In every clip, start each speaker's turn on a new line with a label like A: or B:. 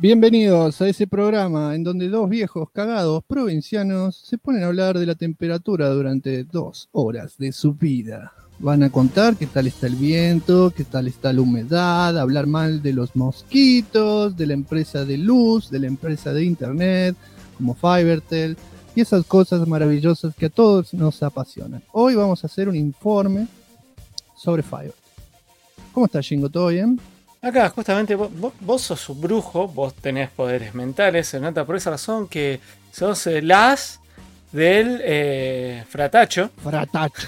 A: Bienvenidos a ese programa en donde dos viejos cagados provincianos se ponen a hablar de la temperatura durante 2 horas de su vida. Van a contar qué tal está el viento, qué tal está la humedad, hablar mal de los mosquitos, de la empresa de luz, de la empresa de internet, como Fivertel, y esas cosas maravillosas que a todos nos apasionan. Hoy vamos a hacer un informe sobre Fivertel. ¿Cómo está, Jingo? ¿Todo bien?
B: Acá, justamente, vos sos un brujo, vos tenés poderes mentales, se nota por esa razón que sos el as del fratacho.
A: Fratacho.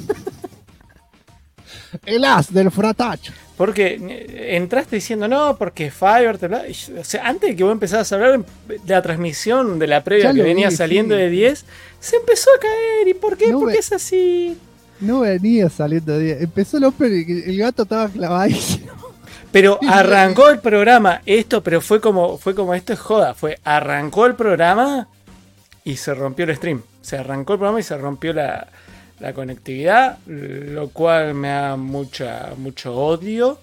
A: El as del fratacho.
B: Porque entraste diciendo, no, porque Fiverr, o sea, antes de que vos empezás a hablar de la transmisión de la previa que venía saliendo de 10, se empezó a caer. ¿Y por qué?
A: No
B: Porque es así.
A: No venía saliendo de 10. Empezó el Open y el gato estaba clavadísimo.
B: Pero arrancó el programa, pero fue como esto es joda, arrancó el programa y se rompió el stream. Se arrancó el programa y se rompió la conectividad, lo cual me da mucho odio.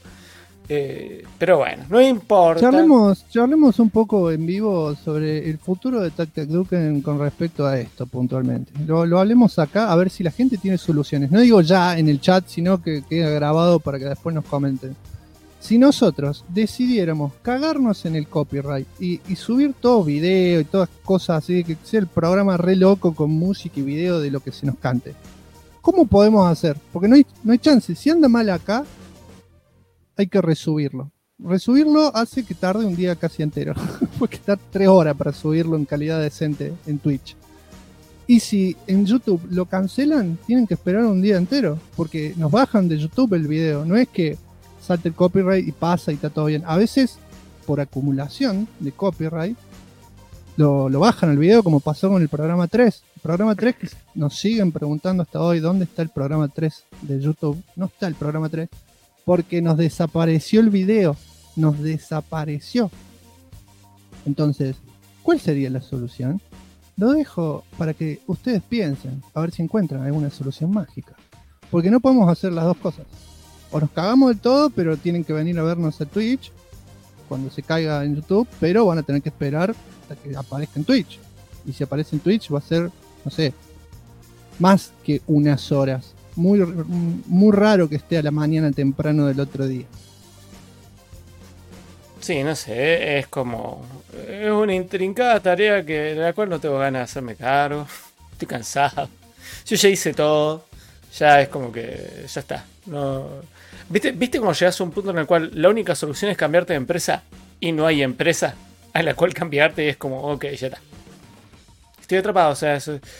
B: Pero bueno, no importa.
A: Charlemos un poco en vivo sobre el futuro de TacTacDuken con respecto a esto puntualmente. Lo hablemos acá a ver si la gente tiene soluciones. No digo ya en el chat, sino que quede grabado para que después nos comenten. Si nosotros decidiéramos cagarnos en el copyright y subir todo video y todas cosas así, que sea el programa re loco con música y video de lo que se nos cante, ¿cómo podemos hacer? Porque no hay chance. Si anda mal acá, hay que resubirlo. Resubirlo hace que tarde un día casi entero. Porque estar 3 horas para subirlo en calidad decente en Twitch. Y si en YouTube lo cancelan, tienen que esperar un día entero. Porque nos bajan de YouTube el video. No es que salte el copyright y pasa y está todo bien. A veces, por acumulación de copyright, lo bajan el video, como pasó con el programa 3. El programa 3, que nos siguen preguntando hasta hoy dónde está el programa 3 de YouTube. No está el programa 3, porque nos desapareció el video. Nos desapareció. Entonces, ¿cuál sería la solución? Lo dejo para que ustedes piensen, a ver si encuentran alguna solución mágica. Porque no podemos hacer las dos cosas. O nos cagamos del todo, pero tienen que venir a vernos a Twitch cuando se caiga en YouTube, pero van a tener que esperar hasta que aparezca en Twitch. Y si aparece en Twitch va a ser, no sé, más que unas horas. Muy raro que esté a la mañana temprano del otro día.
B: Sí, no sé, es una intrincada tarea de la cual no tengo ganas de hacerme cargo. Estoy cansado. Yo ya hice todo. Ya es como que ya está. No. ¿Viste cómo llegas a un punto en el cual la única solución es cambiarte de empresa y no hay empresa a la cual cambiarte y es como, ok, ya está. Estoy atrapado, o sea, eso. No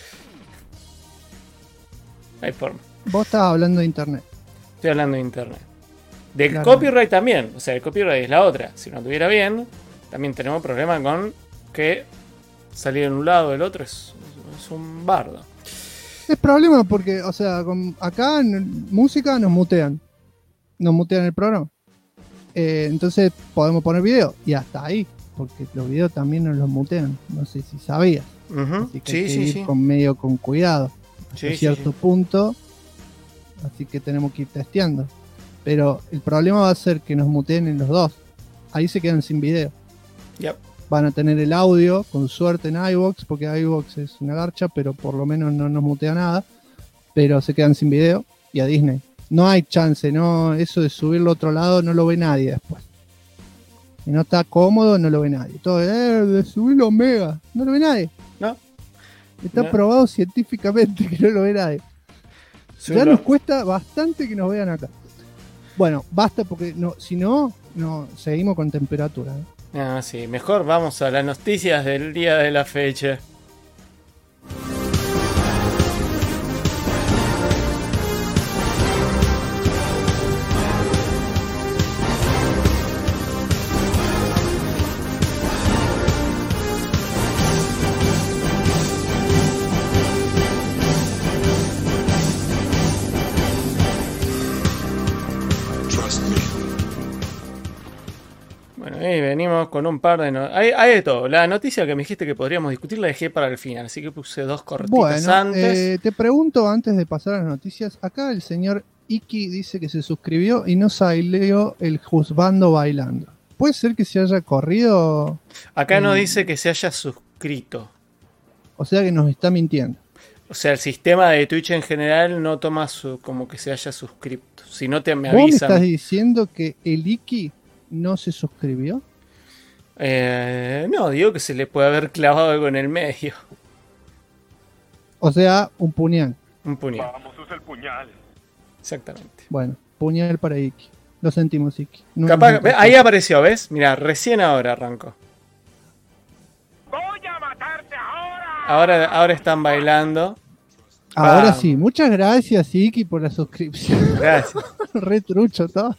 B: hay forma.
A: Vos estabas hablando de internet.
B: Estoy hablando de internet. Del copyright también. O sea, el copyright es la otra. Si no estuviera bien, también tenemos problemas con que salir en un lado o del otro es un bardo.
A: Es problema porque, o sea, acá en música nos mutean el programa. Entonces podemos poner video y hasta ahí, porque los videos también nos los mutean. No sé si sabías. Así que hay que ir con cuidado a cierto punto. Así que tenemos que ir testeando. Pero el problema va a ser que nos muteen en los dos. Ahí se quedan sin video.
B: Yep.
A: Van a tener el audio, con suerte, en iVoox, porque iVoox es una garcha, pero por lo menos no nos mutea nada. Pero se quedan sin video y a Disney. No hay chance, no, eso de subirlo a otro lado no lo ve nadie después. Si no está cómodo, no lo ve nadie. Todo de subirlo a Mega, no lo ve nadie.
B: No.
A: Está probado científicamente que no lo ve nadie. Ya nos cuesta bastante que nos vean acá. Bueno, basta porque si no, seguimos con temperatura.
B: Ah, sí, mejor vamos a las noticias del día de la fecha. Venimos con un par de... hay de todo. La noticia que me dijiste que podríamos discutir la dejé para el final, así que puse 2 cortitas antes.
A: Te pregunto antes de pasar a las noticias. Acá el señor Iki dice que se suscribió y no salió el juzgando bailando. puede ser que se haya corrido.
B: Acá no dice que se haya suscrito.
A: O sea que nos está mintiendo.
B: O sea, el sistema de Twitch en general no toma como que se haya suscrito. Si no te me
A: ¿Vos me
B: avisan.
A: estás diciendo que el Iki no se suscribió?
B: No, digo que se le puede haber clavado algo en el medio.
A: O sea, un puñal.
B: Un puñal.
C: Vamos, usa el puñal.
B: Exactamente.
A: Bueno, puñal para Iki. Lo sentimos, Iki. No
B: Capaz, ahí apareció, ¿ves? Mira, recién ahora arrancó.
C: ¡Voy a matarte ahora!
B: Ahora están bailando.
A: Ahora
B: Vamos.
A: sí, muchas gracias, Iki, por la suscripción.
B: Gracias.
A: Re trucho todo.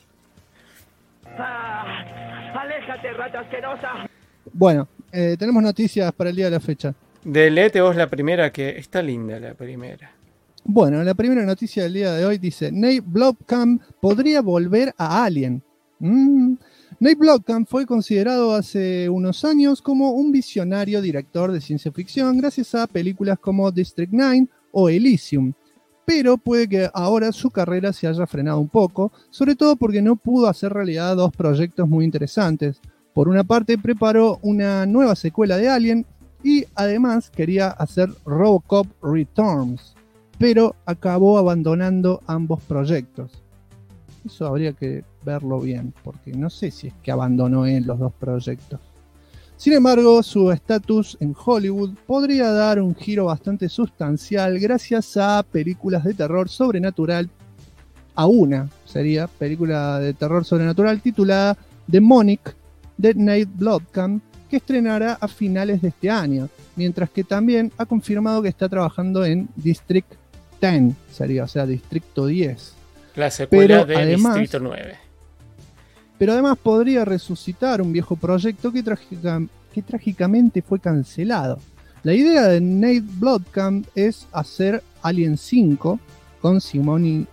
C: ¡Aléjate, rata asquerosa!
A: Bueno, tenemos noticias para el día de la fecha.
B: Leete vos la primera, que está linda la primera.
A: Bueno, la primera noticia del día de hoy dice: Nate Blomkamp podría volver a Alien. Nate Blomkamp fue considerado hace unos años como un visionario director de ciencia ficción gracias a películas como District 9 o Elysium. Pero puede que ahora su carrera se haya frenado un poco, sobre todo porque no pudo hacer realidad dos proyectos muy interesantes. Por una parte, preparó una nueva secuela de Alien y además quería hacer RoboCop Returns, pero acabó abandonando ambos proyectos. Eso habría que verlo bien, porque no sé si es que abandonó él los dos proyectos. Sin embargo, su estatus en Hollywood podría dar un giro bastante sustancial gracias a películas de terror sobrenatural. A una sería película de terror sobrenatural titulada Demonic de Nate Blomkamp, que estrenará a finales de este año, mientras que también ha confirmado que está trabajando en District 10, sería, o sea, Distrito 10.
B: La secuela
A: Pero
B: de
A: además,
B: Distrito 9.
A: Pero además podría resucitar un viejo proyecto que trágicamente fue cancelado. La idea de Nate Blomkamp es hacer Alien 5 con Sigourney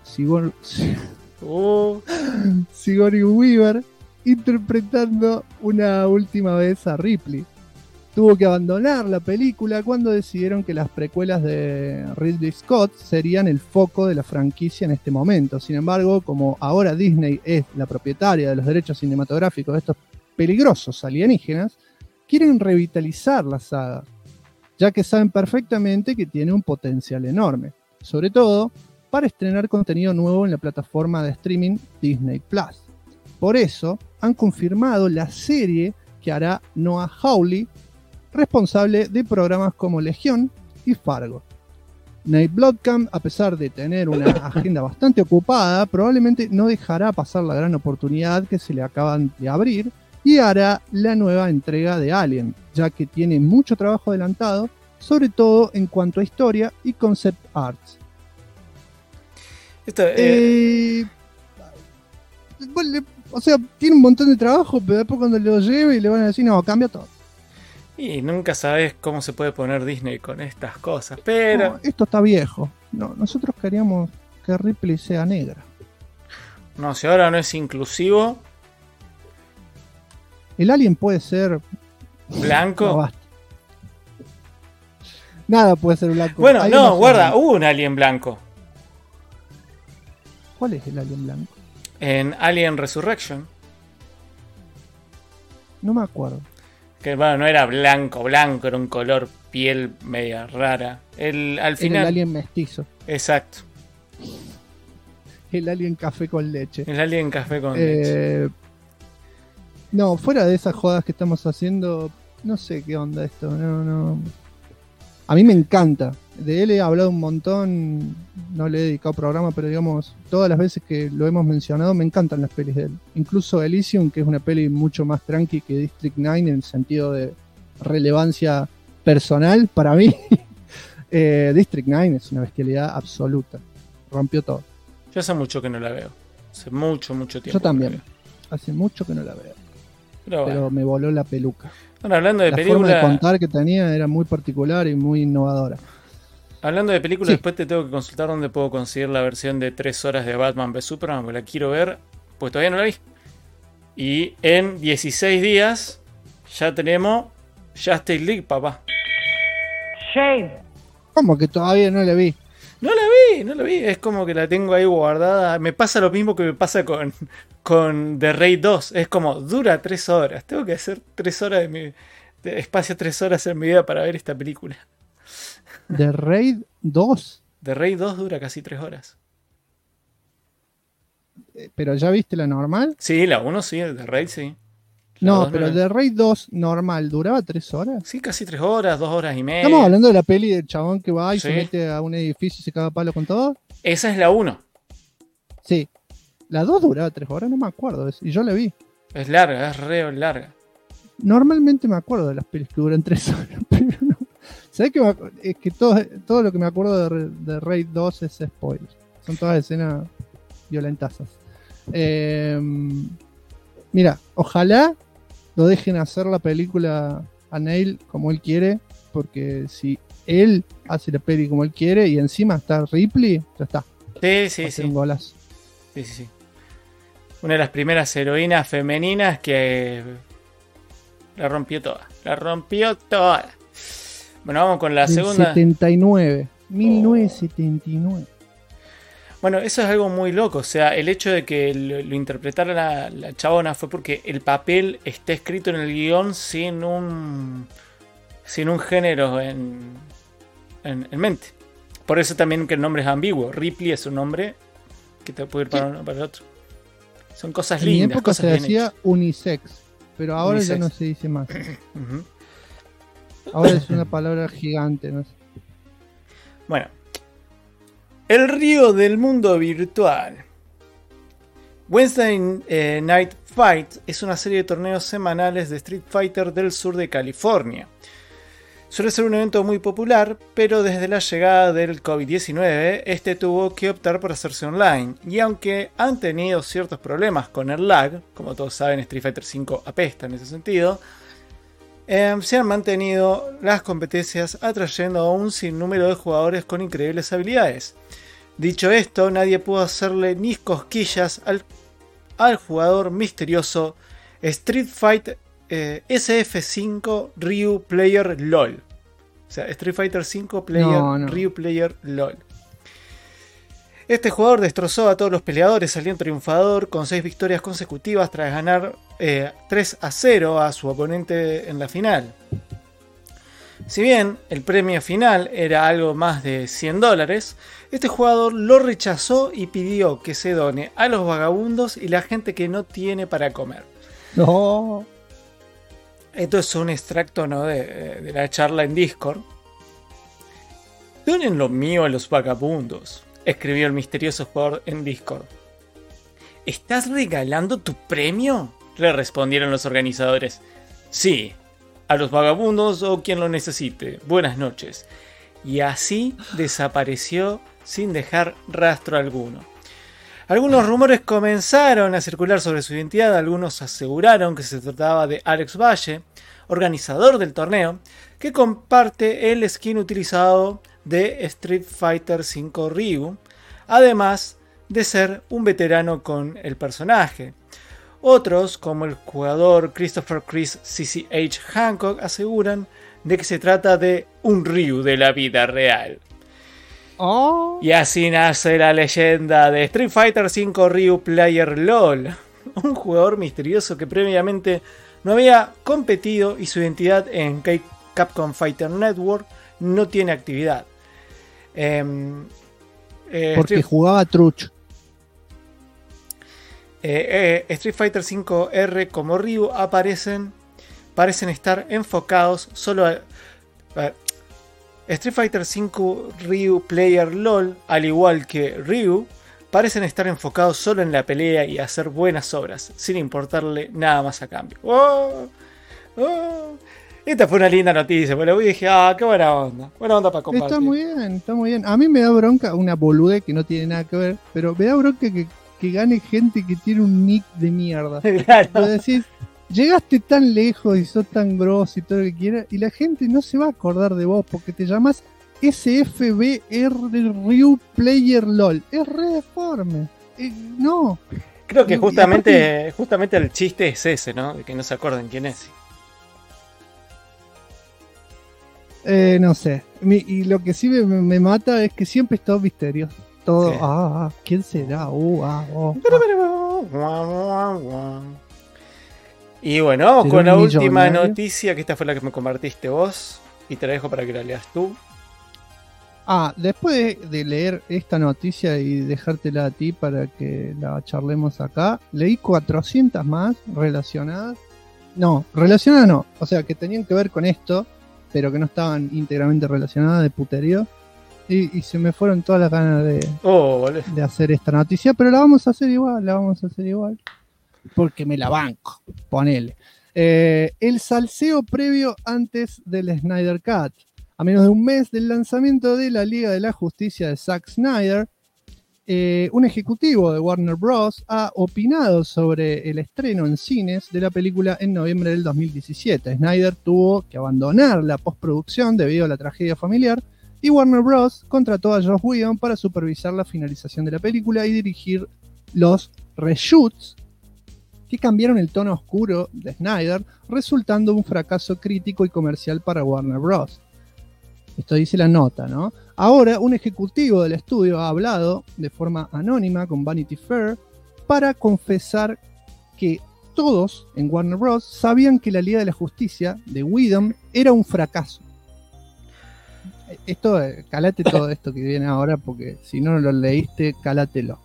A: Weaver interpretando una última vez a Ripley. Tuvo que abandonar la película cuando decidieron que las precuelas de Ridley Scott serían el foco de la franquicia en este momento. Sin embargo, como ahora Disney es la propietaria de los derechos cinematográficos de estos peligrosos alienígenas, quieren revitalizar la saga, ya que saben perfectamente que tiene un potencial enorme, sobre todo para estrenar contenido nuevo en la plataforma de streaming Disney Plus. Por eso han confirmado la serie que hará Noah Hawley, responsable de programas como Legión y Fargo. Nate Blomkamp, a pesar de tener una agenda bastante ocupada, probablemente no dejará pasar la gran oportunidad que se le acaban de abrir y hará la nueva entrega de Alien, ya que tiene mucho trabajo adelantado, sobre todo en cuanto a historia y concept arts. O sea, tiene un montón de trabajo, pero después cuando lo lleve le van a decir, no, cambia todo.
B: Y nunca sabes cómo se puede poner Disney con estas cosas, pero...
A: No, esto está viejo. No, nosotros queríamos que Ripley sea negra.
B: No, si ahora no es inclusivo...
A: El alien puede ser...
B: ¿Blanco?
A: No, basta. Nada puede ser blanco.
B: Bueno,
A: Hay
B: no, guarda,
A: demasiado.
B: hubo un alien blanco.
A: ¿Cuál es el alien blanco?
B: En Alien Resurrection.
A: No me acuerdo.
B: Que bueno, no era blanco, era un color piel media rara. Al final...
A: Era el alien mestizo.
B: Exacto.
A: El alien café con leche.
B: El alien café con leche.
A: No, fuera de esas jodas que estamos haciendo, no sé qué onda esto. No. A mí me encanta. De él he hablado un montón. No le he dedicado programa, pero digamos, todas las veces que lo hemos mencionado, me encantan las pelis de él. Incluso Elysium, que es una peli mucho más tranqui que District 9 en el sentido de relevancia personal para mí. District 9 es una bestialidad absoluta. Rompió todo.
B: Yo hace mucho que no la veo. Hace mucho tiempo.
A: Yo también. Hace mucho que no la veo.
B: Pero bueno.
A: Me voló la peluca.
B: Bueno, hablando de
A: la
B: película...
A: forma de contar que tenía era muy particular y muy innovadora.
B: Hablando de películas,
A: Sí.
B: Después te tengo que consultar dónde puedo conseguir la versión de 3 horas de Batman v Superman, porque la quiero ver, pues todavía no la vi. Y en 16 días ya tenemos Justice League, papá.
C: Shame.
A: ¿Cómo que todavía no la vi?
B: No la vi. Es como que la tengo ahí guardada. Me pasa lo mismo que me pasa con The Raid 2. Es como, dura 3 horas. Tengo que hacer 3 horas espacio 3 horas en mi vida para ver esta película.
A: ¿The Raid 2?
B: The Raid 2 dura casi 3 horas.
A: ¿Pero ya viste la normal?
B: Sí, la 1 sí, The Raid sí.
A: No, pero The Raid 2 normal, ¿duraba 3 horas?
B: Sí, casi 3 horas, 2 horas y media.
A: ¿Estamos hablando de la peli del chabón que va y se mete a un edificio y se caga a palo con todo?
B: Esa es la 1.
A: Sí. La 2 duraba 3 horas, no me acuerdo. Y yo la vi.
B: Es larga, es re larga.
A: Normalmente me acuerdo de las pelis que duran 3 horas, pero no. ¿Sabes qué? Es que todo lo que me acuerdo de Raid 2 es spoiler. Son todas escenas violentazas. Mira, ojalá lo dejen hacer la película a Neil como él quiere, porque si él hace la peli como él quiere y encima está Ripley, ya está.
B: Sí.
A: Un golazo.
B: Sí. Una de las primeras heroínas femeninas que la rompió toda. Bueno, vamos con la segunda.
A: 1979.
B: Bueno, eso es algo muy loco. O sea, el hecho de que lo interpretara la chabona fue porque el papel está escrito en el guión sin un género en mente. Por eso también que el nombre es ambiguo. Ripley es un nombre que te puede ir para uno o para el otro. Son cosas lindas.
A: En mi época se decía unisex, pero ahora ya no se dice más.
B: Uh-huh.
A: Ahora es una palabra gigante, no sé.
B: Bueno. El río del mundo virtual. Wednesday Night Fight es una serie de torneos semanales de Street Fighter del sur de California. Suele ser un evento muy popular, pero desde la llegada del COVID-19, este tuvo que optar por hacerse online. Y aunque han tenido ciertos problemas con el lag, como todos saben, Street Fighter V apesta en ese sentido, se han mantenido las competencias atrayendo a un sinnúmero de jugadores con increíbles habilidades. Dicho esto, nadie pudo hacerle ni cosquillas al jugador misterioso Street Fighter SF5 Ryu Player LOL. O sea, Street Fighter V Player Ryu Player LOL. Este jugador destrozó a todos los peleadores, salió triunfador con 6 victorias consecutivas tras ganar 3-0 a su oponente en la final. Si bien el premio final era algo más de $100, este jugador lo rechazó y pidió que se done a los vagabundos y la gente que no tiene para comer.
A: No.
B: Esto es un extracto, ¿no? de la charla en Discord. Donen lo mío a los vagabundos, escribió el misterioso jugador en Discord. ¿Estás regalando tu premio?, le respondieron los organizadores. Sí, a los vagabundos o quien lo necesite. Buenas noches. Y así desapareció sin dejar rastro alguno. Algunos rumores comenzaron a circular sobre su identidad. Algunos aseguraron que se trataba de Alex Valle, organizador del torneo, que comparte el skin utilizado de Street Fighter V Ryu, además de ser un veterano con el personaje. Otros, como el jugador Christopher Chris CCH Hancock, aseguran de que se trata de un Ryu de la vida real.
A: Oh.
B: Y así nace la leyenda de Street Fighter V Ryu Player LOL, un jugador misterioso que previamente no había competido y su identidad en Capcom Fighter Network no tiene actividad.
A: Porque jugaba trucho.
B: Street Fighter V-R como Ryu parecen estar enfocados solo a Street Fighter V Ryu Player LOL, al igual que Ryu, parecen estar enfocados solo en la pelea y hacer buenas obras, sin importarle nada más a cambio. Esta fue una linda noticia, porque la vi y dije, qué buena onda para compartir.
A: Está muy bien. A mí me da bronca una boludez que no tiene nada que ver, pero me da bronca que gane gente que tiene un nick de mierda.
B: Claro.
A: Pero decís, llegaste tan lejos y sos tan grosso y todo lo que quieras, y la gente no se va a acordar de vos porque te llamas SFBR Ryu Player LOL. Es re deforme. No.
B: Creo que justamente el chiste es ese, ¿no? De que no se acuerden quién es.
A: No sé. Y lo que sí me mata es que siempre es todo misterio. Todo, sí. ¿Quién será?
B: Y bueno, vamos con la última noticia, que esta fue la que me compartiste vos, y te la dejo para que la leas tú.
A: Después de leer esta noticia y dejártela a ti para que la charlemos acá, leí 400 más relacionadas. No, o sea, que tenían que ver con esto, pero que no estaban íntegramente relacionadas, de puterío. Y se me fueron todas las ganas de hacer esta noticia, pero la vamos a hacer igual. Porque me la banco, ponele. El salseo previo antes del Snyder Cut. A menos de un mes del lanzamiento de la Liga de la Justicia de Zack Snyder, un ejecutivo de Warner Bros. Ha opinado sobre el estreno en cines de la película en noviembre del 2017. Snyder tuvo que abandonar la postproducción debido a la tragedia familiar, y Warner Bros. Contrató a Joss Whedon para supervisar la finalización de la película y dirigir los reshoots que cambiaron el tono oscuro de Snyder, resultando un fracaso crítico y comercial para Warner Bros. Esto dice la nota, ¿no? Ahora, un ejecutivo del estudio ha hablado de forma anónima con Vanity Fair para confesar que todos en Warner Bros. Sabían que la Liga de la Justicia de Whedon era un fracaso. Esto, calate todo esto que viene ahora, porque si no lo leíste, calatelo.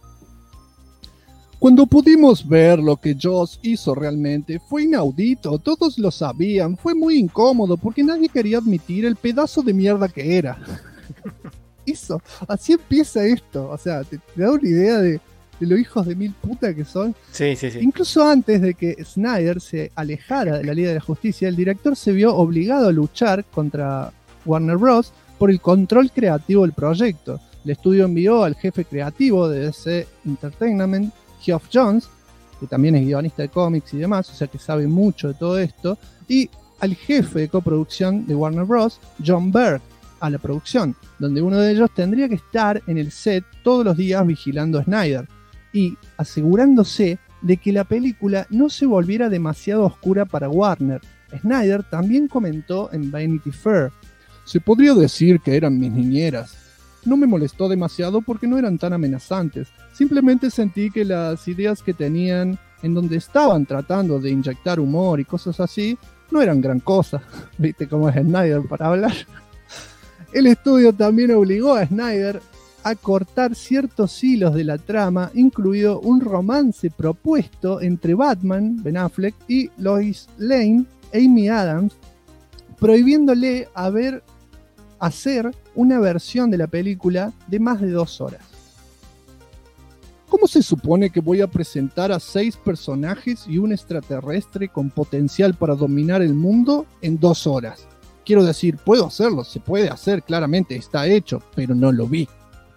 A: Cuando pudimos ver lo que Joss hizo realmente, fue inaudito, todos lo sabían, fue muy incómodo porque nadie quería admitir el pedazo de mierda que era. Eso, así empieza esto, o sea, te da una idea de los hijos de mil puta que son.
B: Sí.
A: Incluso antes de que Snyder se alejara de la Liga de la Justicia, el director se vio obligado a luchar contra Warner Bros. Por el control creativo del proyecto. El estudio envió al jefe creativo de DC Entertainment, Geoff Johns, que también es guionista de cómics y demás, o sea que sabe mucho de todo esto, y al jefe de coproducción de Warner Bros., John Berg, a la producción, donde uno de ellos tendría que estar en el set todos los días vigilando a Snyder y asegurándose de que la película no se volviera demasiado oscura para Warner. Snyder también comentó en Vanity Fair: se podría decir que eran mis niñeras. No me molestó demasiado porque no eran tan amenazantes. Simplemente sentí que las ideas que tenían, en donde estaban tratando de inyectar humor y cosas así, no eran gran cosa. ¿Viste cómo es Snyder para hablar? El estudio también obligó a Snyder a cortar ciertos hilos de la trama, incluido un romance propuesto entre Batman, Ben Affleck, y Lois Lane, Amy Adams, prohibiéndole hacer una versión de la película de más de 2 horas. ¿Cómo se supone que voy a presentar a 6 personajes y un extraterrestre con potencial para dominar el mundo en 2 horas? Quiero decir, puedo hacerlo, se puede hacer, claramente está hecho, pero no lo vi.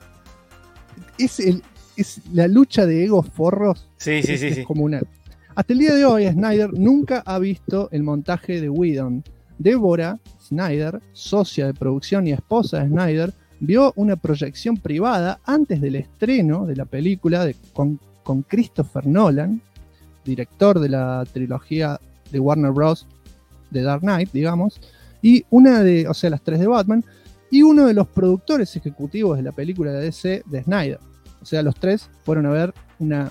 A: Es la lucha de egos forros.
B: Sí.
A: Como una... Hasta el día de hoy, Snyder nunca ha visto el montaje de Whedon. Deborah Snyder, socia de producción y esposa de Snyder, vio una proyección privada antes del estreno de la película con Christopher Nolan, director de la trilogía de Warner Bros. De Dark Knight, digamos, y las 3 de Batman, y uno de los productores ejecutivos de la película de DC de Snyder. O sea, los 3 fueron a ver una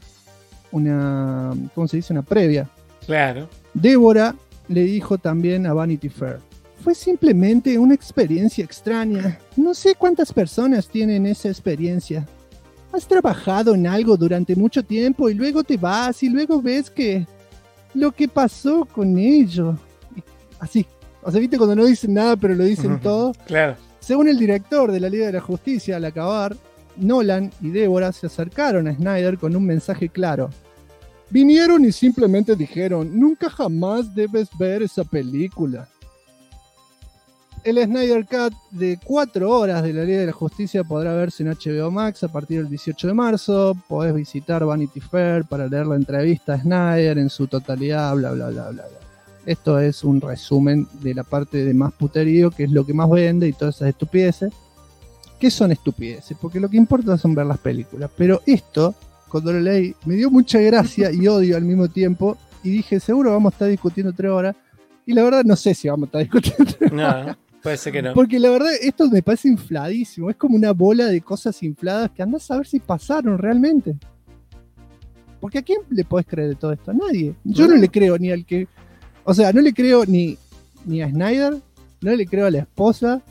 A: ¿cómo se dice? Una previa.
B: Claro.
A: Deborah le dijo también a Vanity Fair: fue simplemente una experiencia extraña. No sé cuántas personas tienen esa experiencia. Has trabajado en algo durante mucho tiempo y luego te vas y luego ves que lo que pasó con ello. Así. O sea, viste cuando no dicen nada pero lo dicen todo.
B: Claro.
A: Según el director de la Liga de la Justicia, al acabar, Nolan y Deborah se acercaron a Snyder con un mensaje claro. Vinieron y simplemente dijeron: nunca jamás debes ver esa película. El Snyder Cut de 4 horas de la Liga de la Justicia podrá verse en HBO Max a partir del 18 de marzo. Podés visitar Vanity Fair para leer la entrevista a Snyder en su totalidad, bla, bla, bla, bla, bla. Esto es un resumen de la parte de más puterío, que es lo que más vende, y todas esas estupideces. ¿Qué son estupideces? Porque lo que importa son ver las películas. Pero esto, cuando lo leí, me dio mucha gracia y odio al mismo tiempo. Y dije, seguro vamos a estar discutiendo 3 horas. Y la verdad no sé si vamos a estar discutiendo 3 horas.
B: Puede ser que no.
A: Porque la verdad, esto me parece infladísimo. Es como una bola de cosas infladas que andás a ver si pasaron realmente. Porque ¿a quién le podés creer de todo esto? A nadie. Yo no le creo ni al que... O sea, no le creo ni a Snyder, no le creo a la esposa.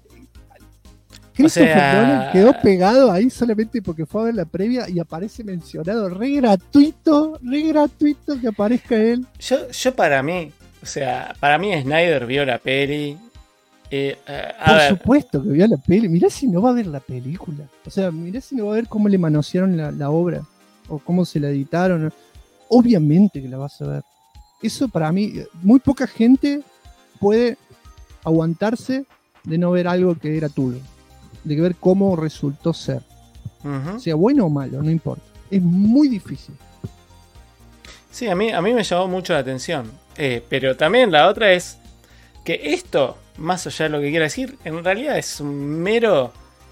A: Christopher Nolan quedó pegado ahí solamente porque fue a ver la previa y aparece mencionado re gratuito que aparezca él.
B: Yo para mí, o sea, para mí Snyder vio la peli.
A: Por supuesto que vio la peli. Mirá si no va a ver la película. O sea, mirá si no va a ver cómo le manosearon la obra o cómo se la editaron. Obviamente que la vas a ver. Eso para mí, muy poca gente puede aguantarse de no ver algo que era tuyo. De ver cómo resultó ser.
B: Uh-huh.
A: Sea bueno o malo, no importa. Es muy difícil.
B: Sí, a mí me llamó mucho la atención. Pero también la otra es que esto, más allá de lo que quiera decir, en realidad es un mero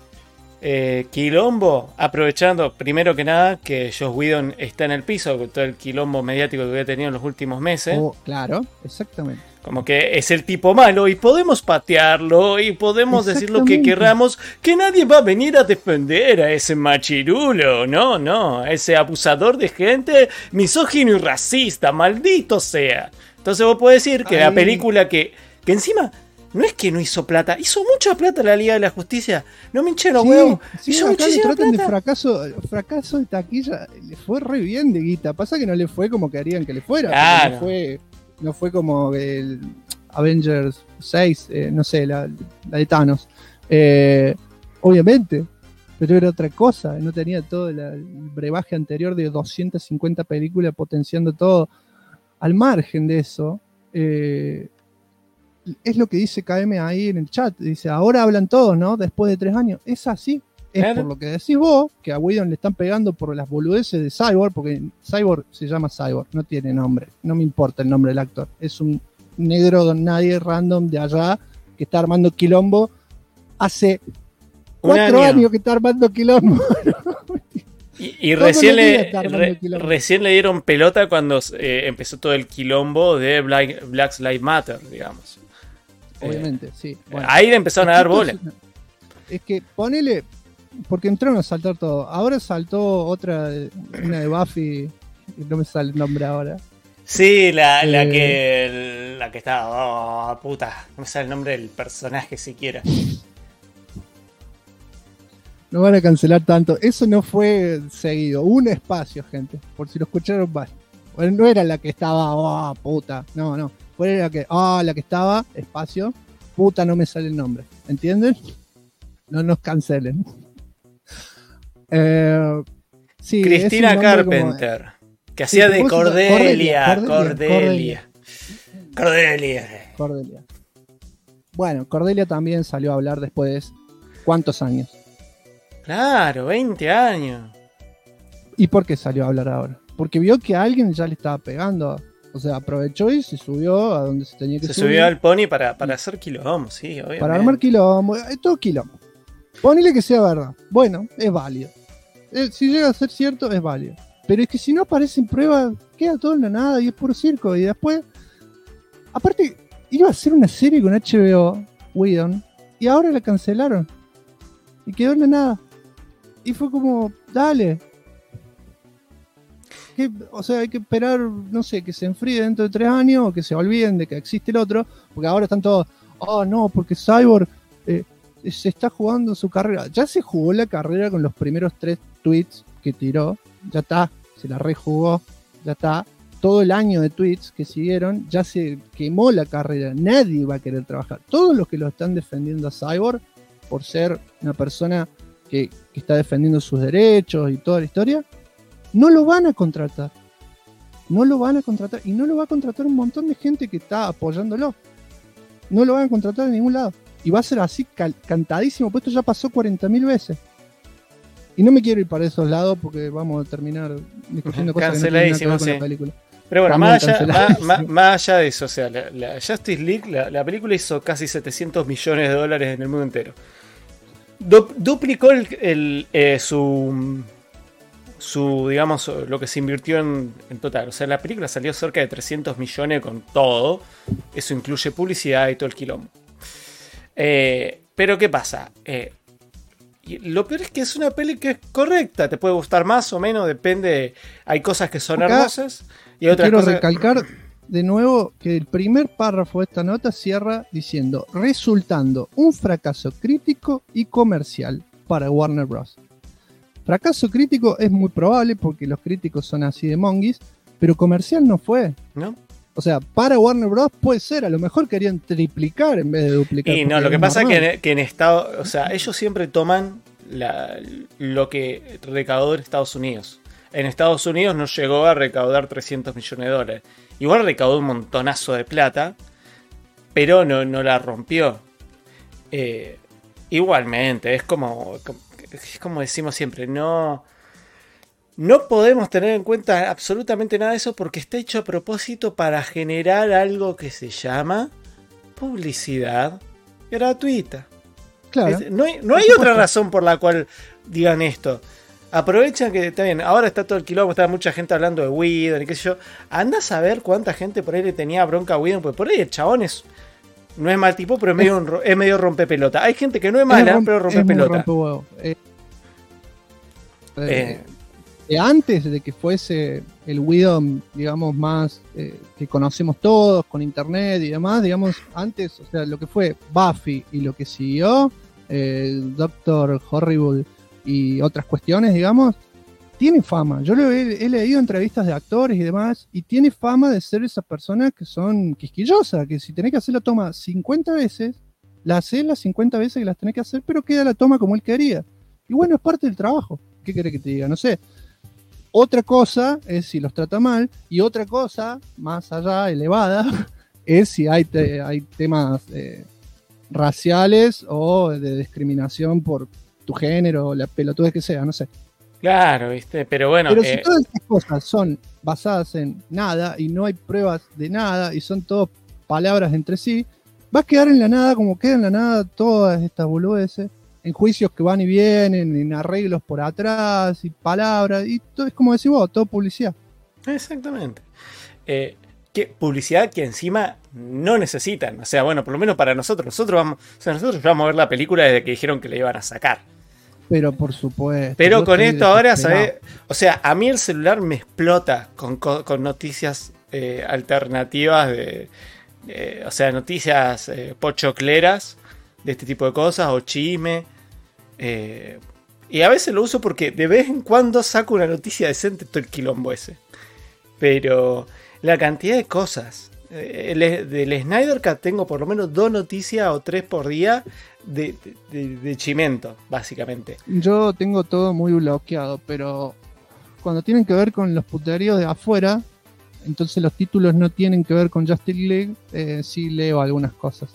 B: quilombo, aprovechando primero que nada que Joss Whedon está en el piso con todo el quilombo mediático que había tenido en los últimos meses.
A: Claro, exactamente.
B: Como que es el tipo malo y podemos patearlo y podemos decir lo que queramos, que nadie va a venir a defender a ese machirulo, no, a ese abusador de gente, misógino y racista, maldito sea. Entonces vos podés decir que la película que encima no es que no hizo plata, hizo mucha plata la Liga de la Justicia, no me hinché los huevos, hizo muchísima plata.
A: De fracaso de taquilla, le fue re bien de guita, pasa que no le fue como querían que le fuera,
B: claro.
A: No fue como el Avengers 6, no sé, la de Thanos. Obviamente, pero era otra cosa. No tenía todo el brebaje anterior de 250 películas potenciando todo. Al margen de eso, es lo que dice KM ahí en el chat. Dice, ahora hablan todos, ¿no? Después de 3 años. Es así. Es por lo que decís vos, que a Whedon le están pegando por las boludeces de Cyborg, porque Cyborg se llama Cyborg, no tiene nombre. No me importa el nombre del actor. Es un negro don nadie random de allá que está armando quilombo. Hace 4 años que está armando quilombo.
B: Y recién le dieron pelota cuando empezó todo el quilombo de Black Lives Matter, digamos.
A: Obviamente, sí. Bueno,
B: ahí le empezaron a dar bola.
A: Es que ponele... Porque entraron a saltar todo. Ahora saltó una de Buffy, no me sale el nombre ahora.
B: Sí, la que estaba... puta, no me sale el nombre del personaje siquiera.
A: No van a cancelar tanto. Eso no fue seguido. Un espacio, gente. Por si lo escucharon mal. Bueno, no era la que estaba... puta. No. Fue la que estaba... espacio. Puta, no me sale el nombre. ¿Entienden? No nos cancelen. Sí,
B: Cristina Carpenter, que hacía de Cordelia.
A: Bueno, Cordelia también salió a hablar después de ¿cuántos años?
B: Claro, 20 años.
A: ¿Y por qué salió a hablar ahora? Porque vio que a alguien ya le estaba pegando. O sea, aprovechó y se subió a donde se tenía que subir.
B: Se subió al pony para hacer quilombo, sí, obviamente.
A: Para armar quilombo, todo quilombo. Ponele que sea verdad. Bueno, es válido. Si llega a ser cierto, es válido. Pero es que si no aparecen pruebas, queda todo en la nada y es puro circo. Y después, aparte, iba a hacer una serie con HBO, Whedon, y ahora la cancelaron. Y quedó en la nada. Y fue como, dale. O sea, hay que esperar, no sé, que se enfríe dentro de 3 años o que se olviden de que existe el otro. Porque ahora están todos, no, porque Cyborg se está jugando su carrera. Ya se jugó la carrera con los primeros 3 tweets que tiró. Ya está, se la rejugó. Ya está. Todo el año de tweets que siguieron, ya se quemó la carrera. Nadie va a querer trabajar. Todos los que lo están defendiendo a Cyborg por ser una persona que está defendiendo sus derechos y toda la historia, no lo van a contratar. No lo van a contratar. Y no lo va a contratar un montón de gente que está apoyándolo. No lo van a contratar en ningún lado. Y va a ser así cantadísimo. Pues esto ya pasó 40.000 veces. Y no me quiero ir para esos lados porque vamos a terminar discutiendo cosas que no tienen nada que ver con la película.
B: Pero bueno, más allá de eso, o sea, la Justice League, la película hizo casi $700 millones en el mundo entero. Duplicó su, digamos, lo que se invirtió en total. O sea, la película salió cerca de 300 millones con todo. Eso incluye publicidad y todo el quilombo. Pero ¿qué pasa? Y lo peor es que es una peli que es correcta. Te puede gustar más o menos, depende. Hay cosas que son hermosas y otras
A: quiero
B: cosas...
A: recalcar de nuevo que el primer párrafo de esta nota cierra diciendo: resultando un fracaso crítico y comercial para Warner Bros. Fracaso crítico es muy probable porque los críticos son así de monguis, pero comercial no fue.
B: ¿No?
A: O sea, para Warner Bros. Puede ser, a lo mejor querían triplicar en vez de duplicar.
B: Y no, lo que pasa es que en Estados... O sea, ellos siempre toman lo que recaudó en Estados Unidos. En Estados Unidos no llegó a recaudar 300 millones de dólares. Igual recaudó un montonazo de plata, pero no la rompió. Igualmente, es como decimos siempre, no podemos tener en cuenta absolutamente nada de eso porque está hecho a propósito para generar algo que se llama publicidad gratuita.
A: Claro.
B: No hay otra razón por la cual digan esto. Aprovechan que está bien, ahora está todo el quilombo, está mucha gente hablando de Whedon y qué sé yo. Anda a saber cuánta gente por ahí le tenía bronca a Whedon, porque por ahí el chabón no es mal tipo, pero es medio rompepelota. Hay gente que no es mala, pero rompepelota.
A: Antes de que fuese el Whedon, digamos, más que conocemos todos, con internet y demás, digamos, antes, o sea, lo que fue Buffy y lo que siguió, Doctor Horrible y otras cuestiones, digamos, tiene fama. Yo he leído entrevistas de actores y demás, y tiene fama de ser esas personas que son quisquillosas, que si tenés que hacer la toma 50 veces, la haces las 50 veces que las tenés que hacer, pero queda la toma como él quería. Y bueno, es parte del trabajo. ¿Qué querés que te diga? No sé. Otra cosa es si los trata mal, y otra cosa, más allá, elevada, es si hay temas raciales o de discriminación por tu género, o la pelotudez que sea, no sé.
B: Claro, ¿viste? Pero bueno...
A: Pero si todas estas cosas son basadas en nada, y no hay pruebas de nada, y son todas palabras entre sí, va a quedar en la nada como queda en la nada todas estas boludeces, en juicios que van y vienen, en arreglos por atrás, y palabras, y todo es como decís vos, todo publicidad.
B: Exactamente. Publicidad que encima no necesitan. O sea, bueno, por lo menos para nosotros vamos a ver la película desde que dijeron que la iban a sacar.
A: Pero por supuesto.
B: Pero con esto ahora, ¿sabes? O sea, a mí el celular me explota con noticias alternativas o sea, noticias pochocleras de este tipo de cosas o chisme. Y a veces lo uso porque de vez en cuando saco una noticia decente todo el quilombo ese. Pero la cantidad de cosas. Del Snyder Cut tengo por lo menos 2 noticias o 3 por día de chimento, básicamente.
A: Yo tengo todo muy bloqueado, pero cuando tienen que ver con los puteríos de afuera, entonces los títulos no tienen que ver con Justice League, sí leo algunas cosas.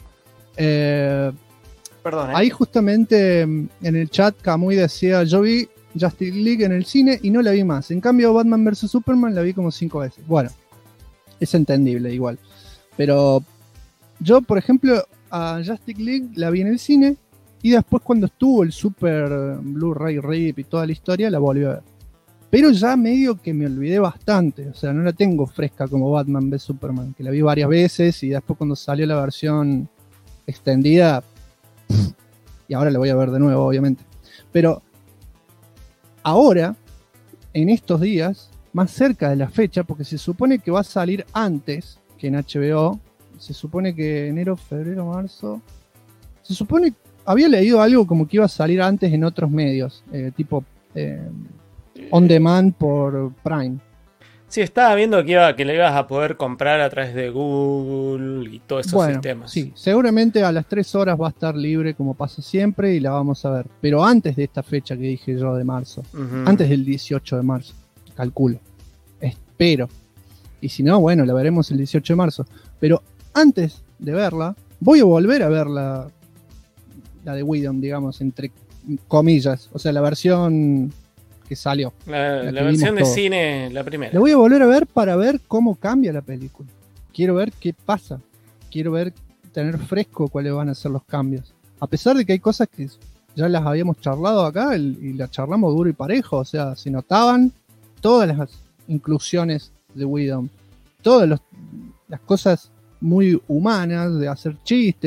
B: Perdón.
A: Ahí justamente en el chat Camuy decía: yo vi Justice League en el cine y no la vi más. En cambio Batman vs Superman la vi como 5 veces. Bueno, es entendible igual. Pero yo, por ejemplo, a Justice League la vi en el cine y después cuando estuvo el Super Blu-ray RIP y toda la historia la volví a ver. Pero ya medio que me olvidé bastante. O sea, no la tengo fresca como Batman vs Superman, que la vi varias veces y después cuando salió la versión extendida, y ahora la voy a ver de nuevo, obviamente. Pero ahora, en estos días, más cerca de la fecha, porque se supone que va a salir antes que en HBO, se supone que enero, febrero, marzo, se supone, había leído algo como que iba a salir antes en otros medios, tipo on demand por Prime.
B: Sí, estaba viendo que la ibas a poder comprar a través de Google y todos esos sistemas.
A: Sí, seguramente a las 3 horas va a estar libre como pasa siempre y la vamos a ver. Pero antes de esta fecha que dije yo de marzo, antes del 18 de marzo, calculo, espero. Y si no, bueno, la veremos el 18 de marzo. Pero antes de verla, voy a volver a ver la de Whedon, digamos, entre comillas. O sea, la versión que salió.
B: La versión de cine, la primera.
A: La voy a volver a ver para ver cómo cambia la película. Quiero ver qué pasa. Quiero tener fresco cuáles van a ser los cambios. A pesar de que hay cosas que ya las habíamos charlado acá y las charlamos duro y parejo. O sea, se notaban todas las inclusiones de Whedon. Todas las cosas muy humanas de hacer chistes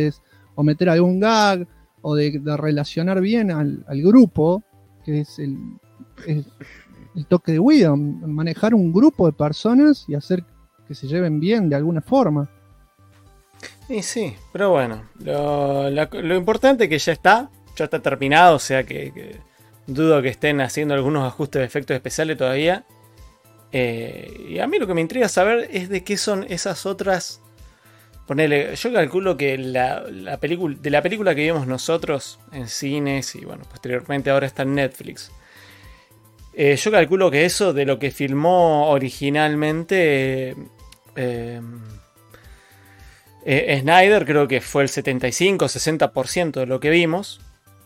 A: o meter algún gag, o de relacionar bien al grupo, que es el toque de Whedon, manejar un grupo de personas y hacer que se lleven bien de alguna forma.
B: Y sí, pero bueno, lo importante es que ya está terminado, o sea que dudo que estén haciendo algunos ajustes de efectos especiales todavía. Y a mí lo que me intriga saber es de qué son esas otras. Ponele, yo calculo que la película que vimos nosotros en cines y bueno, posteriormente ahora está en Netflix. Yo calculo que eso de lo que filmó originalmente Snyder, creo que fue el 75-60% de lo que vimos.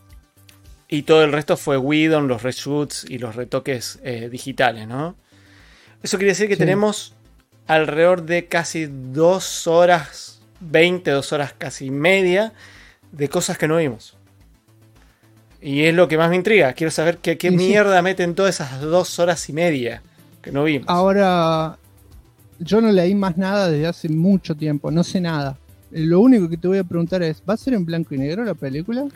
B: Y todo el resto fue Whedon, los reshoots y los retoques digitales, ¿no? Eso quiere decir que tenemos alrededor de casi 2 horas 20, 2 horas casi media de cosas que no vimos. Y es lo que más me intriga. Quiero saber qué mierda meten todas esas 2 horas y media que no vimos.
A: Ahora, yo no leí más nada desde hace mucho tiempo, no sé nada. Lo único que te voy a preguntar es, ¿va a ser en blanco y negro la película?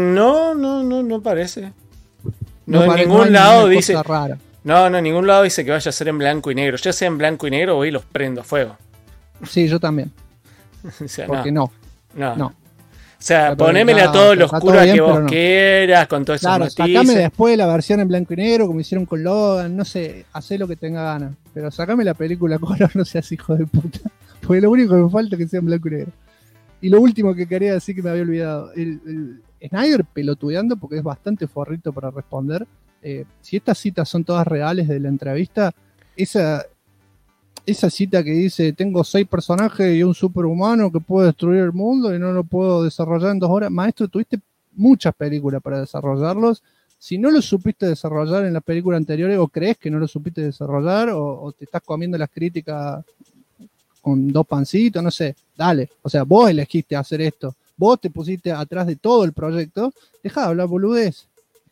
B: No parece. No en ningún lado dice.
A: Rara.
B: No, en ningún lado dice que vaya a ser en blanco y negro. Ya sea en blanco y negro, voy y los prendo a fuego.
A: Sí, yo también.
B: O sea,
A: porque no.
B: O sea, ponémele a todo lo oscuro que vos quieras, con todas esas matices.
A: Sacame después la versión en blanco y negro, como hicieron con Logan, no sé, hacé lo que tenga ganas. Pero sacame la película color, no seas hijo de puta. Porque lo único que me falta es que sea en blanco y negro. Y lo último que quería decir que me había olvidado, el Snyder pelotudeando, porque es bastante forrito para responder. Si estas citas son todas reales de la entrevista, esa cita que dice, tengo 6 personajes y un superhumano que puede destruir el mundo y no lo puedo desarrollar en 2 horas. Maestro, tuviste muchas películas para desarrollarlos. Si no lo supiste desarrollar en las películas anteriores, o crees que no lo supiste desarrollar, o te estás comiendo las críticas con 2 pancitos, no sé, dale. O sea, vos elegiste hacer esto. Vos te pusiste atrás de todo el proyecto. Deja de hablar boludez.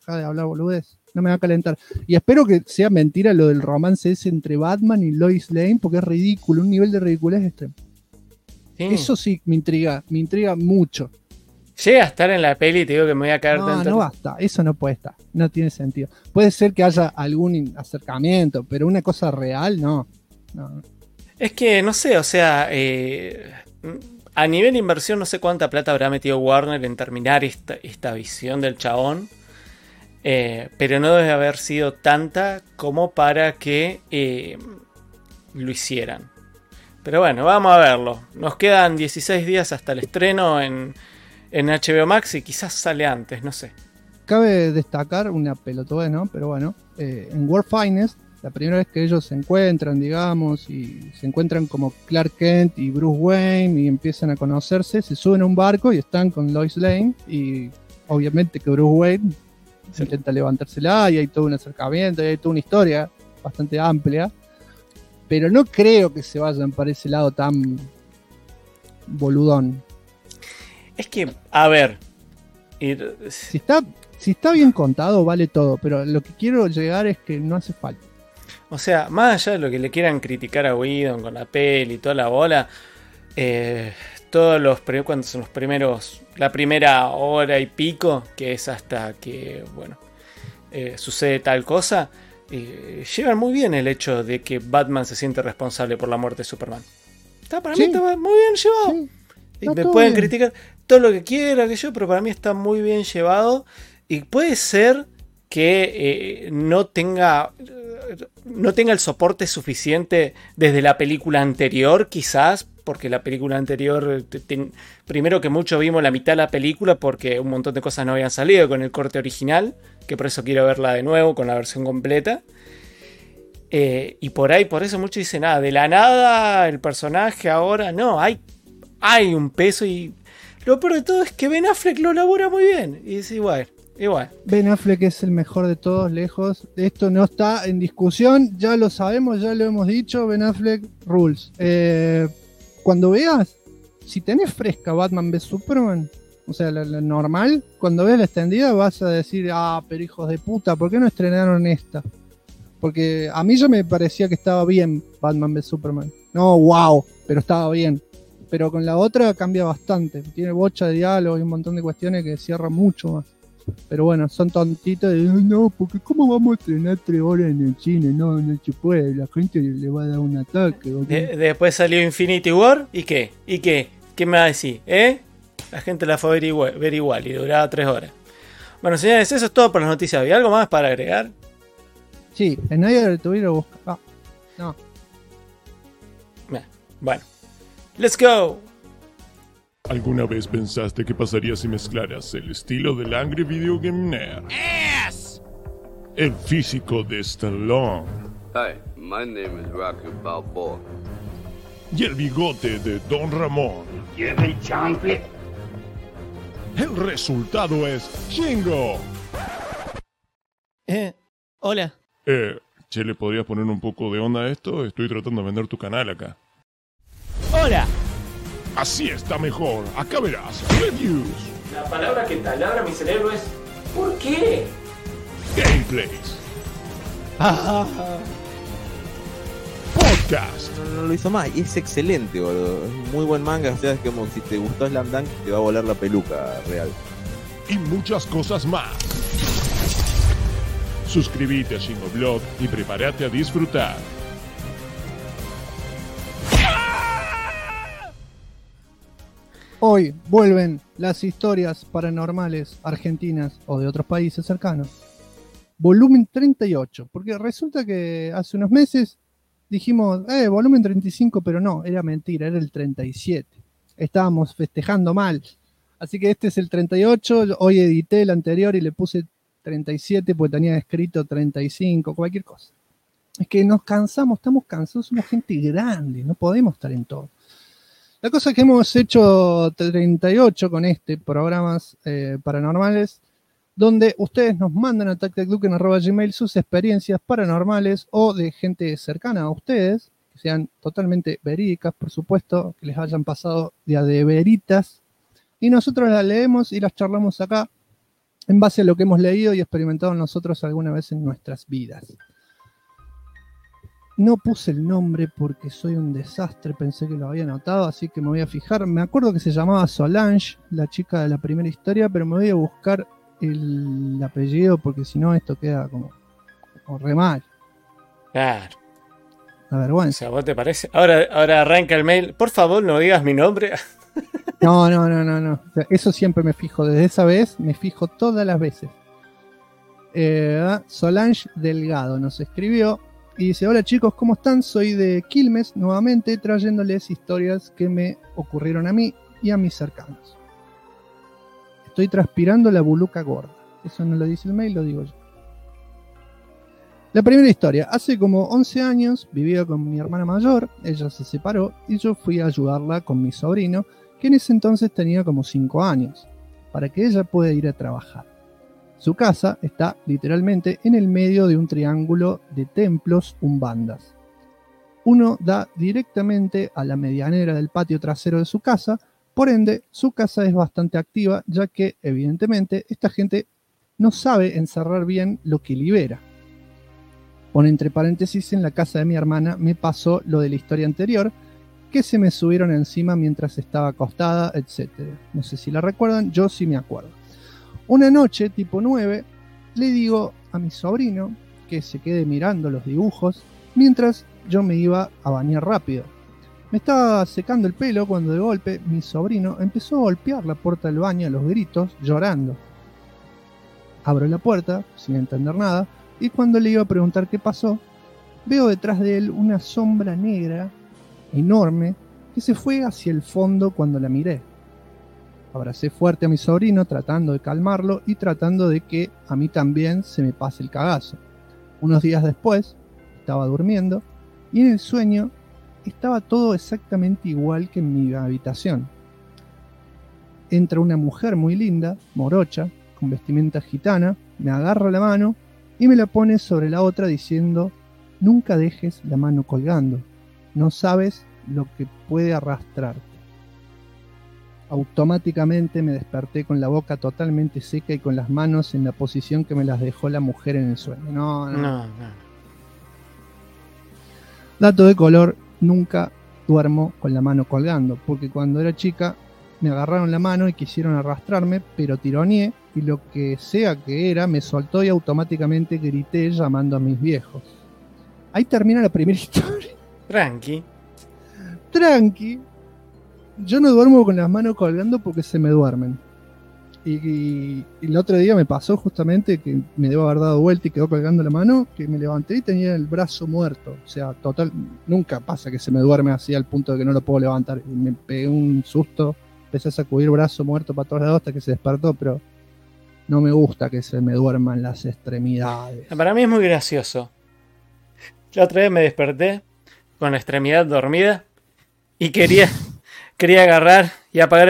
A: No me va a calentar. Y espero que sea mentira lo del romance ese entre Batman y Lois Lane, porque es ridículo, un nivel de ridiculez extremo. Sí. Eso sí me intriga mucho.
B: Llega a estar en la peli y te digo que me voy a caer dentro.
A: No basta, eso no puede estar, no tiene sentido. Puede ser que haya algún acercamiento, pero una cosa real, no.
B: Es que, no sé, o sea, a nivel de inversión no sé cuánta plata habrá metido Warner en terminar esta visión del chabón. Pero no debe haber sido tanta como para que lo hicieran. Pero bueno, vamos a verlo. Nos quedan 16 días hasta el estreno en HBO Max y quizás sale antes, no sé.
A: Cabe destacar una pelotudez, ¿no? Pero bueno, en World Finest, la primera vez que ellos se encuentran, digamos, y se encuentran como Clark Kent y Bruce Wayne y empiezan a conocerse, se suben a un barco y están con Lois Lane y obviamente que Bruce Wayne intenta levantársela y hay todo un acercamiento y hay toda una historia bastante amplia, pero no creo que se vayan para ese lado tan boludón.
B: Es que, a ver,
A: si está bien contado vale todo, pero lo que quiero llegar es que no hace falta.
B: O sea, más allá de lo que le quieran criticar a Whedon con la peli y toda la bola, cuando son los primeros, la primera hora y pico, que es hasta que, bueno, sucede tal cosa, llevan muy bien el hecho de que Batman se siente responsable por la muerte de Superman. Para mí está muy bien llevado. Sí, y me pueden criticar todo lo que quiera, pero para mí está muy bien llevado. Y puede ser que no tenga el soporte suficiente desde la película anterior, quizás, porque la película anterior, primero que mucho vimos la mitad de la película porque un montón de cosas no habían salido con el corte original, que por eso quiero verla de nuevo con la versión completa. Y por eso muchos dicen, de la nada el personaje ahora, no, hay un peso, y lo peor de todo es que Ben Affleck lo labura muy bien, y es igual.
A: Ben Affleck es el mejor de todos, lejos. Esto no está en discusión, ya lo sabemos, ya lo hemos dicho. Ben Affleck rules. Cuando veas, si tenés fresca Batman vs Superman, o sea, la normal, cuando ves la extendida vas a decir, pero hijos de puta, ¿por qué no estrenaron esta? Porque a mí ya me parecía que estaba bien Batman vs Superman. No, wow, pero estaba bien. pero con la otra cambia bastante. Tiene bocha de diálogo y un montón de cuestiones que cierran mucho más. Pero bueno, son tontitos de no, porque ¿cómo vamos a entrenar 3 horas en el cine? No se puede, la gente le va a dar un ataque.
B: Después salió Infinity War, ¿y qué? ¿Qué me va a decir? La gente la fue a ver igual y duraba 3 horas. Bueno, señores, eso es todo por las noticias. ¿Había algo más para agregar?
A: Sí, en nadie tuviera buscar. No.
B: Bueno, let's go.
D: ¿Alguna vez pensaste qué pasaría si mezclaras el estilo del Angry Video Game Nerd?
C: Yes!
D: El físico de Stallone.
E: Hi, my name is Rocky Balboa.
D: Y el bigote de Don Ramón.
C: ¿Quiere chanfle?
D: El resultado es Chingo.
B: Hola.
D: Che, ¿le podrías poner un poco de onda a esto? Estoy tratando de vender tu canal acá.
B: Hola.
D: Así está mejor. Acá verás. Reviews.
B: La palabra que taladra mi cerebro es ¿por qué?
D: Gameplays. Podcast.
F: No lo hizo más y es excelente, boludo. Es muy buen manga. O sea, es como si te gustó Slam Dunk, te va a volar la peluca real.
D: Y muchas cosas más. Suscríbete a Shingoblog y prepárate a disfrutar.
A: Hoy vuelven las historias paranormales argentinas o de otros países cercanos. Volumen 38, porque resulta que hace unos meses dijimos, volumen 35, pero no, era mentira, era el 37. Estábamos festejando mal. Así que este es el 38, hoy edité el anterior y le puse 37 porque tenía escrito 35, cualquier cosa. Es que nos cansamos, estamos cansados, somos gente grande, no podemos estar en todo. La cosa es que hemos hecho 38 con programas paranormales, donde ustedes nos mandan a tactacduken@gmail sus experiencias paranormales o de gente cercana a ustedes, que sean totalmente verídicas, por supuesto, que les hayan pasado de veritas, y nosotros las leemos y las charlamos acá en base a lo que hemos leído y experimentado nosotros alguna vez en nuestras vidas. No puse el nombre porque soy un desastre, pensé que lo había anotado, así que me voy a fijar. Me acuerdo que se llamaba Solange, la chica de la primera historia, pero me voy a buscar el apellido porque si no esto queda como re mal.
B: Claro.
A: La vergüenza.
B: O sea, ¿vos te parece? Ahora arranca el mail. Por favor, no digas mi nombre.
A: No. O sea, eso siempre me fijo. Desde esa vez me fijo todas las veces. Solange Delgado nos escribió y dice: hola chicos, ¿cómo están? Soy de Quilmes, nuevamente trayéndoles historias que me ocurrieron a mí y a mis cercanos. Estoy transpirando la buluca gorda. Eso no lo dice el mail, lo digo yo. La primera historia. Hace como 11 años vivía con mi hermana mayor, ella se separó y yo fui a ayudarla con mi sobrino, que en ese entonces tenía como 5 años, para que ella pueda ir a trabajar. Su casa está literalmente en el medio de un triángulo de templos umbandas. Uno da directamente a la medianera del patio trasero de su casa, por ende su casa es bastante activa, ya que evidentemente esta gente no sabe encerrar bien lo que libera. Pone entre paréntesis: en la casa de mi hermana me pasó lo de la historia anterior, que se me subieron encima mientras estaba acostada, etc. No sé si la recuerdan, yo sí me acuerdo. Una noche, tipo 9, le digo a mi sobrino que se quede mirando los dibujos mientras yo me iba a bañar rápido. Me estaba secando el pelo cuando de golpe mi sobrino empezó a golpear la puerta del baño a los gritos, llorando. Abro la puerta, sin entender nada, y cuando le iba a preguntar qué pasó, veo detrás de él una sombra negra, enorme, que se fue hacia el fondo cuando la miré. Abracé fuerte a mi sobrino tratando de calmarlo y tratando de que a mí también se me pase el cagazo. Unos días después, estaba durmiendo y en el sueño estaba todo exactamente igual que en mi habitación. Entra una mujer muy linda, morocha, con vestimenta gitana, me agarra la mano y me la pone sobre la otra diciendo: nunca dejes la mano colgando, no sabes lo que puede arrastrarte. Automáticamente me desperté con la boca totalmente seca y con las manos en la posición que me las dejó la mujer en el sueño. No. Dato de color: nunca duermo con la mano colgando, porque cuando era chica me agarraron la mano y quisieron arrastrarme, pero tironeé y lo que sea que era me soltó y automáticamente grité llamando a mis viejos. Ahí termina la primera historia.
B: Tranqui.
A: Tranqui. Yo no duermo con las manos colgando porque se me duermen. Y el otro día me pasó justamente que me debo haber dado vuelta y quedó colgando la mano, que me levanté y tenía el brazo muerto. O sea, total, nunca pasa que se me duerme así al punto de que no lo puedo levantar. Y me pegué un susto, empecé a sacudir brazo muerto para todos lados hasta que se despertó, pero no me gusta que se me duerman las extremidades.
B: Para mí es muy gracioso. La otra vez me desperté con la extremidad dormida y quería agarrar y apagar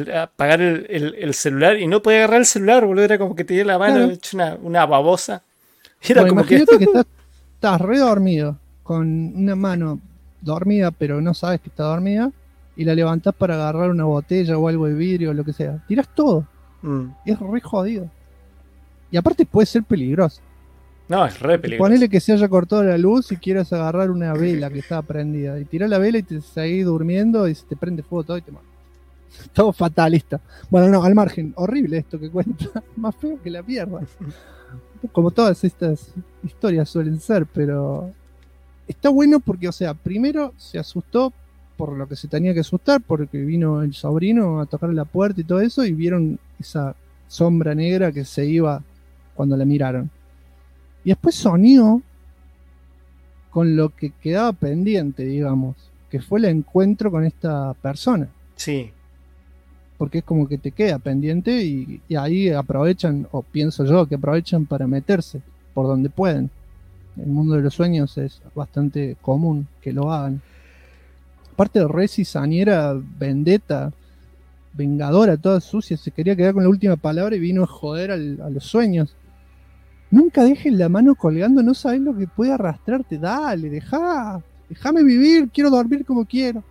B: el celular y no podía agarrar el celular, boludo. Era como que tenía la mano
A: Claro.
B: hecha una babosa. Era
A: Bueno,
B: como que...
A: imagínate que estás re dormido, con una mano dormida, pero no sabes que está dormida, y la levantás para agarrar una botella o algo de vidrio o lo que sea. Tirás todo. Y es re jodido. Y aparte puede ser peligroso.
B: No, es re peligroso.
A: Ponele que se haya cortado la luz y quieras agarrar una vela que estaba prendida. Y tirás la vela y te seguís durmiendo y se te prende fuego todo y te mata. Todo fatalista. Bueno, no, al margen. Horrible esto que cuenta. Más feo que la mierda. Como todas estas historias suelen ser, pero está bueno porque, o sea, primero se asustó por lo que se tenía que asustar, porque vino el sobrino a tocar la puerta y todo eso, y vieron esa sombra negra que se iba cuando la miraron. Y después soñó con lo que quedaba pendiente, digamos, que fue el encuentro con esta persona.
B: Sí.
A: Porque es como que te queda pendiente y ahí aprovechan, o pienso yo, que aprovechan para meterse por donde pueden. En el mundo de los sueños es bastante común que lo hagan. Aparte de re cizañera, vendetta, vengadora, toda sucia, se quería quedar con la última palabra y vino a joder a los sueños. Nunca dejes la mano colgando, no sabes lo que puede arrastrarte. Dale, déjame vivir, quiero dormir como quiero.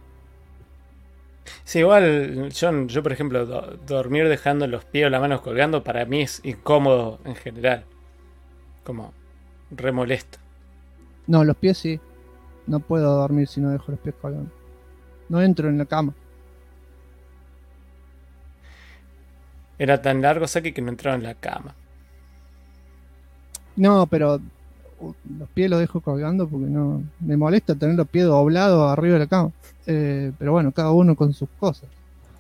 B: Sí, igual yo por ejemplo, dormir dejando los pies o las manos colgando para mí es incómodo en general. Como re molesto.
A: No, los pies sí. No puedo dormir si no dejo los pies colgando. No entro en la cama.
B: Era tan largo, Saki, que no entraba en la cama.
A: No, pero los pies los dejo colgando porque no me molesta tener los pies doblados arriba de la cama. Pero bueno, cada uno con sus cosas.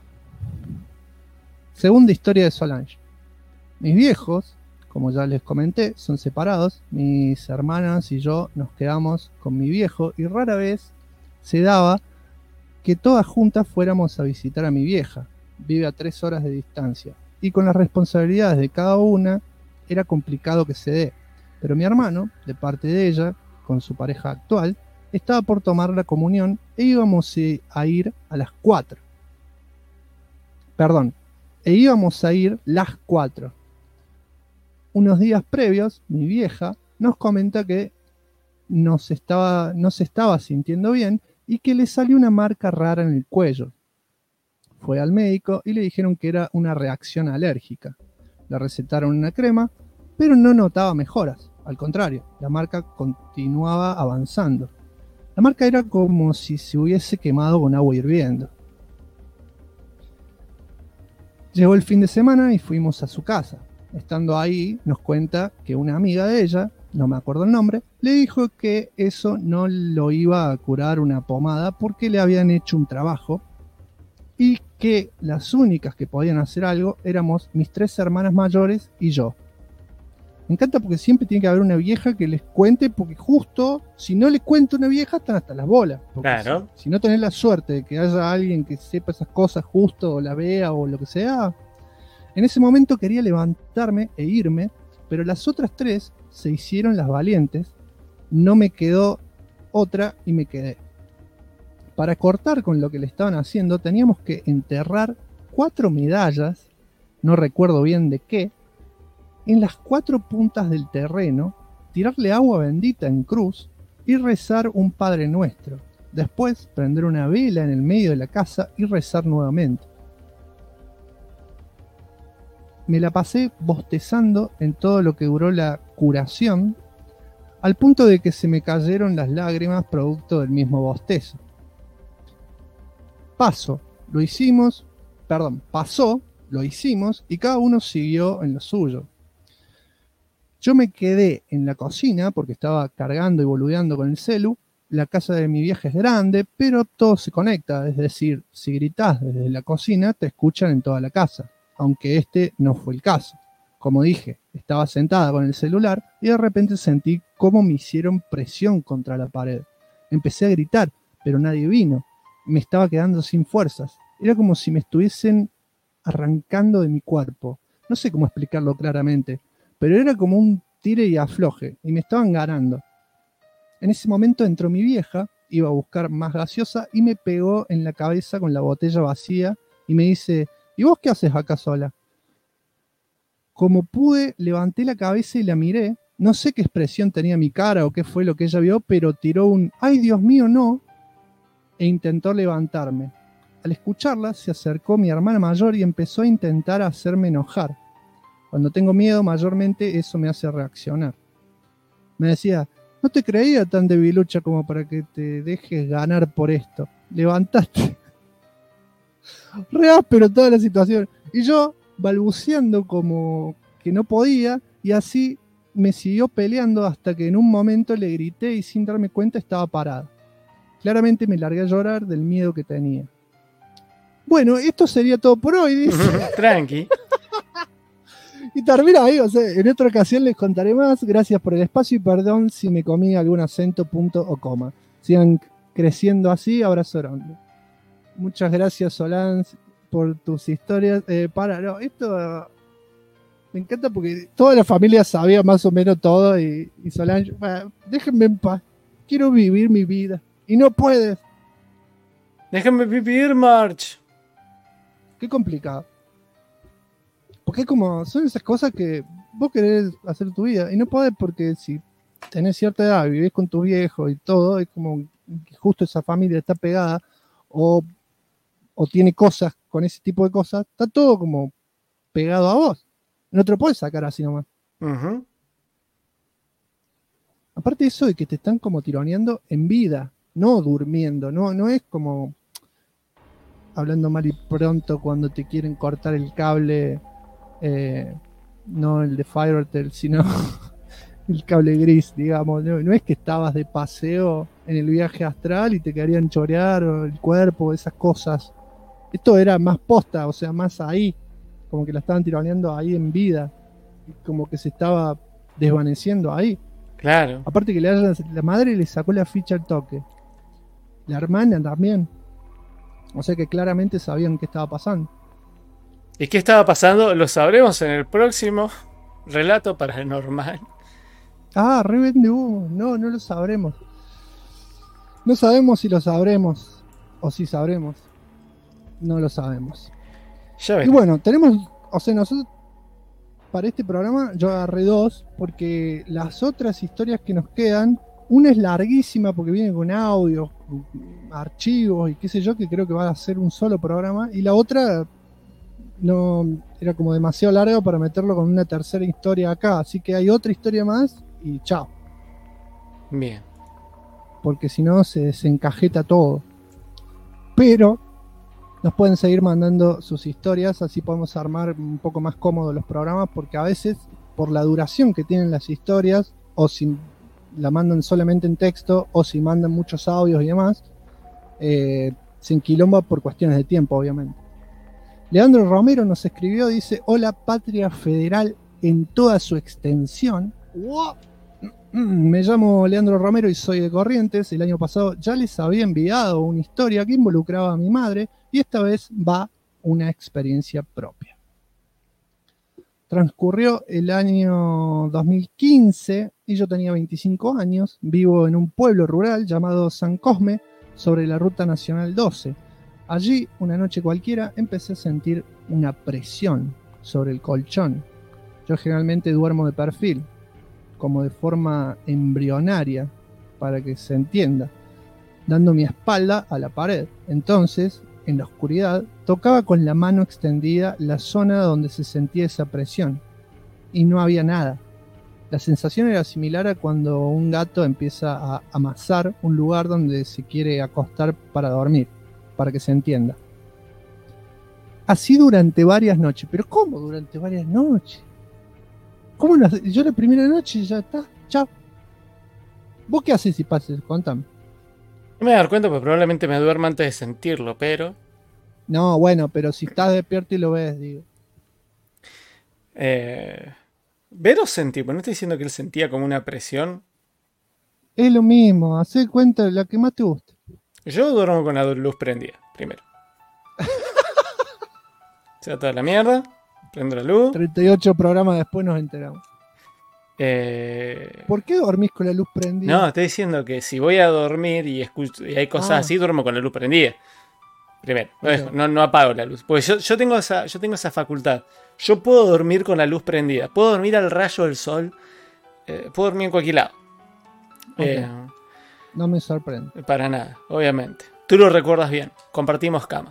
A: Segunda historia de Solange. Mis viejos, como ya les comenté, son separados. Mis hermanas y yo nos quedamos con mi viejo y rara vez se daba que todas juntas fuéramos a visitar a mi vieja. Vive a 3 horas de distancia. Y con las responsabilidades de cada una era complicado que se dé. Pero mi hermano, de parte de ella, con su pareja actual, estaba por tomar la comunión e íbamos a ir a las 4. Perdón, íbamos a ir las 4. Unos días previos, mi vieja nos comenta que no se estaba sintiendo bien y que le salió una marca rara en el cuello. Fue al médico y le dijeron que era una reacción alérgica. Le recetaron una crema, pero no notaba mejoras. Al contrario, la marca continuaba avanzando. La marca era como si se hubiese quemado con agua hirviendo. Llegó el fin de semana y fuimos a su casa. Estando ahí, nos cuenta que una amiga de ella, no me acuerdo el nombre, le dijo que eso no lo iba a curar una pomada porque le habían hecho un trabajo y que las únicas que podían hacer algo éramos mis 3 hermanas mayores y yo. Me encanta porque siempre tiene que haber una vieja que les cuente, porque justo si no les cuenta una vieja están hasta las bolas.
B: Claro.
A: Si no tenés la suerte de que haya alguien que sepa esas cosas justo o la vea o lo que sea, en ese momento quería levantarme e irme, pero las otras 3 se hicieron las valientes, no me quedó otra y me quedé. Para cortar con lo que le estaban haciendo teníamos que enterrar 4 medallas, no recuerdo bien de qué, en las 4 puntas del terreno, tirarle agua bendita en cruz y rezar un Padre Nuestro. Después prender una vela en el medio de la casa y rezar nuevamente. Me la pasé bostezando en todo lo que duró la curación, al punto de que se me cayeron las lágrimas producto del mismo bostezo. pasó, lo hicimos y cada uno siguió en lo suyo. Yo me quedé en la cocina porque estaba cargando y boludeando con el celu. La casa de mi vieja es grande, pero todo se conecta, es decir, si gritás desde la cocina te escuchan en toda la casa, aunque este no fue el caso. Como dije, estaba sentada con el celular y de repente sentí cómo me hicieron presión contra la pared. Empecé a gritar, pero nadie vino. Me estaba quedando sin fuerzas. Era como si me estuviesen arrancando de mi cuerpo. No sé cómo explicarlo claramente, pero era como un tire y afloje, y me estaban ganando. En ese momento entró mi vieja, iba a buscar más gaseosa y me pegó en la cabeza con la botella vacía y me dice, ¿y vos qué haces acá sola? Como pude, levanté la cabeza y la miré. No sé qué expresión tenía mi cara o qué fue lo que ella vio, pero tiró un ¡ay, Dios mío, no! E intentó levantarme. Al escucharla, se acercó mi hermana mayor y empezó a intentar hacerme enojar. Cuando tengo miedo, mayormente eso me hace reaccionar. Me decía, no te creía tan debilucha como para que te dejes ganar por esto. Levantaste. Re áspero toda la situación. Y yo, balbuceando como que no podía, y así me siguió peleando hasta que en un momento le grité y sin darme cuenta estaba parada. Claramente me largué a llorar del miedo que tenía. Bueno, esto sería todo por hoy, dice.
B: Tranqui.
A: Y termina ahí, o sea, en otra ocasión les contaré más. Gracias por el espacio y perdón si me comí algún acento, punto o coma. Sigan creciendo así, abrazo grande. Muchas gracias, Solange, por tus historias. Esto me encanta porque toda la familia sabía más o menos todo y Solange, déjenme en paz, quiero vivir mi vida. Y no puedes.
B: Déjame vivir, March.
A: Qué complicado. Porque son esas cosas que vos querés hacer tu vida y no podés porque si tenés cierta edad y vivís con tus viejos y todo, es como que justo esa familia está pegada o tiene cosas con ese tipo de cosas, está todo como pegado a vos. No te lo podés sacar así nomás.
B: Uh-huh.
A: Aparte de eso de que te están como tironeando en vida, no durmiendo, no es como hablando mal y pronto cuando te quieren cortar el cable, no el de FireTel, sino el cable gris, digamos. No es que estabas de paseo en el viaje astral y te querían chorear o el cuerpo, esas cosas. Esto era más posta, o sea, más ahí, como que la estaban tironeando ahí en vida, como que se estaba desvaneciendo ahí.
B: Claro.
A: Aparte que la madre le sacó la ficha al toque. La hermana también. O sea que claramente sabían qué estaba pasando.
B: ¿Y qué estaba pasando? Lo sabremos en el próximo relato paranormal.
A: Revende humo. No lo sabremos. No sabemos si lo sabremos. O si sabremos. No lo sabemos.
B: Ya ves.
A: Y bueno, tenemos... O sea, nosotros... Para este programa yo agarré 2 porque las otras historias que nos quedan, una es larguísima porque viene con audio, archivos y qué sé yo, que creo que va a ser un solo programa, y la otra no era como demasiado larga para meterlo con una tercera historia acá, así que hay otra historia más y chao.
B: Bien.
A: Porque si no se desencajeta todo. Pero nos pueden seguir mandando sus historias, así podemos armar un poco más cómodos los programas, porque a veces, por la duración que tienen las historias, o si la mandan solamente en texto, o si mandan muchos audios y demás, se enquilomba por cuestiones de tiempo, obviamente. Leandro Romero nos escribió, dice, hola Patria Federal en toda su extensión. Me llamo Leandro Romero y soy de Corrientes. El año pasado ya les había enviado una historia que involucraba a mi madre y esta vez va una experiencia propia. Transcurrió el año 2015 y yo tenía 25 años. Vivo en un pueblo rural llamado San Cosme, sobre la Ruta Nacional 12. Allí, una noche cualquiera, empecé a sentir una presión sobre el colchón. Yo generalmente duermo de perfil, como de forma embrionaria, para que se entienda, dando mi espalda a la pared. Entonces, en la oscuridad, tocaba con la mano extendida la zona donde se sentía esa presión, y no había nada. La sensación era similar a cuando un gato empieza a amasar un lugar donde se quiere acostar para dormir. para que se entienda. Así durante varias noches. ¿Pero cómo durante varias noches? ¿Cómo no? Yo la primera noche ya está, chao. ¿Vos qué haces si pases? Contame.
B: No me voy a dar cuenta porque probablemente me duerma antes de sentirlo, pero...
A: No, bueno, pero si estás despierto y lo ves, digo.
B: Ver o sentir, pues no estoy diciendo que él sentía como una presión.
A: Es lo mismo, hacé cuenta de la que más te gusta.
B: Yo duermo con la luz prendida, primero. Se va toda la mierda, prendo la luz.
A: 38 programas después nos enteramos.
B: Eh...
A: ¿Por qué dormís con la luz prendida?
B: No, estoy diciendo que si voy a dormir y hay cosas así, duermo con la luz prendida. Primero,
A: Ok.
B: no apago la luz. Porque yo tengo esa facultad. Yo puedo dormir con la luz prendida. Puedo dormir al rayo del sol. Puedo dormir en cualquier lado.
A: Ok. No me sorprende.
B: Para nada, obviamente. Tú lo recuerdas bien. Compartimos cama.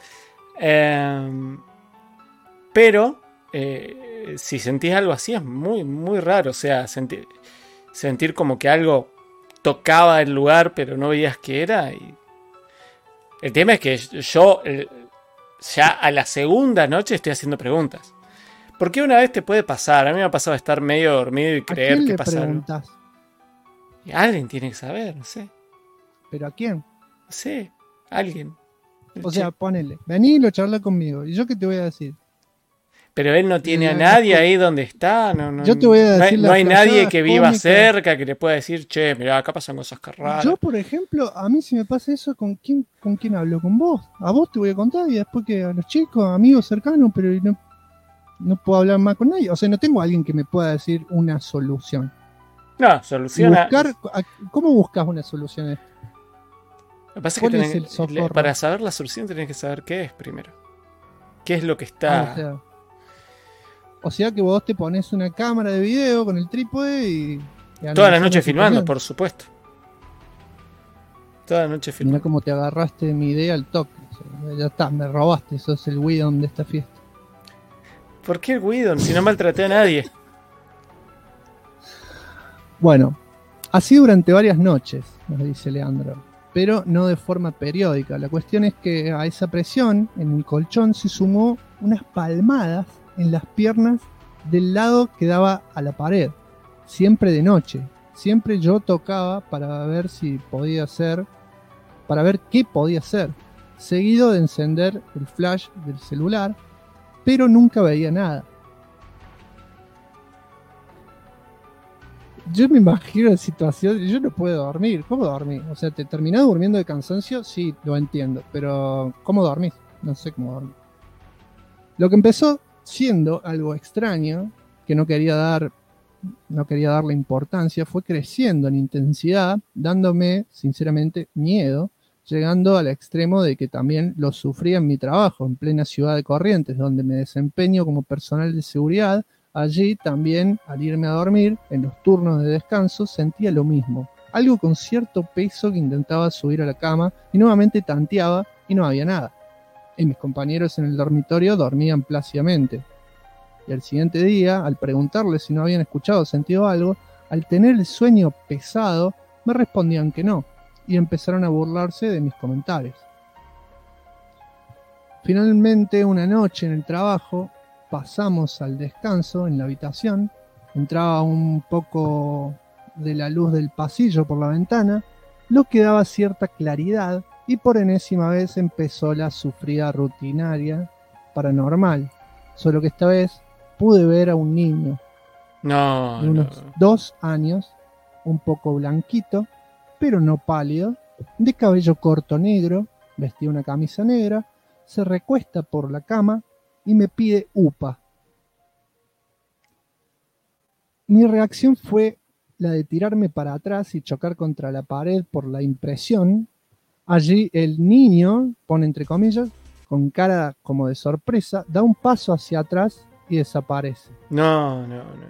B: Pero si sentís algo así es muy, muy raro. O sea, sentir como que algo tocaba el lugar, pero no veías qué era. Y el tema es que yo ya a la segunda noche estoy haciendo preguntas. Porque una vez te puede pasar. A mí me ha pasado estar medio dormido y
A: ¿A
B: creer
A: quién
B: que
A: le
B: pasa algo.
A: preguntás?
B: Y alguien tiene que saber, no sé.
A: ¿Pero a quién?
B: No sé, alguien.
A: O sea, ponele, vení y lo charla conmigo. ¿Y yo qué te voy a decir?
B: Pero él no tiene a
A: La-
B: nadie ahí donde está. No,
A: Yo te voy a
B: no hay,
A: decir
B: no hay
A: las
B: nadie
A: flayadas
B: que viva
A: cómicas.
B: cerca que le pueda decir, che, mirá, acá pasan cosas que raras.
A: Yo, por ejemplo, a mí si me pasa eso, ¿con quién hablo? ¿Con vos? A vos te voy a contar y después que a los chicos, amigos cercanos, pero no puedo hablar más con nadie. O sea, no tengo a alguien que me pueda decir una solución.
B: No, soluciona.
A: ¿Cómo buscas una solución a esto?
B: Lo que pasa es
A: ¿Cuál
B: que
A: es el socorro?
B: para saber la solución tenés que saber qué es primero. ¿Qué es lo que está?
A: O sea que vos te pones una cámara de video con el trípode y
B: Toda la
A: analizás
B: noche filmando,
A: situación.
B: por supuesto. Toda la noche
A: Mirá
B: filmando.
A: cómo te agarraste de mi idea al toque. O sea, ya está, me robaste, sos el Widon de esta fiesta.
B: ¿Por qué el Widon? Si no maltraté a nadie.
A: Bueno, así durante varias noches, nos dice Leandro, pero no de forma periódica. La cuestión es que a esa presión en el colchón se sumó unas palmadas en las piernas del lado que daba a la pared, siempre de noche. Siempre yo tocaba para ver si podía hacer, para ver qué podía hacer, seguido de encender el flash del celular, pero nunca veía nada. Yo me imagino la situación, yo no puedo dormir. ¿Cómo dormir? O sea, ¿te terminás durmiendo de cansancio? Sí, lo entiendo, pero ¿cómo dormís? No sé cómo dormir. Lo que empezó siendo algo extraño, que no quería darle importancia, fue creciendo en intensidad, dándome, sinceramente, miedo, llegando al extremo de que también lo sufría en mi trabajo, en plena ciudad de Corrientes, donde me desempeño como personal de seguridad. Allí también, al irme a dormir, en los turnos de descanso, sentía lo mismo. Algo con cierto peso que intentaba subir a la cama y nuevamente tanteaba y no había nada. Y mis compañeros en el dormitorio dormían plácidamente. Y al siguiente día, al preguntarles si no habían escuchado o sentido algo, al tener el sueño pesado, me respondían que no, y empezaron a burlarse de mis comentarios. Finalmente, una noche en el trabajo, pasamos al descanso en la habitación, entraba un poco de la luz del pasillo por la ventana, lo que daba cierta claridad, y por enésima vez empezó la sufrida rutinaria paranormal, solo que esta vez pude ver a un niño
B: No,
A: de unos 2 años, un poco blanquito, pero no pálido, de cabello corto negro, vestía una camisa negra, se recuesta por la cama y me pide upa. Mi reacción fue la de tirarme para atrás y chocar contra la pared por la impresión. Allí el niño, pone entre comillas, con cara como de sorpresa, da un paso hacia atrás y desaparece.
B: No.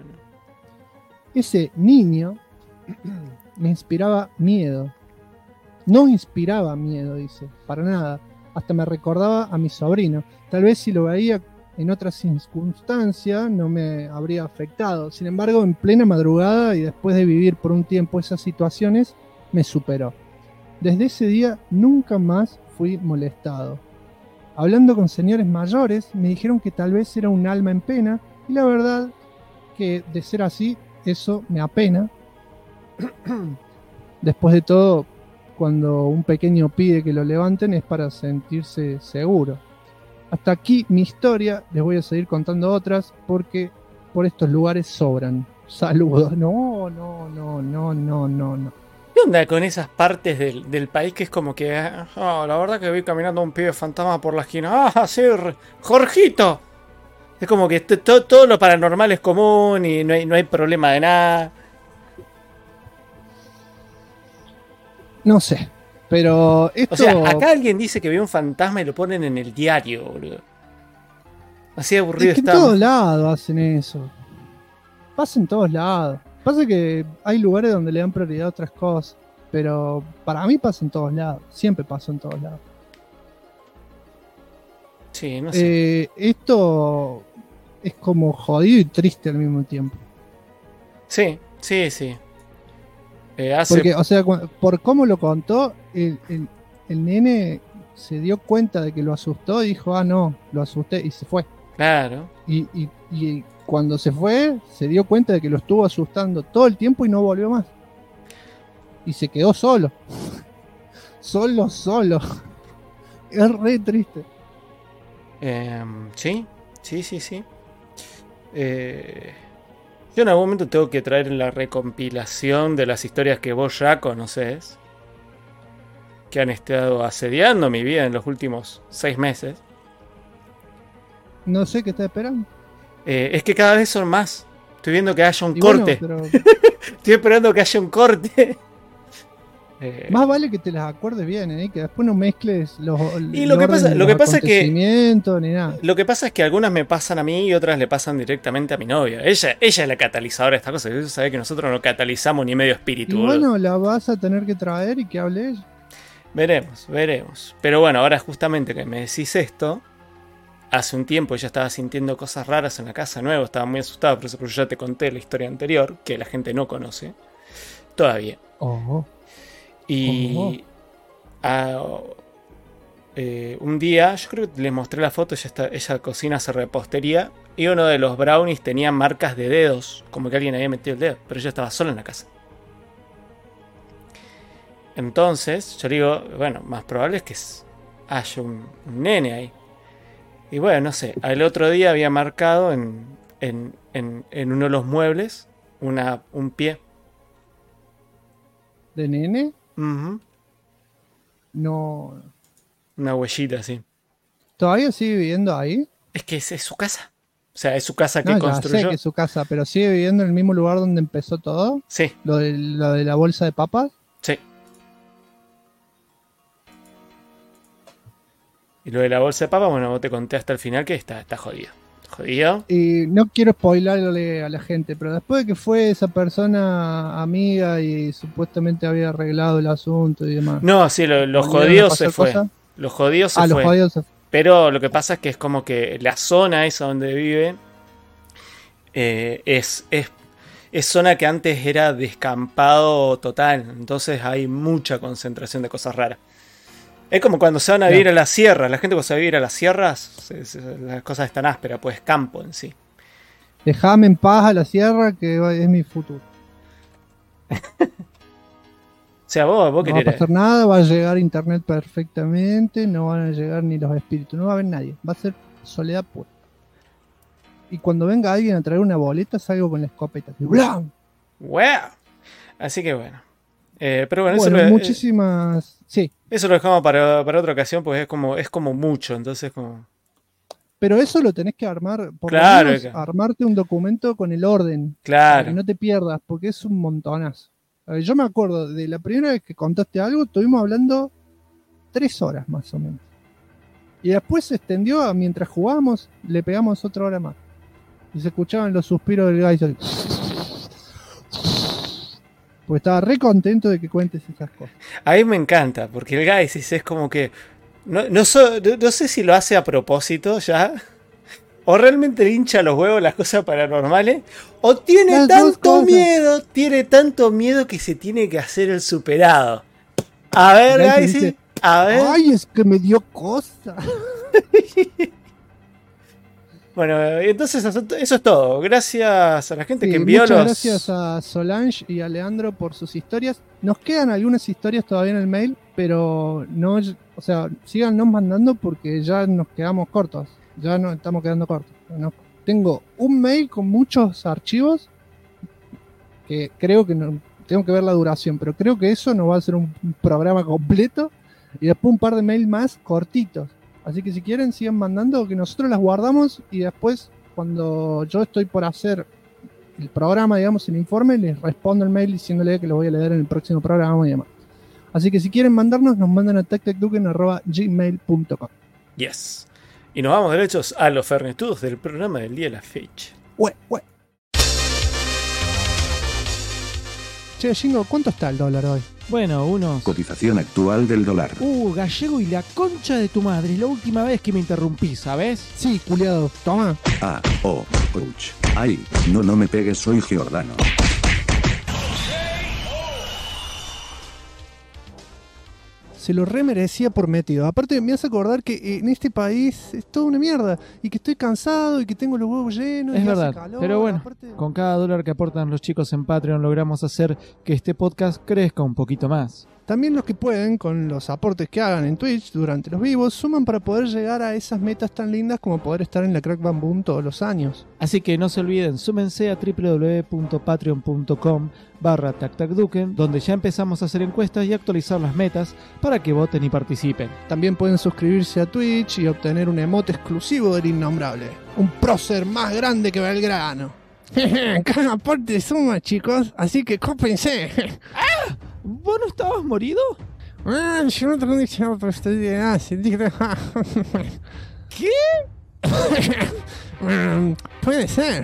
A: Ese niño me inspiraba miedo. No inspiraba miedo, dice, para nada. Hasta me recordaba a mi sobrino. Tal vez si lo veía en otras circunstancias no me habría afectado. Sin embargo, en plena madrugada y después de vivir por un tiempo esas situaciones, me superó. Desde ese día nunca más fui molestado. Hablando con señores mayores, me dijeron que tal vez era un alma en pena, y la verdad que de ser así, eso me apena. Después de todo, cuando un pequeño pide que lo levanten es para sentirse seguro. Hasta aquí mi historia, les voy a seguir contando otras porque por estos lugares sobran. Saludos. No.
B: ¿Qué onda con esas partes del país que es como que... la verdad que vi caminando un pibe fantasma por la esquina. ¡Ah, sí! ¡Jorgito! Es como que todo lo paranormal es común y no hay problema de nada.
A: No sé, pero esto...
B: O sea, acá alguien dice que vio un fantasma y lo ponen en el diario, boludo. Así de aburrido
A: es que
B: está.
A: en todos lados hacen eso. Pasa en todos lados. Pasa que hay lugares donde le dan prioridad a otras cosas. Pero para mí pasa en todos lados. Siempre pasa en todos lados.
B: Sí, no sé.
A: Esto es como jodido y triste al mismo tiempo.
B: Sí.
A: Porque, o sea, por cómo lo contó, el nene se dio cuenta de que lo asustó y dijo, no, lo asusté, y se fue.
B: Claro.
A: Y cuando se fue, se dio cuenta de que lo estuvo asustando todo el tiempo y no volvió más. Y se quedó solo. Solo. Es re triste.
B: Sí. Yo en algún momento tengo que traer la recompilación de las historias que vos ya conocés, que han estado asediando mi vida en los últimos 6 meses.
A: No sé qué está esperando.
B: Es que cada vez son más. Estoy viendo que haya un
A: Y
B: corte.
A: bueno,
B: Estoy esperando que haya un corte.
A: más vale que te las acuerdes bien, que después no mezcles
B: Y lo que pasa es que
A: acontecimientos ni nada.
B: lo que pasa es que algunas me pasan a mí y otras le pasan directamente a mi novia. Ella es la catalizadora de esta cosa. Yo sabés que nosotros no catalizamos ni medio espíritu.
A: Y bueno, la vas a tener que traer y que hable ella.
B: Veremos. Pero bueno, ahora justamente que me decís esto, hace un tiempo ella estaba sintiendo cosas raras en la casa nueva, estaba muy asustada, por eso yo ya te conté la historia anterior, que la gente no conoce todavía. Y un día, yo creo que les mostré la foto, ella cocina, hace repostería, y uno de los brownies tenía marcas de dedos, como que alguien había metido el dedo, pero ella estaba sola en la casa. Entonces, yo digo, bueno, más probable es que haya un nene ahí. Y bueno, no sé, el otro día había marcado en uno de los muebles un pie.
A: ¿De nene?
B: Uh-huh.
A: No.
B: Una huellita, sí.
A: ¿Todavía sigue viviendo ahí?
B: Es que es su casa. O sea, es su casa que
A: No, ya
B: construyó.
A: sé que es su casa, pero ¿sigue viviendo en el mismo lugar donde empezó todo?
B: Sí.
A: ¿Lo de la bolsa de papas?
B: Sí. Y lo de la bolsa de papa, bueno, vos te conté hasta el final que está jodido. Jodido.
A: Y no quiero spoilarle a la gente, pero después de que fue esa persona amiga y supuestamente había arreglado el asunto y demás.
B: No, sí, los jodidos se fue.
A: Cosas.
B: Los jodidos se
A: los
B: fue.
A: jodidos se fue.
B: Pero lo que pasa es que es como que la zona esa donde vive es zona que antes era descampado total. Entonces hay mucha concentración de cosas raras. Es como cuando se van a vivir a las sierras. La gente cuando se va a vivir a las sierras, las cosas están ásperas, pues campo en sí.
A: Dejame en paz a la sierra, que es mi futuro.
B: O sea, vos
A: no
B: querés.
A: va a pasar nada, va a llegar internet perfectamente, no van a llegar ni los espíritus, no va a haber nadie, va a ser soledad pura. Y cuando venga alguien a traer una boleta, salgo con la escopeta. ¡Blam!
B: ¡Wow! Así que bueno. Pero bueno,
A: Bueno,
B: eso
A: muchísimas... Sí.
B: Eso lo dejamos para otra ocasión, pues es como mucho, entonces como...
A: Pero eso lo tenés que armar, por
B: claro,
A: lo menos, armarte un documento con el orden.
B: Claro.
A: Para que no te pierdas, porque es un montonazo. A ver, yo me acuerdo de la primera vez que contaste algo, estuvimos hablando 3 horas más o menos. Y después se extendió a mientras jugábamos, le pegamos otra hora más. Y se escuchaban los suspiros del Geyser. Porque estaba re contento de que cuentes esas cosas.
B: A mí me encanta, porque el Geysis es como que... No sé si lo hace a propósito ya, o realmente le hincha los huevos las cosas paranormales, o tiene tanto miedo que se tiene que hacer el superado. A ver, Geysis, A ver.
A: Ay, es que me dio cosa.
B: Bueno, entonces eso es todo. Gracias a la gente
A: Sí,
B: que envió
A: muchas
B: los.
A: gracias a Solange y a Leandro por sus historias. Nos quedan algunas historias todavía en el mail, pero no, o sea, síganos mandando porque ya nos quedamos cortos. Ya nos estamos quedando cortos. Tengo un mail con muchos archivos que creo que no, tengo que ver la duración, pero creo que eso nos va a ser un programa completo y después un par de mails más cortitos. Así que si quieren sigan mandando, que nosotros las guardamos y después cuando yo estoy por hacer el programa, digamos, el informe, les respondo el mail diciéndole que lo voy a leer en el próximo programa y demás. Así que si quieren mandarnos, nos mandan a tactacduken@gmail.com.
B: Yes. Y nos vamos derechos a los fernetudos del programa del día de la fecha.
A: Ue. Che, Jingo, ¿cuánto está el dólar hoy?
G: Bueno, unos...
H: Cotización actual del dólar.
G: Gallego y la concha de tu madre. Es la última vez que me interrumpí, ¿sabes?
A: Sí, culiado, toma.
H: Ouch. Ay, no me pegues, soy Giordano.
A: Se lo remerecía por metido. Aparte me hace acordar que en este país es toda una mierda. Y que estoy cansado y que tengo los huevos llenos.
G: Es
A: y
G: verdad,
A: hace calor,
G: pero bueno,
A: aparte...
G: con cada dólar que aportan los chicos en Patreon logramos hacer que este podcast crezca un poquito más.
A: También los que pueden, con los aportes que hagan en Twitch durante los vivos, suman para poder llegar a esas metas tan lindas como poder estar en la Crack Bam Boom todos los años.
G: Así que no se olviden, súmense a www.patreon.com/tactacduken, donde ya empezamos a hacer encuestas y actualizar las metas para que voten y participen.
A: También pueden suscribirse a Twitch y obtener un emote exclusivo del innombrable. Un prócer más grande que Belgrano. Cada aporte suma, chicos, así que cópense.
G: ¿Vos no estabas morido?
A: Yo no tengo diccionario, pero estoy bien.
G: ¿Qué?
A: Puede ser.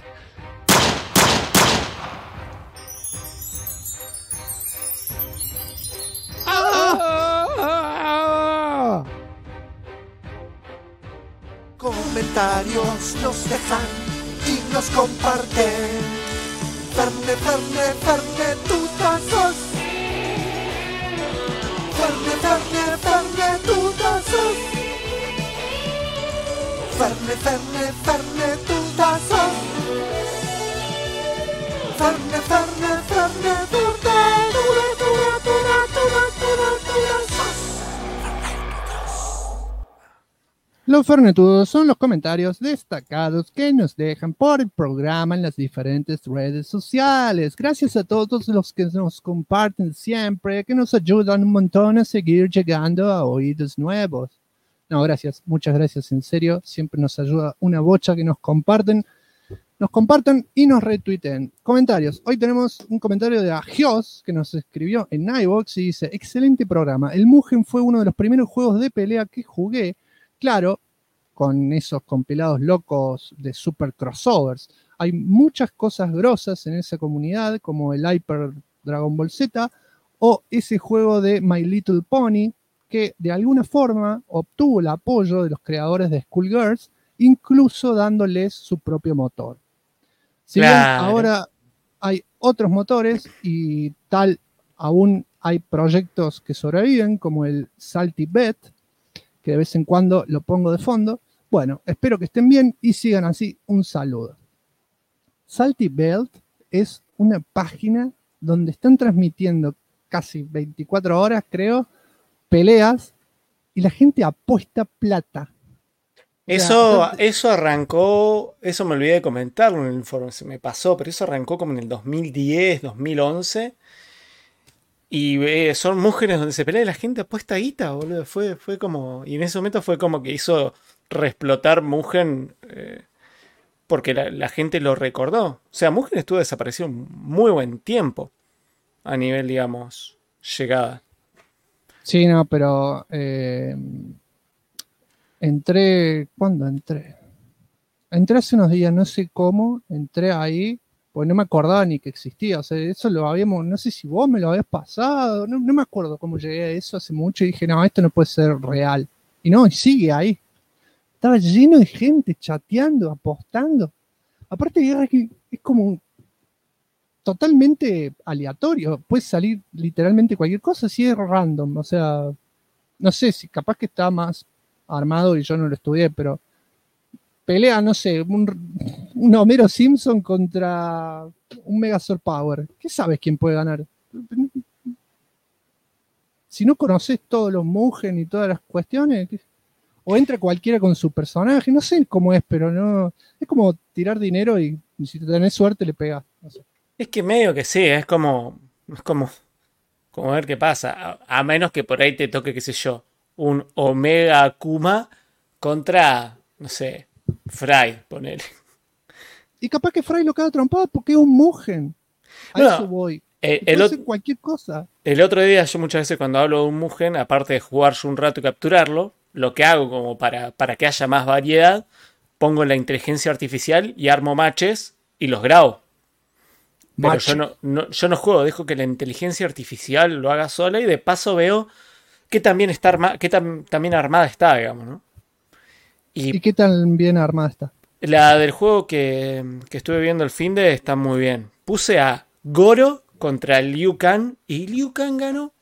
I: Comentarios nos dejan y nos comparten. Ferne, tutazos. Ferne, tutazos. Ferne, tutazos. Ferne,
A: Los fernetudos son los comentarios destacados que nos dejan por el programa en las diferentes redes sociales. Gracias a todos los que nos comparten siempre, que nos ayudan un montón a seguir llegando a oídos nuevos. No, gracias, muchas gracias, en serio. Siempre nos ayuda una bocha que nos compartan y nos retuiten. Comentarios. Hoy tenemos un comentario de Agios que nos escribió en iVoox y dice: excelente programa. El Mugen fue uno de los primeros juegos de pelea que jugué. Claro, con esos compilados locos de super crossovers. Hay muchas cosas grosas en esa comunidad, como el Hyper Dragon Ball Z o ese juego de My Little Pony, que de alguna forma obtuvo el apoyo de los creadores de Skullgirls, incluso dándoles su propio motor. Si bien ahora hay otros motores y tal, aún hay proyectos que sobreviven, como el Salty Bet, que de vez en cuando lo pongo de fondo. Bueno, espero que estén bien y sigan así. Un saludo. Salty Belt es una página donde están transmitiendo casi 24 horas, creo, peleas y la gente apuesta plata.
B: Eso arrancó, eso me olvidé de comentarlo en el informe, se me pasó, pero eso arrancó como en el 2010, 2011. Y son mujeres donde se pelea y la gente apuesta guita, boludo. Fue como. Y en ese momento fue como que hizo reexplotar Mugen. Porque la gente lo recordó. O sea, Mugen estuvo desaparecido un muy buen tiempo. A nivel, digamos, llegada.
A: Sí, no, pero. Entré. ¿Cuándo entré? Entré hace unos días, no sé cómo. Entré ahí. Pues no me acordaba ni que existía, o sea, eso lo habíamos, no sé si vos me lo habías pasado, no me acuerdo cómo llegué a eso hace mucho y dije, no, esto no puede ser real. Y no, y sigue ahí. Estaba lleno de gente chateando, apostando. Aparte, es como totalmente aleatorio, puede salir literalmente cualquier cosa, si es random, o sea, no sé si capaz que está más armado y yo no lo estudié, pero pelea, no sé, un Homero Simpson contra un Megazord Power. ¿Qué sabes quién puede ganar? Si no conoces todos los Mugen y todas las cuestiones, o entra cualquiera con su personaje, no sé cómo es, pero no. Es como tirar dinero y si tenés suerte le pegás. No sé.
B: Es que medio que sí, es como ver qué pasa. A menos que por ahí te toque, qué sé yo, un Omega Akuma contra, no sé, Fry, ponele.
A: Y capaz que Fry lo caga trompada porque es un Mugen. A eso voy. Puede ser cualquier cosa.
B: El otro día, yo muchas veces cuando hablo de un Mugen, aparte de jugar yo un rato y capturarlo, lo que hago como para que haya más variedad, pongo la inteligencia artificial y armo matches y los grabo. Pero yo no juego, dejo que la inteligencia artificial lo haga sola y de paso veo que también también armada está, digamos, ¿no?
A: ¿Y qué tan bien armada está?
B: La del juego que estuve viendo el finde está muy bien. Puse a Goro contra Liu Kang y Liu Kang ganó.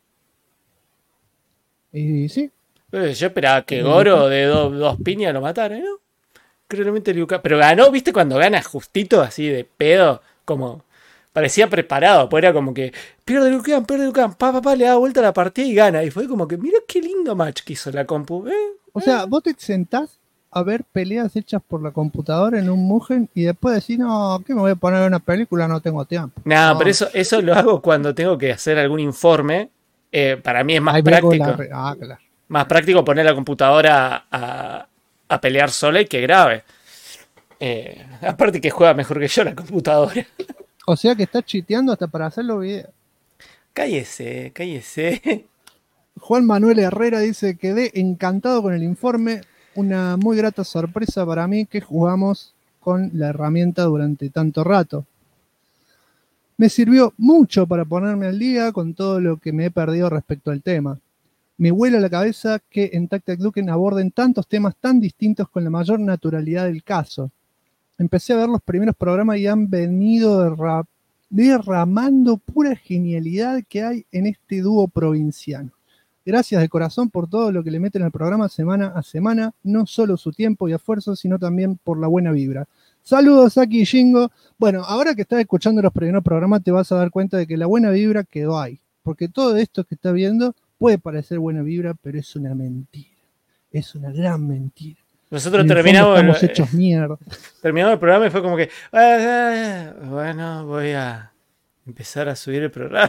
A: Y sí.
B: Yo esperaba que Goro de dos piñas lo matara, ¿no? Claramente Liu Kang. Pero ganó, ¿viste? Cuando gana justito, así de pedo, como parecía preparado. Pues era como que pierde Liu Kang, pa, le da vuelta a la partida y gana. Y fue como que, mira qué lindo match que hizo la compu.
A: O sea, vos te sentás a ver peleas hechas por la computadora en un Mugen y después decís, no, ¿qué me voy a poner en una película? No tengo tiempo.
B: No, pero eso lo hago cuando tengo que hacer algún informe. Para mí es más práctico.
A: Claro.
B: Más práctico poner la computadora a pelear sola y que grabe. Aparte que juega mejor que yo la computadora.
A: O sea que está chiteando hasta para hacer los videos.
B: Cállese.
A: Juan Manuel Herrera dice, quedé encantado con el informe. Una muy grata sorpresa para mí que jugamos con la herramienta durante tanto rato. Me sirvió mucho para ponerme al día con todo lo que me he perdido respecto al tema. Me vuela la cabeza que en Tactic Duken aborden tantos temas tan distintos con la mayor naturalidad del caso. Empecé a ver los primeros programas y han venido derramando pura genialidad que hay en este dúo provinciano. Gracias de corazón por todo lo que le meten al programa semana a semana, no solo su tiempo y esfuerzo, sino también por la buena vibra. Saludos, Aki y Shingo. Bueno, ahora que estás escuchando los primeros programas te vas a dar cuenta de que la buena vibra quedó ahí. Porque todo esto que estás viendo puede parecer buena vibra, pero es una mentira. Es una gran mentira.
B: Nosotros terminamos
A: hechos mierda.
B: Terminamos el programa y fue como que, bueno, voy a empezar a subir el programa.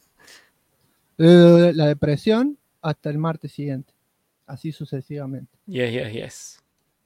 A: La depresión hasta el martes siguiente. Así sucesivamente.
B: Yes.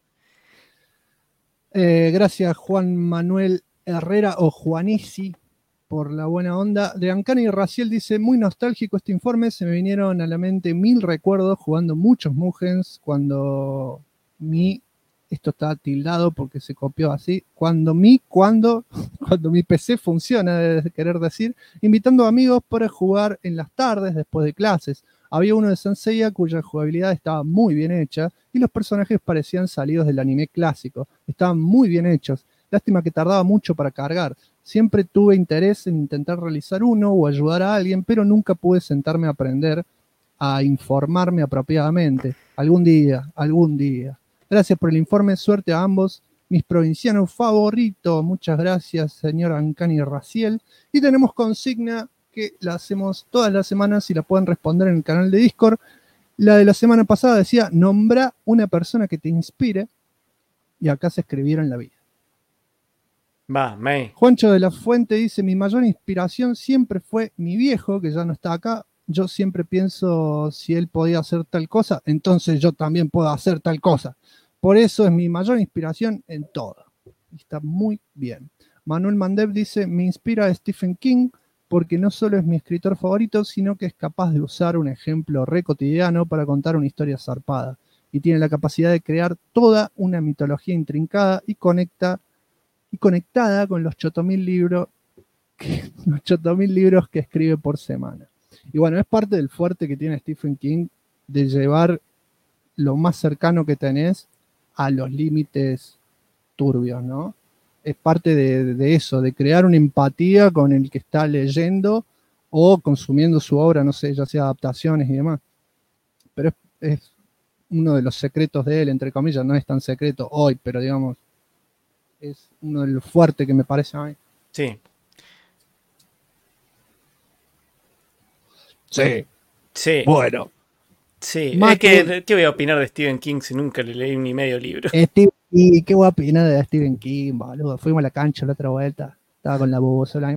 A: Gracias Juan Manuel Herrera o Juanesi por la buena onda. De Ancani y Raciel dice, muy nostálgico este informe, se me vinieron a la mente 1000 recuerdos jugando muchos Mugens cuando esto está tildado porque se copió así, cuando mi PC funciona, de querer decir, invitando amigos para jugar en las tardes después de clases. Había uno de Saint Seiya cuya jugabilidad estaba muy bien hecha y los personajes parecían salidos del anime clásico. Estaban muy bien hechos. Lástima que tardaba mucho para cargar. Siempre tuve interés en intentar realizar uno o ayudar a alguien, pero nunca pude sentarme a aprender, a informarme apropiadamente. Algún día. Gracias por el informe, suerte a ambos. Mis provincianos favoritos. Muchas gracias, señor Ancani Raciel. Y tenemos consigna que la hacemos todas las semanas y la pueden responder en el canal de Discord. La de la semana pasada decía, nombra una persona que te inspire. Y acá se escribieron la vida. Juancho de la Fuente dice, mi mayor inspiración siempre fue mi viejo, que ya no está acá. Yo siempre pienso, si él podía hacer tal cosa, entonces yo también puedo hacer tal cosa. Por eso es mi mayor inspiración en todo. Está muy bien. Manuel Mandev dice, me inspira a Stephen King porque no solo es mi escritor favorito, sino que es capaz de usar un ejemplo re cotidiano para contar una historia zarpada. Y tiene la capacidad de crear toda una mitología intrincada y conectada con los 8.000 libros que escribe por semana. Y bueno, es parte del fuerte que tiene Stephen King de llevar lo más cercano que tenés a los límites turbios, ¿no? Es parte de eso, de crear una empatía con el que está leyendo o consumiendo su obra, no sé, ya sea adaptaciones y demás. pero es uno de los secretos de él, entre comillas, no es tan secreto hoy, pero digamos, es uno de los fuertes que me parece a mí.
B: Sí.
A: Sí.
B: Sí.
A: Bueno.
B: Sí.
A: Matu-
B: Es que, ¿qué voy a opinar de Stephen King si nunca le leí ni medio libro?
A: ¿Y qué voy a opinar de Stephen King, boludo? Fuimos a la cancha la otra vuelta. Estaba con la bubosola.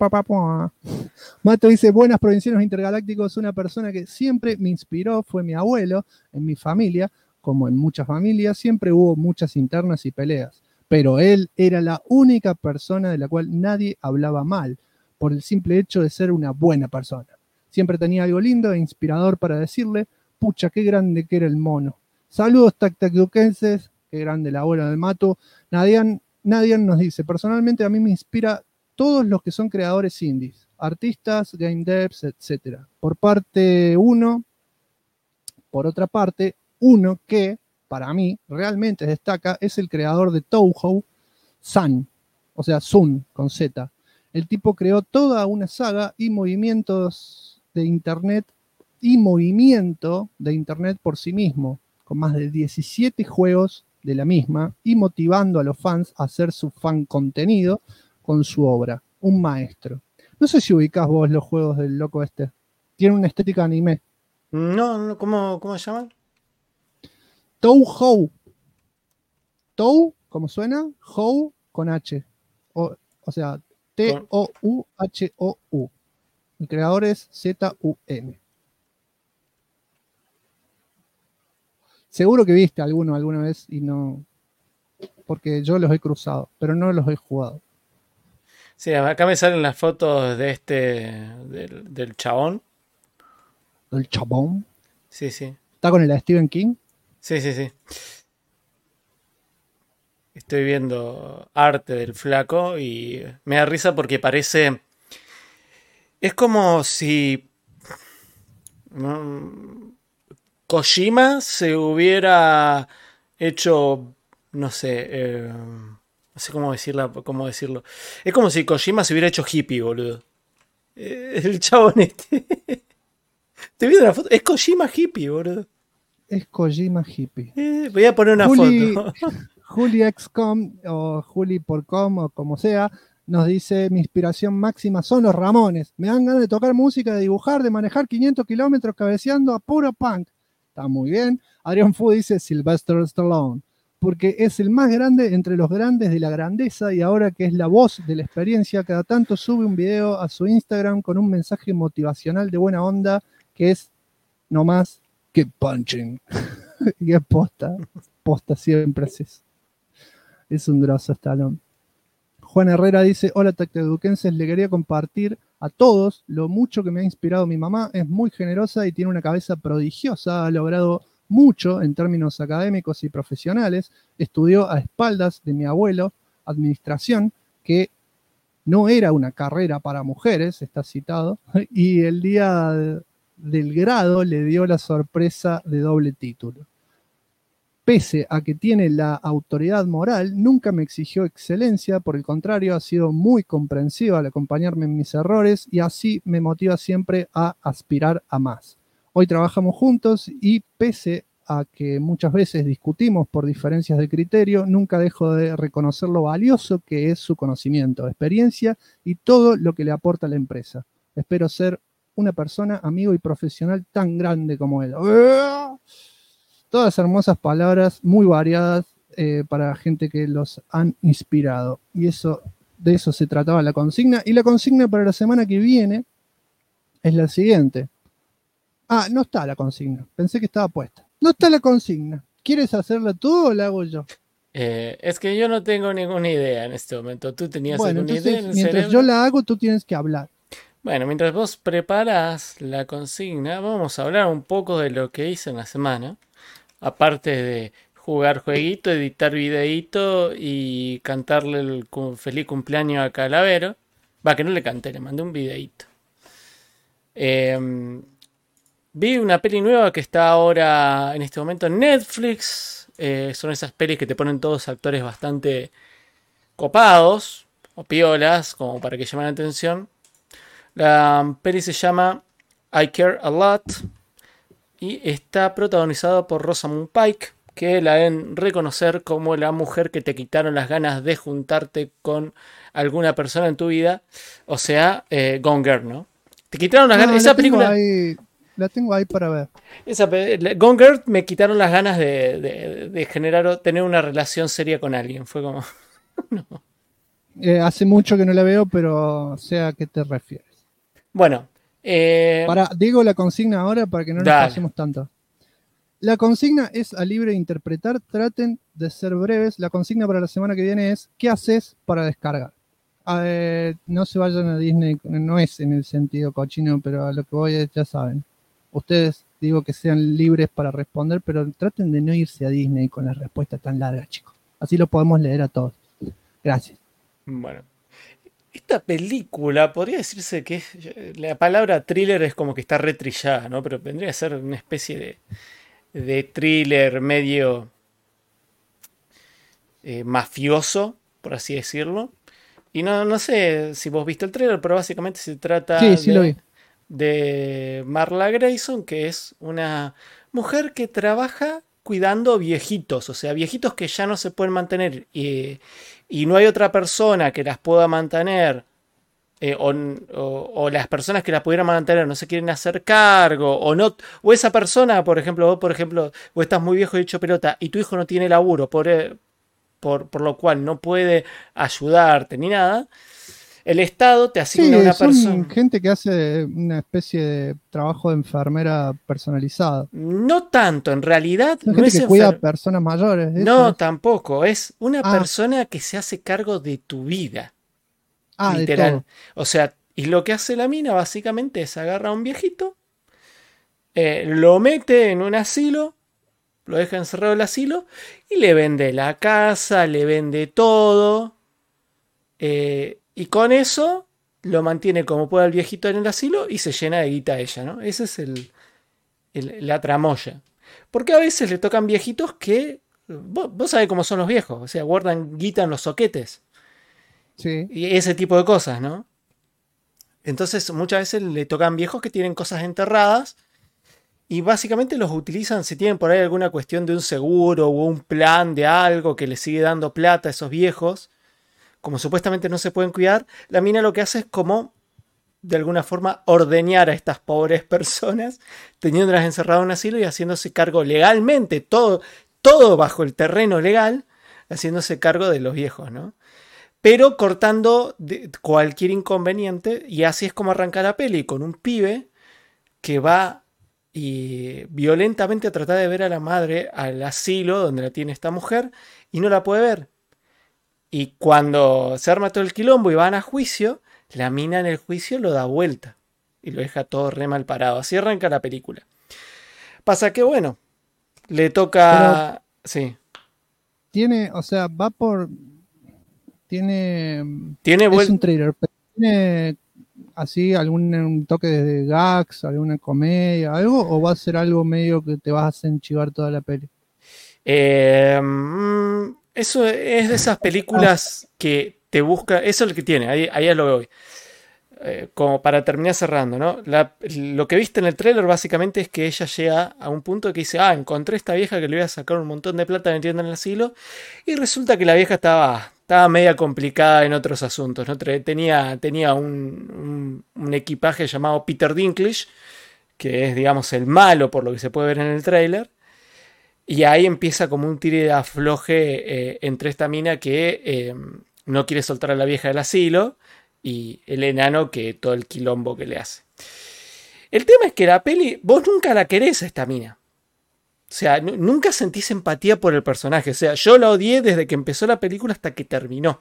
A: Mato dice, buenas provincianos intergalácticos. Una persona que siempre me inspiró fue mi abuelo. En mi familia, como en muchas familias, siempre hubo muchas internas y peleas. Pero él era la única persona de la cual nadie hablaba mal, por el simple hecho de ser una buena persona. Siempre tenía algo lindo e inspirador para decirle, pucha, qué grande que era el mono. Saludos tactacduquenses, qué grande el abuelo del Mato. Nadian nos dice, personalmente a mí me inspira todos los que son creadores indies, artistas, game devs, etc. Por otra parte, uno que para mí realmente destaca es el creador de Touhou, Sun, o sea, Sun con Z. El tipo creó toda una saga y movimiento de internet por sí mismo, con más de 17 juegos de la misma y motivando a los fans a hacer su fan contenido con su obra. Un maestro. No sé si ubicás vos los juegos del loco este. Tiene una estética anime.
B: No, ¿cómo se llaman?
A: Touhou. Tou, ¿cómo suena? Hou con H. O sea, Touhou. El creador es ZUN. Seguro que viste alguno alguna vez y no... Porque yo los he cruzado, pero no los he jugado.
B: Sí, acá me salen las fotos de del chabón.
A: ¿El chabón?
B: Sí.
A: ¿Está con el Stephen King?
B: Sí. Estoy viendo arte del flaco y me da risa porque parece... Es como si Kojima se hubiera hecho, no sé cómo decirlo. Es como si Kojima se hubiera hecho hippie, boludo. El chabón este. Te viendo la foto. Es Kojima hippie, boludo.
A: Es Kojima hippie.
B: Voy a poner una foto.
A: Juli XCOM o Juli por com o como sea, nos dice, mi inspiración máxima son los Ramones. Me dan ganas de tocar música, de dibujar, de manejar 500 kilómetros cabeceando a puro punk. Está muy bien. Adrián Fu dice Sylvester Stallone, porque es el más grande entre los grandes de la grandeza y ahora que es la voz de la experiencia, cada tanto sube un video a su Instagram con un mensaje motivacional de buena onda que es no más que punching. Y es posta siempre es un grosso Stallone. Juan Herrera dice, hola tactaduquenses, le quería compartir a todos lo mucho que me ha inspirado mi mamá. Es muy generosa y tiene una cabeza prodigiosa, ha logrado mucho en términos académicos y profesionales. Estudió a espaldas de mi abuelo administración, que no era una carrera para mujeres, está citado, y el día del grado le dio la sorpresa de doble título. Pese a que tiene la autoridad moral, nunca me exigió excelencia, por el contrario, ha sido muy comprensiva al acompañarme en mis errores y así me motiva siempre a aspirar a más. Hoy trabajamos juntos y pese a que muchas veces discutimos por diferencias de criterio, nunca dejo de reconocer lo valioso que es su conocimiento, experiencia y todo lo que le aporta a la empresa. Espero ser una persona, amigo y profesional tan grande como él. Todas hermosas palabras, muy variadas para gente que los han inspirado. Y de eso se trataba la consigna. Y la consigna para la semana que viene es la siguiente. No está la consigna. Pensé que estaba puesta. No está la consigna. ¿Quieres hacerla tú o la hago yo?
B: Es que yo no tengo ninguna idea en este momento. ¿Tú tenías alguna
A: entonces,
B: idea en el
A: mientras
B: cerebro?
A: yo la hago, tú tienes que hablar.
B: Bueno, mientras vos preparas la consigna, vamos a hablar un poco de lo que hice en la semana. Aparte de jugar jueguito, editar videíto y cantarle el feliz cumpleaños a Calavero. Que no le canté, le mandé un videíto. Vi una peli nueva que está ahora en este momento en Netflix. Son esas pelis que te ponen todos actores bastante copados o piolas, como para que llamen la atención. La peli se llama I Care a Lot. y está protagonizado por Rosamund Pike, que la deben reconocer como la mujer que te quitaron las ganas de juntarte con alguna persona en tu vida, o sea, Gone Girl, ¿no? Te quitaron las ganas. Esa película.
A: La tengo ahí para ver.
B: Gone Girl me quitaron las ganas de generar o tener una relación seria con alguien. Fue como. No.
A: Hace mucho que no la veo, pero sé a qué te refieres.
B: Bueno.
A: Digo la consigna ahora para que no nos pasemos tanto. La consigna es a libre interpretar. Traten de ser breves. La consigna para la semana que viene es: ¿qué haces para descargar? No se vayan a Disney. No es en el sentido cochino, pero a lo que voy es, ya saben. Ustedes digo que sean libres para responder, pero traten de no irse a Disney con las respuestas tan largas, chicos. Así lo podemos leer a todos. Gracias.
B: Bueno. Esta película podría decirse que la palabra thriller es como que está retrillada, ¿no? Pero vendría a ser una especie de thriller medio mafioso, por así decirlo. Y no sé si vos viste el thriller, pero básicamente se trata
A: lo vi.
B: De Marla Grayson, que es una mujer que trabaja cuidando viejitos, o sea, viejitos que ya no se pueden mantener y no hay otra persona que las pueda mantener, o las personas que las pudieran mantener no se quieren hacer cargo, o esa persona, por ejemplo, vos estás muy viejo y hecho pelota y tu hijo no tiene laburo, por lo cual no puede ayudarte ni nada. El Estado te asigna una persona.
A: Gente que hace una especie de trabajo de enfermera personalizado.
B: No tanto, en realidad.
A: No gente que cuida a personas mayores.
B: No, tampoco. Es una persona que se hace cargo de tu vida. Literal.
A: De todo.
B: O sea, y lo que hace la mina básicamente es agarra a un viejito, lo mete en un asilo, lo deja encerrado en el asilo y le vende la casa, le vende todo. Y con eso lo mantiene como pueda el viejito en el asilo y se llena de guita a ella, ¿no? Esa es la tramoya. Porque a veces le tocan viejitos que... Vos sabés cómo son los viejos. O sea, guardan guita en los soquetes.
A: Sí.
B: Y ese tipo de cosas, ¿no? Entonces muchas veces le tocan viejos que tienen cosas enterradas y básicamente los utilizan si tienen por ahí alguna cuestión de un seguro o un plan de algo que les sigue dando plata a esos viejos. Como supuestamente no se pueden cuidar, la mina lo que hace es como, de alguna forma, ordeñar a estas pobres personas, teniéndolas encerradas en un asilo y haciéndose cargo legalmente, todo bajo el terreno legal, haciéndose cargo de los viejos, ¿no? Pero cortando cualquier inconveniente, y así es como arranca la peli, con un pibe que va y violentamente a tratar de ver a la madre al asilo donde la tiene esta mujer y no la puede ver. Y cuando se arma todo el quilombo y van a juicio, la mina en el juicio lo da vuelta y lo deja todo re mal parado. Así arranca la película. Pasa que, bueno, le toca... Sí.
A: Tiene, o sea, va por... Tiene
B: es
A: un trailer, pero tiene así un toque de gags, alguna comedia, algo, o va a ser algo medio que te vas a hacer enchivar toda la peli.
B: Eso es de esas películas que te busca, eso es lo que tiene, ahí es lo que voy. Como para terminar cerrando, ¿no? Lo que viste en el tráiler básicamente es que ella llega a un punto que dice, encontré esta vieja que le voy a sacar un montón de plata metiendo en el asilo, y resulta que la vieja estaba media complicada en otros asuntos, ¿no? Tenía un equipaje llamado Peter Dinklage, que es, digamos, el malo por lo que se puede ver en el tráiler. Y ahí empieza como un tire de afloje entre esta mina que no quiere soltar a la vieja del asilo y el enano que todo el quilombo que le hace. El tema es que la peli, vos nunca la querés a esta mina. O sea, nunca sentís empatía por el personaje. O sea, yo la odié desde que empezó la película hasta que terminó.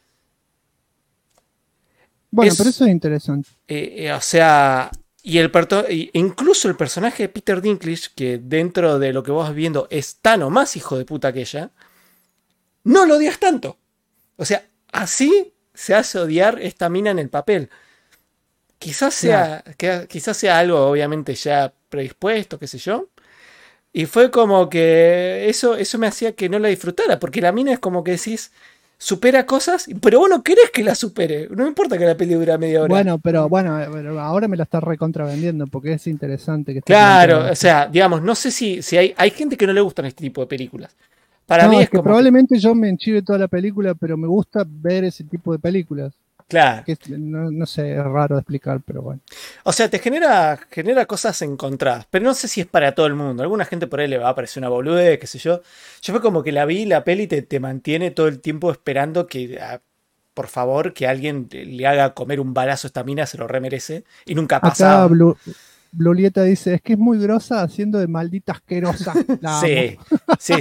A: Bueno, pero eso es interesante.
B: O sea... Y incluso el personaje de Peter Dinklage, que dentro de lo que vos vas viendo es tan o más hijo de puta que ella, no lo odias tanto. O sea, así se hace odiar esta mina en el papel. Quizás sea algo obviamente ya predispuesto, qué sé yo. Y fue como que eso me hacía que no la disfrutara, porque la mina es como que decís, supera cosas, pero vos no querés que la supere. No me importa que la peli dura media hora.
A: Bueno, pero ahora me la está recontravendiendo porque es interesante que esté
B: Claro,
A: planteado.
B: o sea, digamos, no sé si hay gente que no le gustan este tipo de películas. Para
A: No,
B: mí
A: es
B: es
A: que
B: como
A: probablemente yo me enchive toda la película, pero me gusta ver ese tipo de películas.
B: claro.
A: Que no sé, es raro de explicar, pero bueno.
B: O sea, te genera cosas encontradas, pero no sé si es para todo el mundo. Alguna gente por ahí le va a parecer una boludez, qué sé yo. Yo fue como que la vi, la peli te mantiene todo el tiempo esperando que, por favor, que alguien le haga comer un balazo a esta mina, se lo remerece. Y nunca ha
A: Acá
B: pasado.
A: Blulieta dice, es que es muy grosa haciendo de maldita asquerosa. La amo.
B: Sí.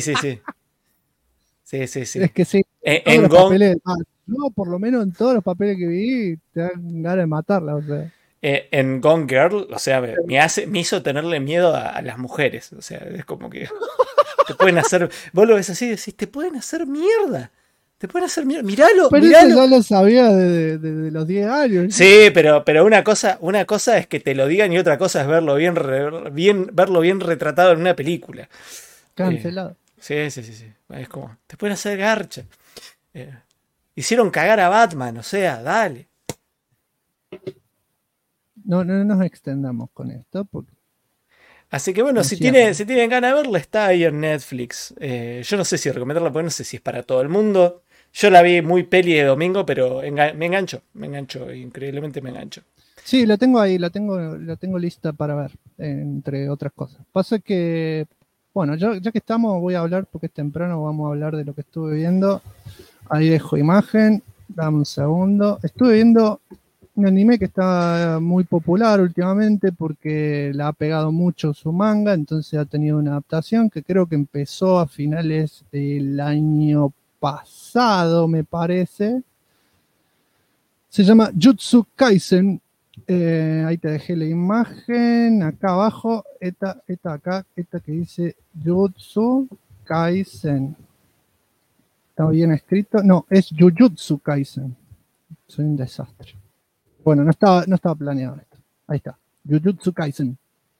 B: Sí.
A: Es que sí, todos
B: En
A: los
B: Gone,
A: papeles, no, por lo menos en todos los papeles que vi, te dan ganas de matarla, o sea.
B: en Gone Girl, o sea, me hizo tenerle miedo a las mujeres. O sea, es como que te pueden hacer. Vos lo ves así y decís, te pueden hacer mierda. Te pueden hacer mierda. Miralo,
A: Pero
B: miralo.
A: eso ya lo sabía desde los 10 años.
B: Sí, pero una cosa es que te lo digan y otra cosa es verlo verlo bien retratado en una película.
A: Cancelado.
B: Sí. Es como, te pueden hacer garcha. Hicieron cagar a Batman, o sea, dale.
A: No nos extendamos con esto, porque
B: Así que bueno,
A: No
B: si
A: cierra.
B: tienen ganas de verla, está ahí en Netflix. Yo no sé si recomendarla, porque no sé si es para todo el mundo. Yo la vi muy peli de domingo, pero me engancho, increíblemente me engancho.
A: sí, la tengo ahí, la tengo lista para ver, entre otras cosas. Pasa que, bueno, ya que estamos, voy a hablar, porque es temprano, vamos a hablar de lo que estuve viendo. Ahí dejo imagen, dame un segundo. Estuve viendo un anime que está muy popular últimamente porque la ha pegado mucho su manga, entonces ha tenido una adaptación que creo que empezó a finales del año pasado, me parece. Se llama Jutsu Kaisen. Ahí te dejé la imagen, acá abajo, esta que dice Jutsu Kaisen. ¿Está bien escrito? No, es Jujutsu Kaisen. Soy un desastre. Bueno, no estaba planeado esto. Ahí está. Jujutsu Kaisen.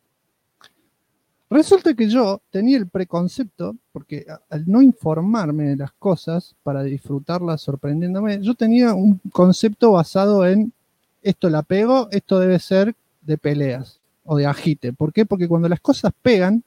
A: Resulta que yo tenía el preconcepto, porque al no informarme de las cosas para disfrutarlas sorprendiéndome, yo tenía un concepto basado en esto la pego, esto debe ser de peleas o de agite. ¿Por qué? Porque cuando las cosas pegan,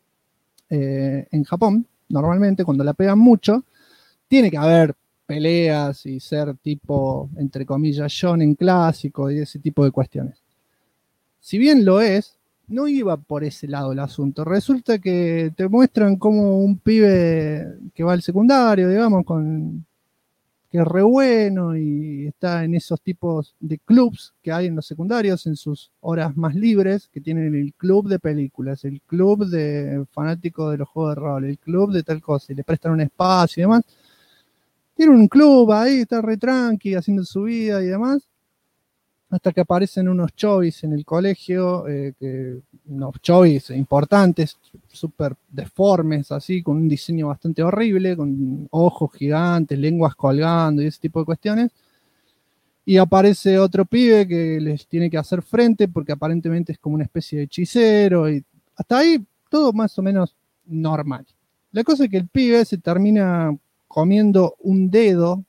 A: en Japón, normalmente cuando la pegan mucho, tiene que haber peleas y ser tipo, entre comillas, shonen clásico y ese tipo de cuestiones. Si bien lo es, no iba por ese lado el asunto. Resulta que te muestran como un pibe que va al secundario, digamos, que es re bueno y está en esos tipos de clubs que hay en los secundarios en sus horas más libres, que tienen el club de películas, el club de fanáticos de los juegos de rol, el club de tal cosa, y le prestan un espacio y demás. Tiene un club ahí, está re tranqui, haciendo su vida y demás, hasta que aparecen unos chovis en el colegio, unos chovis importantes, súper deformes, así, con un diseño bastante horrible, con ojos gigantes, lenguas colgando y ese tipo de cuestiones. Y aparece otro pibe que les tiene que hacer frente, porque aparentemente es como una especie de hechicero, y hasta ahí todo más o menos normal. La cosa es que el pibe se termina comiendo un dedo,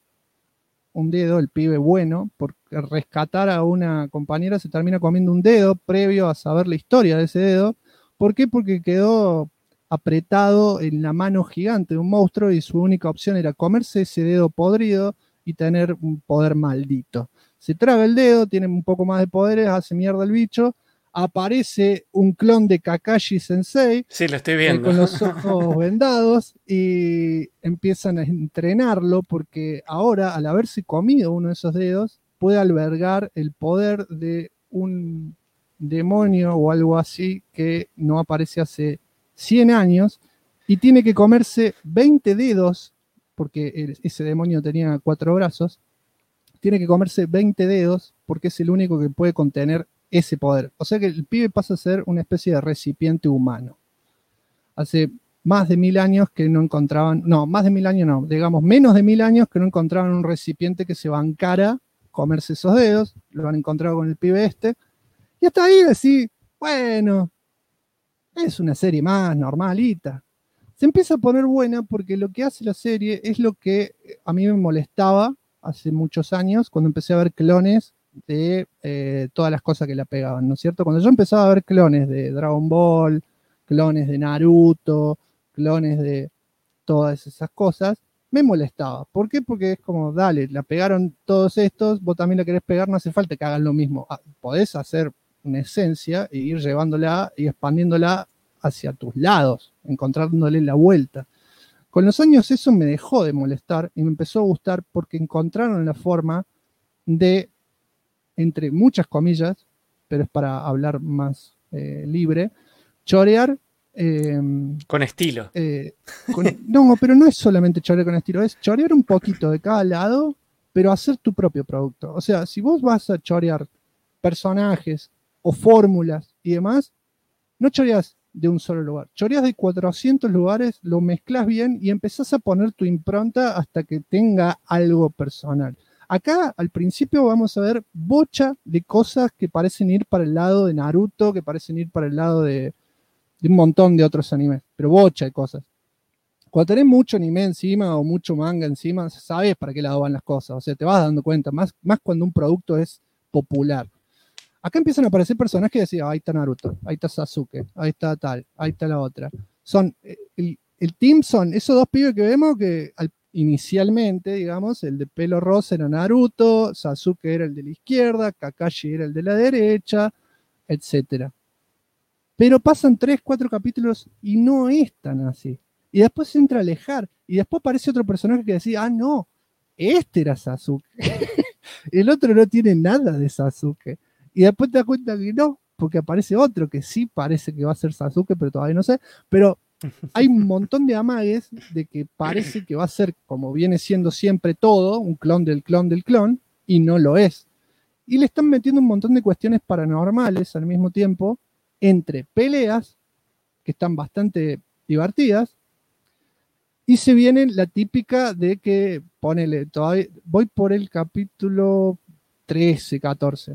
A: el pibe bueno, porque rescatar a una compañera se termina comiendo un dedo previo a saber la historia de ese dedo. ¿Por qué? Porque quedó apretado en la mano gigante de un monstruo y su única opción era comerse ese dedo podrido y tener un poder maldito. Se traga el dedo, tiene un poco más de poderes, hace mierda el bicho, aparece un clon de Kakashi Sensei.
B: Sí, lo estoy viendo.
A: Con los ojos vendados y empiezan a entrenarlo porque ahora, al haberse comido uno de esos dedos, puede albergar el poder de un demonio o algo así que no aparece hace 100 años y tiene que comerse 20 dedos, porque ese demonio tenía 4 brazos, tiene que comerse 20 dedos porque es el único que puede contener ese poder. O sea que el pibe pasa a ser una especie de recipiente humano. Hace más de 1000 años que no encontraban, no, más de 1000 años no, digamos menos de 1000 años que no encontraban un recipiente que se bancara comerse esos dedos. Lo han encontrado con el pibe este. Y hasta ahí decís, bueno, es una serie más normalita. Se empieza a poner buena porque lo que hace la serie es lo que a mí me molestaba hace muchos años cuando empecé a ver clones de todas las cosas que la pegaban, ¿no es cierto? Cuando yo empezaba a ver clones de Dragon Ball, clones de Naruto, clones de todas esas cosas, me molestaba. ¿Por qué? Porque es como, dale, la pegaron todos estos, vos también la querés pegar, no hace falta que hagan lo mismo. Podés hacer una esencia e ir llevándola y expandiéndola hacia tus lados, encontrándole la vuelta. Con los años eso me dejó de molestar y me empezó a gustar porque encontraron la forma de, entre muchas comillas, pero es para hablar más libre, chorear.
B: Con estilo.
A: No, pero no es solamente chorear con estilo, es chorear un poquito de cada lado, pero hacer tu propio producto. O sea, si vos vas a chorear personajes o fórmulas y demás, no choreas de un solo lugar, choreas de 400 lugares, lo mezclas bien y empezás a poner tu impronta hasta que tenga algo personal. Acá al principio vamos a ver bocha de cosas que parecen ir para el lado de Naruto, que parecen ir para el lado de un montón de otros animes, pero bocha de cosas. Cuando tenés mucho anime encima o mucho manga encima, sabes para qué lado van las cosas, o sea, te vas dando cuenta, más cuando un producto es popular. Acá empiezan a aparecer personajes que decían, ahí está Naruto, ahí está Sasuke, ahí está tal, ahí está la otra. Son, el team son esos dos pibes que vemos que inicialmente, digamos, el de pelo rosa era Naruto, Sasuke era el de la izquierda, Kakashi era el de la derecha, etcétera. Pero pasan 3, 4 capítulos y no es tan así. Y después se entra a alejar. Y después aparece otro personaje que decía, ah, no, este era Sasuke. El otro no tiene nada de Sasuke. Y después te das cuenta que no, porque aparece otro que sí parece que va a ser Sasuke, pero todavía no sé. Pero hay un montón de amagues de que parece que va a ser, como viene siendo siempre todo, un clon del clon del clon, y no lo es. Y le están metiendo un montón de cuestiones paranormales al mismo tiempo, entre peleas, que están bastante divertidas, y se viene la típica de que, ponele, todavía voy por el capítulo 13, 14.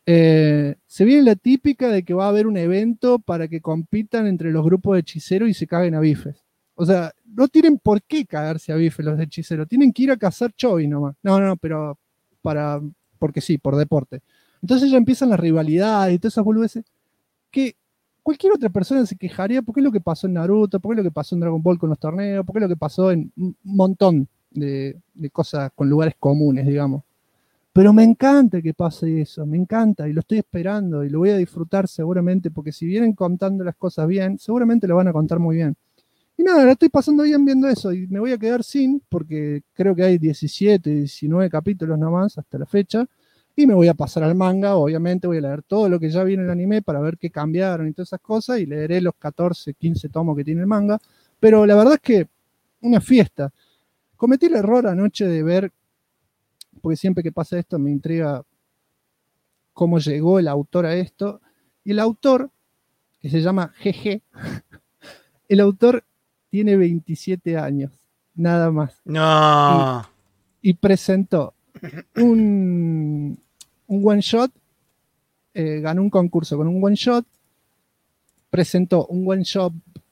A: Se viene la típica de que va a haber un evento para que compitan entre los grupos de hechiceros y se caguen a bifes. O sea, no tienen por qué cagarse a bifes los de hechiceros, tienen que ir a cazar chovis nomás. No, pero porque sí, por deporte. Entonces ya empiezan las rivalidades y todas esas boludeces que cualquier otra persona se quejaría porque es lo que pasó en Naruto, porque es lo que pasó en Dragon Ball con los torneos, porque es lo que pasó en un montón de cosas con lugares comunes, digamos. Pero me encanta que pase eso, me encanta y lo estoy esperando y lo voy a disfrutar seguramente porque si vienen contando las cosas bien, seguramente lo van a contar muy bien. Y nada, la estoy pasando bien viendo eso y me voy a quedar sin porque creo que hay 17, 19 capítulos nomás hasta la fecha y me voy a pasar al manga, obviamente voy a leer todo lo que ya viene en el anime para ver qué cambiaron y todas esas cosas y leeré los 14, 15 tomos que tiene el manga, pero la verdad es que una fiesta. Cometí el error anoche de ver, porque siempre que pasa esto me intriga cómo llegó el autor a esto, y el autor, que se llama GG, el autor tiene 27 años, nada más.
B: No.
A: Y presentó un one shot, ganó un concurso con un one shot, presentó un one shot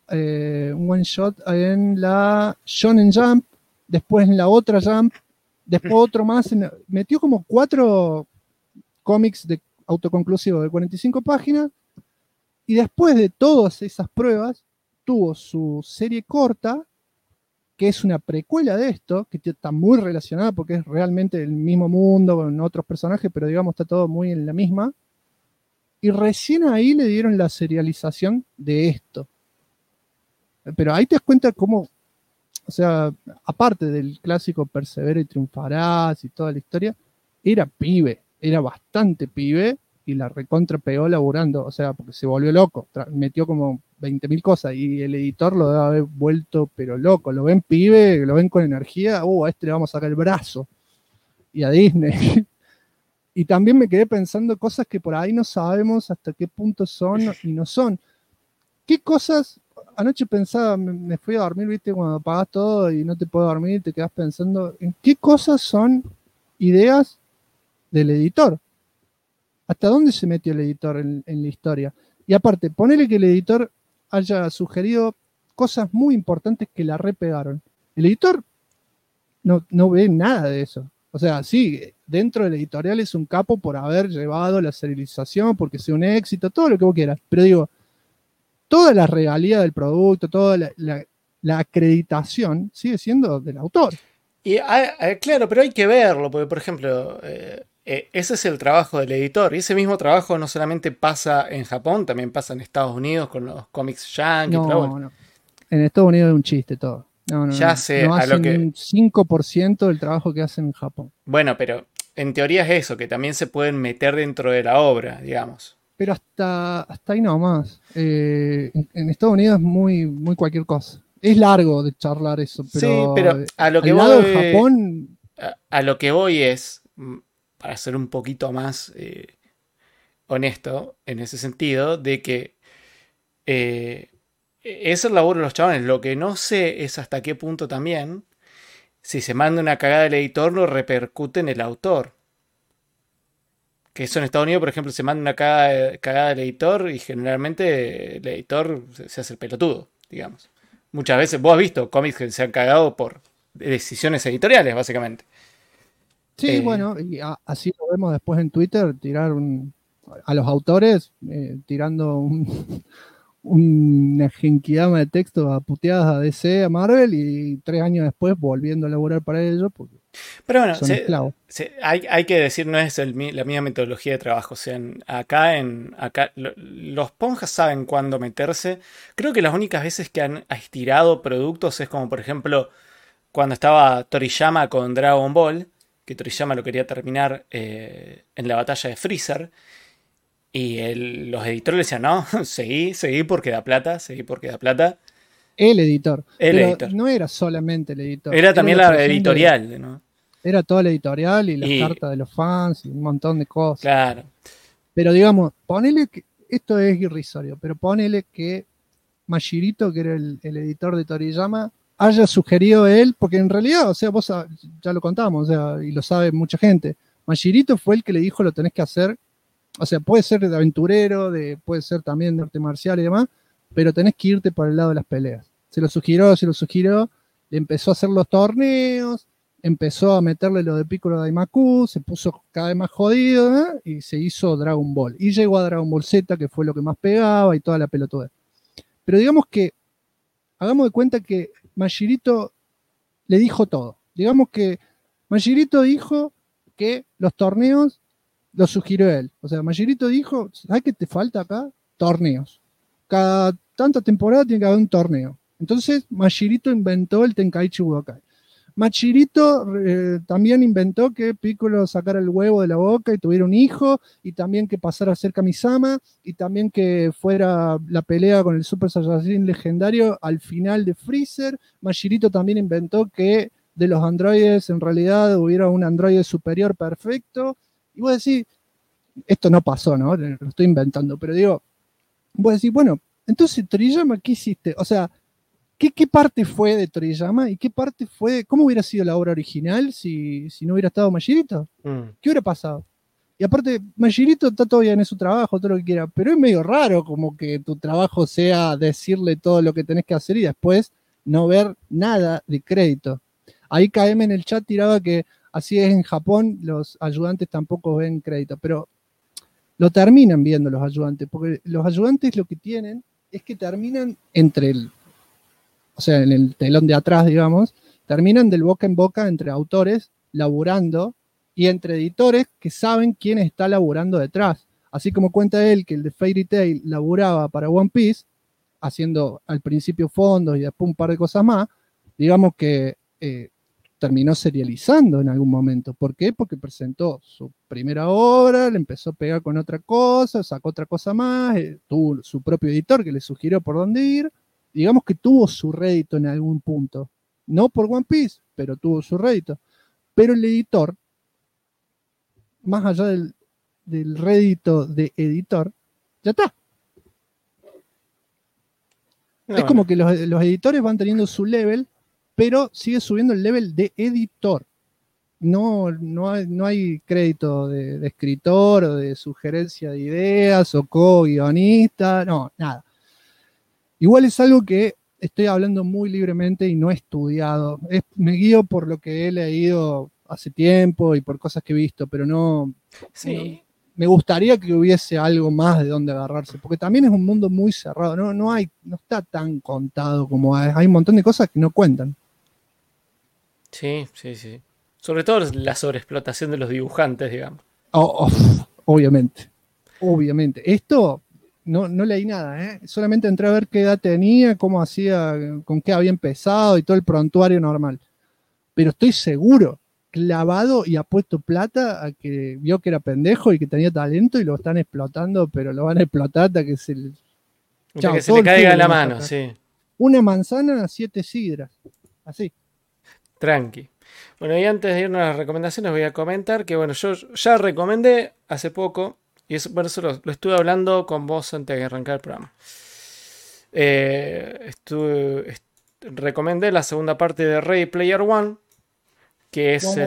A: en la Shonen Jump, después en la otra Jump, después otro más, metió como 4 cómics de autoconclusivos de 45 páginas y después de todas esas pruebas tuvo su serie corta que es una precuela de esto, que está muy relacionada porque es realmente el mismo mundo con otros personajes, pero digamos está todo muy en la misma, y recién ahí le dieron la serialización de esto. Pero ahí te das cuenta cómo, o sea, aparte del clásico persevera y triunfarás y toda la historia, era pibe, era bastante pibe y la recontra pegó laburando, o sea, porque se volvió loco, metió como 20.000 cosas y el editor lo debe haber vuelto pero loco, lo ven pibe, lo ven con energía, a este le vamos a sacar el brazo y a Disney. Y también me quedé pensando cosas que por ahí no sabemos hasta qué punto son y no son. ¿Qué cosas? Anoche pensaba, me fui a dormir, viste, cuando apagás todo y no te puedes dormir, te quedás pensando en qué cosas son ideas del editor. ¿Hasta dónde se metió el editor en la historia? Y aparte, ponele que el editor haya sugerido cosas muy importantes que la repegaron. El editor no ve nada de eso. O sea, sí, dentro del editorial es un capo por haber llevado la serialización, porque sea un éxito, todo lo que vos quieras. Pero digo, toda la regalía del producto, toda la acreditación sigue siendo del autor.
B: Y claro, pero hay que verlo, porque por ejemplo, ese es el trabajo del editor, y ese mismo trabajo no solamente pasa en Japón, también pasa en Estados Unidos con los cómics yankee.
A: No. En Estados Unidos es un chiste todo.
B: Ya sé,
A: no
B: a lo
A: hacen
B: que...
A: un 5% del trabajo que hacen en Japón.
B: Bueno, pero en teoría es eso, que también se pueden meter dentro de la obra, digamos.
A: Pero hasta ahí nomás. En Estados Unidos es muy, muy cualquier cosa. Es largo de charlar eso, pero,
B: sí, pero a lo que
A: al lado de Japón...
B: a lo que voy es, para ser un poquito más honesto en ese sentido, de que es el laburo de los chavales. Lo que no sé es hasta qué punto también, si se manda una cagada del editor, lo repercute en el autor. Que eso en Estados Unidos, por ejemplo, se manda una cagada del editor y generalmente el editor se hace el pelotudo, digamos. Muchas veces, vos has visto cómics que se han cagado por decisiones editoriales, básicamente.
A: Sí, bueno, y así lo vemos después en Twitter, a los autores tirando una genkidama de texto a puteadas a DC, a Marvel, y 3 años después volviendo a laburar para ellos, porque
B: pero bueno,
A: son esclavos.
B: Hay que decir, no es la misma metodología de trabajo. O sea, acá los ponjas saben cuándo meterse. Creo que las únicas veces que han estirado productos es como, por ejemplo, cuando estaba Toriyama con Dragon Ball, que Toriyama lo quería terminar en la batalla de Freezer. Y los editores le decían, no, seguí porque da plata,
A: El editor.
B: Editor.
A: No era solamente el editor.
B: Era también la editorial, ¿no?
A: Era toda la editorial y las cartas de los fans y un montón de cosas.
B: Claro.
A: Pero digamos, ponele que, esto es irrisorio, pero ponele que Mashirito, que era el editor de Toriyama, haya sugerido él, porque en realidad, o sea, vos ya lo contamos, o sea, y lo sabe mucha gente, Mashirito fue el que le dijo lo tenés que hacer. O sea, puede ser de aventurero, puede ser también de arte marcial y demás, pero tenés que irte por el lado de las peleas. Se lo sugirió, le empezó a hacer los torneos, empezó a meterle lo de Piccolo Daimaku, se puso cada vez más jodido, ¿eh? Y se hizo Dragon Ball. Y llegó a Dragon Ball Z, que fue lo que más pegaba y toda la pelotuda. Pero digamos que, hagamos de cuenta que Mashirito le dijo todo. Digamos que Mashirito dijo que los torneos lo sugirió él. O sea, Mashirito dijo, ¿sabes qué te falta acá? Torneos. Cada tanta temporada tiene que haber un torneo. Entonces, Mashirito inventó el Tenkaichi Budokai. Mashirito también inventó que Piccolo sacara el huevo de la boca y tuviera un hijo, y también que pasara a ser Kamisama, y también que fuera la pelea con el Super Saiyajin legendario al final de Freezer. Mashirito también inventó que de los androides en realidad hubiera un androide superior perfecto. Y vos decís, esto no pasó, ¿no? Lo estoy inventando, pero digo, vos decís, bueno, entonces Toriyama, ¿qué hiciste? O sea, ¿qué parte fue de Toriyama y qué parte fue, cómo hubiera sido la obra original si no hubiera estado Mashirito? ¿Qué hubiera pasado? Y aparte, Mashirito está todavía en su trabajo, todo lo que quiera, pero es medio raro como que tu trabajo sea decirle todo lo que tenés que hacer y después no ver nada de crédito. Ahí KM en el chat tiraba que así es en Japón, los ayudantes tampoco ven crédito, pero lo terminan viendo los ayudantes, porque los ayudantes lo que tienen es que terminan o sea, en el telón de atrás, digamos, terminan del boca en boca entre autores laburando y entre editores que saben quién está laburando detrás. Así como cuenta él que el de Fairy Tail laburaba para One Piece, haciendo al principio fondos y después un par de cosas más, digamos que terminó serializando en algún momento. ¿Por qué? Porque presentó su primera obra, le empezó a pegar con otra cosa, sacó otra cosa más, tuvo su propio editor que le sugirió por dónde ir. Digamos que tuvo su rédito en algún punto. No por One Piece, pero tuvo su rédito. Pero el editor, más allá del rédito de editor, ya está. Es como que los editores van teniendo su level, pero sigue subiendo el level de editor. No hay crédito de escritor o de sugerencia de ideas o co-guionista, no, nada. Igual es algo que estoy hablando muy libremente y no he estudiado. Me guío por lo que he leído hace tiempo y por cosas que he visto, pero no,
B: Sí.
A: me gustaría que hubiese algo más de donde agarrarse, porque también es un mundo muy cerrado, no está tan contado como hay un montón de cosas que no cuentan.
B: Sí, sí, sí. Sobre todo la sobreexplotación de los dibujantes, digamos.
A: Obviamente, obviamente. Esto no leí nada, ¿eh? Solamente entré a ver qué edad tenía, cómo hacía, con qué había empezado y todo el prontuario normal. Pero estoy seguro, clavado y apuesto plata a que vio que era pendejo y que tenía talento y lo están explotando, pero lo van a explotar hasta que
B: Hasta que se
A: todo
B: le
A: el
B: caiga
A: jugo
B: la
A: le van a
B: mano,
A: sacar.
B: sí.
A: Una manzana, 7 sidras. Así.
B: Tranqui. Bueno, y antes de irnos a las recomendaciones, voy a comentar que, bueno, yo ya recomendé hace poco, y eso, bueno, eso lo estuve hablando con vos antes de arrancar el programa. Recomendé la segunda parte de Ready Player One, que es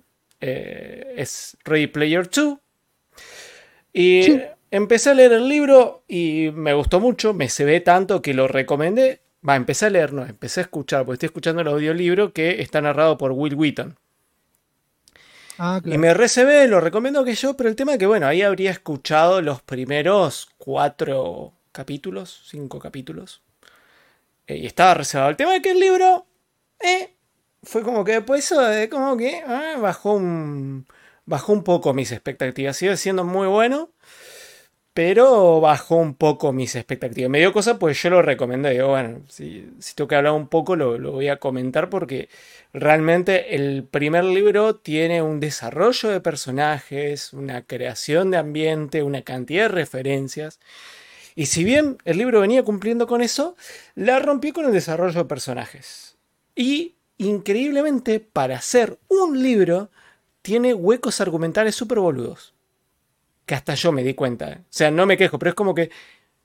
B: es Ready Player 2. Y
A: Sí.
B: empecé a leer el libro y me gustó mucho, me cebé tanto que lo recomendé. Empecé a leer, no, empecé a escuchar, porque estoy escuchando el audiolibro que está narrado por Will Wheaton.
A: Ah, claro.
B: Y me recebé, lo recomiendo que yo, pero el tema es que, bueno, ahí habría escuchado los primeros 4 capítulos, 5 capítulos. Y estaba reservado. El tema es que el libro fue como que después como que bajó un poco mis expectativas. Sigue siendo muy bueno, pero bajó un poco mis expectativas. Me dio cosa, pues yo lo recomendé. Digo, bueno, si tengo que hablar un poco, lo voy a comentar porque realmente el primer libro tiene un desarrollo de personajes, una creación de ambiente, una cantidad de referencias. Y si bien el libro venía cumpliendo con eso, la rompió con el desarrollo de personajes. Y, increíblemente, para hacer un libro, tiene huecos argumentales súper boludos. Que hasta yo me di cuenta. O sea, no me quejo, pero es como que...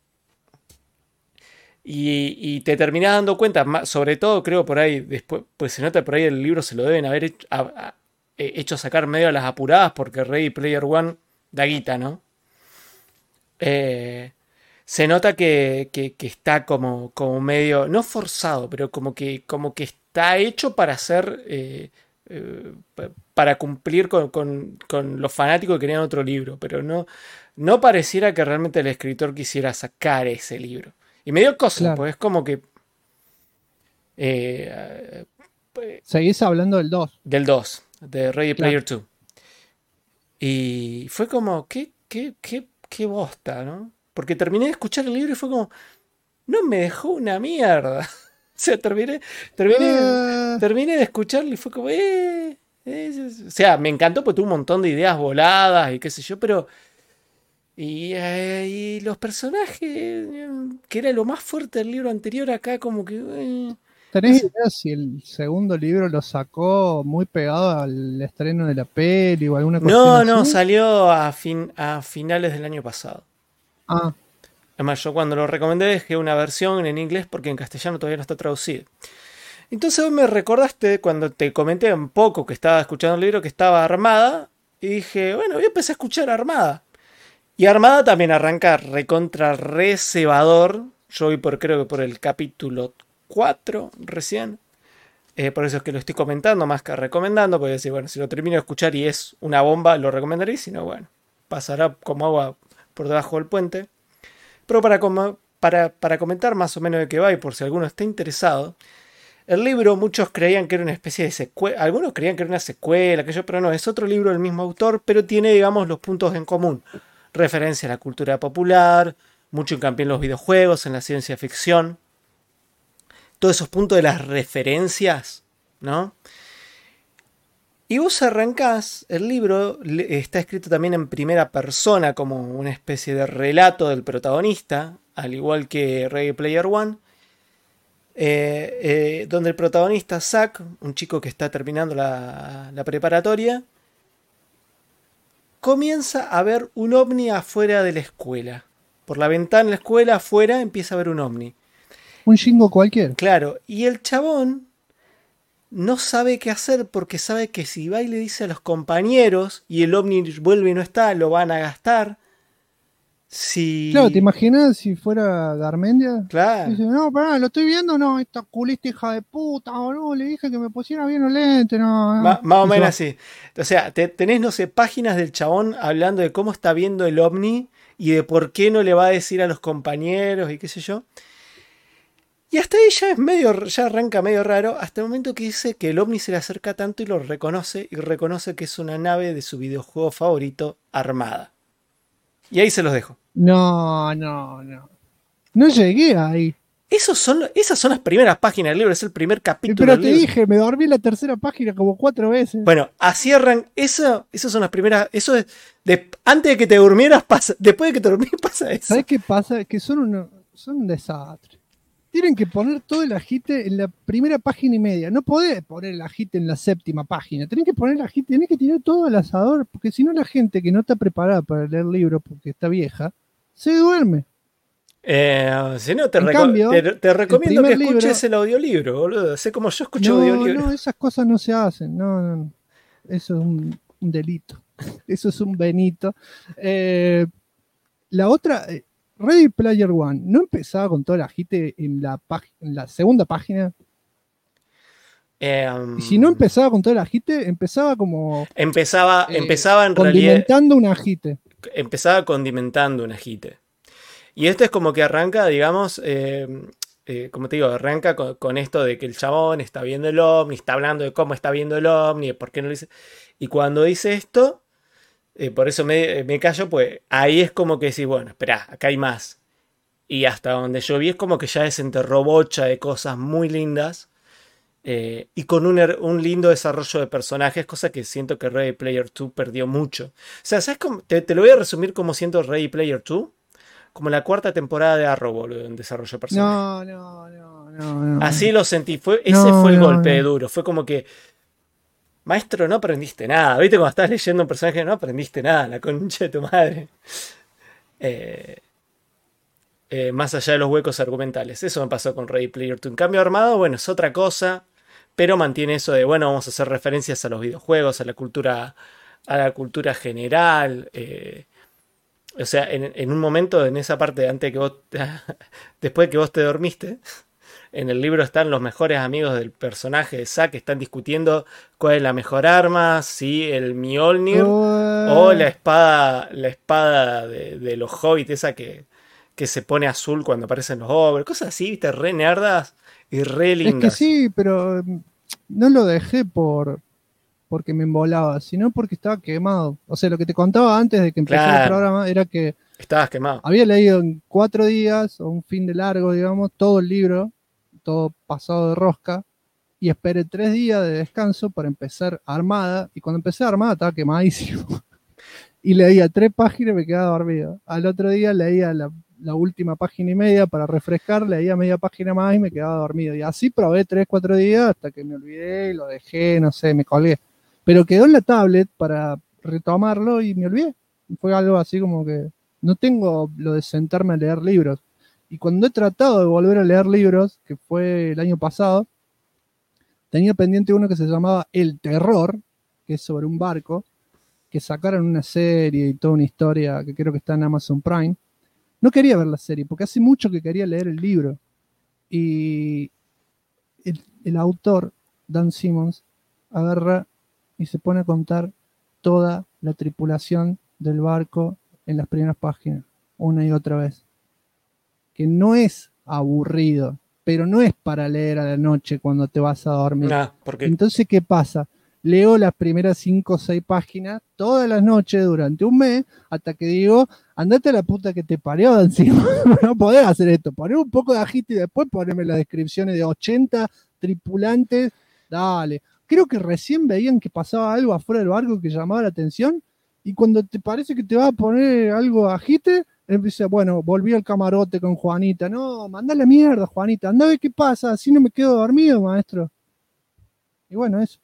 B: Y te terminás dando cuenta, sobre todo creo por ahí, después, pues se nota por ahí el libro se lo deben haber hecho sacar medio a las apuradas porque Ready Player One da guita, ¿no? Se nota que está como medio, no forzado, pero como que está hecho para hacer, para cumplir con los fanáticos que querían otro libro, pero no pareciera que realmente el escritor quisiera sacar ese libro. Y me dio cosa,
A: Claro.
B: pues es como que...
A: Seguís hablando del 2.
B: Del 2, de Ready
A: Claro.
B: Player 2. Y fue como, qué bosta, ¿no? Porque terminé de escuchar el libro y fue como, no me dejó una mierda. O sea, terminé de escucharlo y fue como, o sea, me encantó porque tuvo un montón de ideas voladas y qué sé yo, pero... Y los personajes, que era lo más fuerte del libro anterior, acá como que...
A: ¿Tenés idea si el segundo libro lo sacó muy pegado al estreno de la peli o alguna cuestión
B: No,
A: así?
B: salió a finales del año pasado.
A: Ah,
B: Además, yo cuando lo recomendé dejé una versión en inglés porque en castellano todavía no está traducido. Entonces vos me recordaste cuando te comenté un poco que estaba escuchando el libro que estaba Armada y dije, bueno, yo empecé a escuchar Armada. Y Armada también arranca recontra cebador. Yo voy creo que por el capítulo 4 recién. Por eso es que lo estoy comentando más que recomendando. Porque decir, bueno, si lo termino de escuchar y es una bomba, lo recomendaré. Si no, bueno, pasará como agua por debajo del puente. Pero para comentar más o menos de qué va y por si alguno está interesado, el libro muchos creían que era una especie de secuela, algunos creían que era una secuela, pero no, es otro libro del mismo autor, pero tiene, digamos, los puntos en común. Referencia a la cultura popular, mucho hincapié en los videojuegos, en la ciencia ficción. Todos esos puntos de las referencias, ¿no? Y vos arrancás, el libro está escrito también en primera persona como una especie de relato del protagonista, al igual que Ready Player One, donde el protagonista Zack, un chico que está terminando la preparatoria, comienza a ver un ovni afuera de la escuela. Por la ventana de la escuela afuera empieza a ver un ovni.
A: un chingo cualquiera.
B: Claro, y el chabón no sabe qué hacer porque sabe que si va y le dice a los compañeros y el ovni vuelve y no está, lo van a gastar. Sí.
A: Claro, ¿te imaginas si fuera Garmendia?
B: Claro.
A: Dice, no, pará, ¿lo estoy viendo? No, esta culista hija de puta, boludo, le dije que me pusiera bien los lentes, no.
B: Más o
A: Y se
B: menos
A: va.
B: así. O sea, tenés, no sé, páginas del chabón hablando de cómo está viendo el ovni y de por qué no le va a decir a los compañeros y qué sé yo. Y hasta ahí ya es medio, ya arranca medio raro, hasta el momento que dice que el ovni se le acerca tanto y lo reconoce, y reconoce que es una nave de su videojuego favorito, Armada. Y ahí se los dejo.
A: No. No llegué ahí.
B: Esas son las primeras páginas del libro, es el primer capítulo
A: Pero
B: del
A: te
B: libro.
A: dije, me dormí en la tercera página como 4 veces.
B: Bueno, así arranca. Esas son las primeras. Eso es. Antes de que te durmieras pasa. Después de que te durmieras pasa eso.
A: ¿Sabes qué pasa? Que son un desastre. Tienen que poner todo el agite en la primera página y media. No podés poner el agite en la séptima página. Tenés que poner el agite, tenés que tirar todo al asador, porque si no la gente que no está preparada para leer libros porque está vieja, se duerme.
B: Si no, te
A: cambio,
B: recomiendo que
A: primer
B: escuches
A: libro-
B: el audiolibro, boludo. Sé como yo escucho
A: No,
B: audiolibro.
A: no, esas cosas no se hacen. No. Eso es un delito. Eso es un Benito. La otra, Ready Player One, ¿no empezaba con todo el agite en la segunda página? Y si no empezaba con todo el agite, empezaba como
B: Empezaba en realidad.
A: condimentando un agite.
B: Empezaba condimentando un agite. Y esto es como que arranca, digamos, como te digo, arranca con esto de que el chabón está viendo el ovni, está hablando de cómo está viendo el ovni, de por qué no lo dice. Y cuando dice esto, por eso me callo, pues ahí es como que decís, bueno, esperá, acá hay más. Y hasta donde yo vi es como que ya desenterró bocha de cosas muy lindas. Y con un lindo desarrollo de personajes, cosa que siento que Ready Player 2 perdió mucho. O sea, ¿sabes cómo? Te lo voy a resumir como siento Ready Player 2. Como la cuarta temporada de Arrow, boludo, en desarrollo de personajes.
A: No.
B: Así lo sentí. Ese fue el
A: No,
B: golpe
A: no.
B: duro. Fue como que, maestro, no aprendiste nada. ¿Viste cuando estás leyendo un personaje? No aprendiste nada, la concha de tu madre. Más allá de los huecos argumentales. Eso me pasó con Ready Player 2. En cambio, Armado, bueno, es otra cosa. Pero mantiene eso de, bueno, vamos a hacer referencias a los videojuegos, a la cultura general. O sea, en un momento, en esa parte, antes de que vos, después de que vos te dormiste, en el libro están los mejores amigos del personaje de Zack, que están discutiendo cuál es la mejor arma, si el Mjolnir o la espada de los hobbits, esa que se pone azul cuando aparecen los ogres, cosas así, viste, re nerdas y re lindas.
A: Es que sí, pero no lo dejé porque me embolaba, sino porque estaba quemado. O sea, lo que te contaba antes de que empezara el
B: Claro.
A: programa era que
B: Estabas quemado.
A: había leído en 4 días, o un fin de largo, digamos, todo el libro, todo pasado de rosca, y esperé 3 días de descanso para empezar Armada, y cuando empecé Armada estaba quemadísimo. Y leía 3 páginas y me quedaba dormido. Al otro día leía la última página y media para refrescar, leía media página más y me quedaba dormido. Y así probé 3, 4 días hasta que me olvidé, lo dejé, no sé, me colgué. Pero quedó en la tablet para retomarlo y me olvidé. Fue algo así como que no tengo lo de sentarme a leer libros. Y cuando he tratado de volver a leer libros, que fue el año pasado, tenía pendiente uno que se llamaba El Terror, que es sobre un barco, que sacaron una serie y toda una historia que creo que está en Amazon Prime. No quería ver la serie, porque hace mucho que quería leer el libro. Y el autor, Dan Simmons, agarra y se pone a contar toda la tripulación del barco en las primeras páginas, una y otra vez. Que no es aburrido, pero no es para leer a la noche cuando te vas a dormir.
B: Nah, porque
A: Entonces, ¿qué pasa? Leo las primeras 5 o 6 páginas todas las noches durante un mes, hasta que digo, andate a la puta que te parió de encima. No podés hacer esto. Poner un poco de agite y después ponerme las descripciones de 80 tripulantes. Dale. Creo que recién veían que pasaba algo afuera del barco que llamaba la atención, y cuando te parece que te va a poner algo de agite, empieza, bueno, volví al camarote con Juanita. No, mandale mierda, Juanita. Anda a ver qué pasa, así no me quedo dormido, maestro. Y bueno, eso.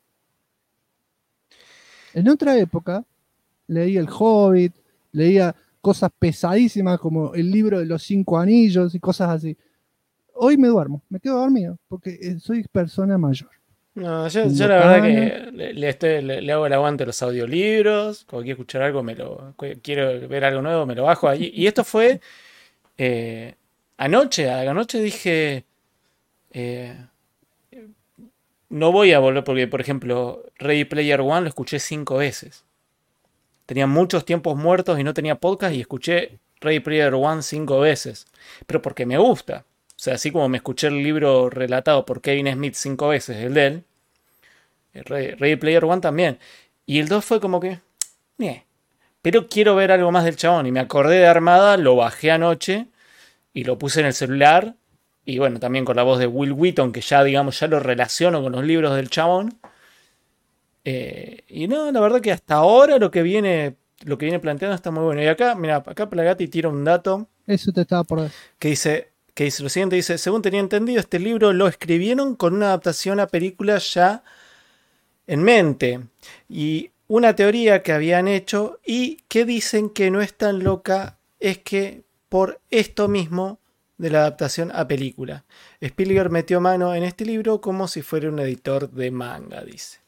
A: En otra época, leía El Hobbit, leía cosas pesadísimas como el libro de los 5 anillos y cosas así. Hoy me duermo, me quedo dormido, porque soy persona mayor.
B: No, yo la verdad que le hago el aguante a los audiolibros. Cuando quiero escuchar algo, quiero ver algo nuevo, me lo bajo allí. Y esto fue anoche dije, no voy a volver porque, por ejemplo, Ready Player One lo escuché 5 veces. Tenía muchos tiempos muertos y no tenía podcast y escuché Ready Player One 5 veces. Pero porque me gusta. O sea, así como me escuché el libro relatado por Kevin Smith 5 veces, el de él, Ready Player One también. Y el 2 fue como que, pero quiero ver algo más del chabón. Y me acordé de Armada, lo bajé anoche y lo puse en el celular. Y bueno, también con la voz de Will Wheaton, que ya, digamos, ya lo relaciono con los libros del chabón. Y no, la verdad que hasta ahora lo que viene planteando está muy bueno. Y acá, mira, acá Plagati tira un dato.
A: Eso te estaba por decir.
B: Que dice lo siguiente, dice, según tenía entendido, este libro lo escribieron con una adaptación a película ya en mente. Y una teoría que habían hecho y que dicen que no es tan loca es que por esto mismo de la adaptación a película, Spielberg metió mano en este libro como si fuera un editor de manga, dice.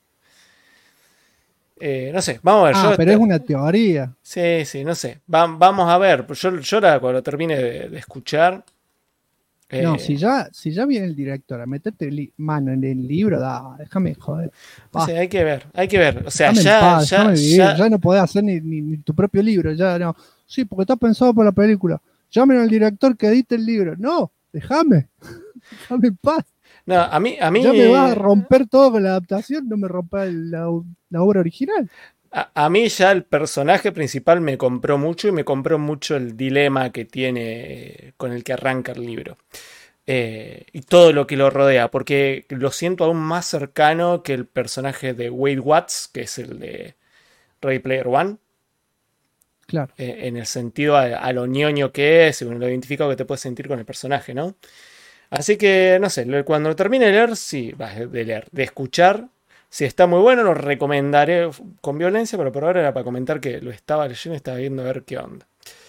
B: No sé, vamos a ver.
A: Pero es una teoría.
B: Sí, no sé. Vamos a ver. Yo ahora cuando termine de escuchar.
A: No, si ya viene el director a meterte mano en el libro, déjame joder.
B: No sé, hay que ver. O sea,
A: ya no podés hacer ni tu propio libro. Ya no. Sí, porque está pensado por la película. Llamen al director que edite el libro. No, déjame en paz.
B: No, a mí
A: ya me vas a romper todo con la adaptación, no me rompas la obra original.
B: A mí ya el personaje principal me compró mucho y me compró mucho el dilema que tiene con el que arranca el libro. Y todo lo que lo rodea, porque lo siento aún más cercano que el personaje de Wade Watts, que es el de Ready Player One.
A: Claro.
B: En el sentido a lo ñoño que es, según lo identificado que te puedes sentir con el personaje, ¿no? Así que, no sé, cuando termine de leer, sí, de escuchar, si está muy bueno, lo recomendaré con violencia, pero por ahora era para comentar que lo estaba leyendo y estaba viendo a ver qué onda.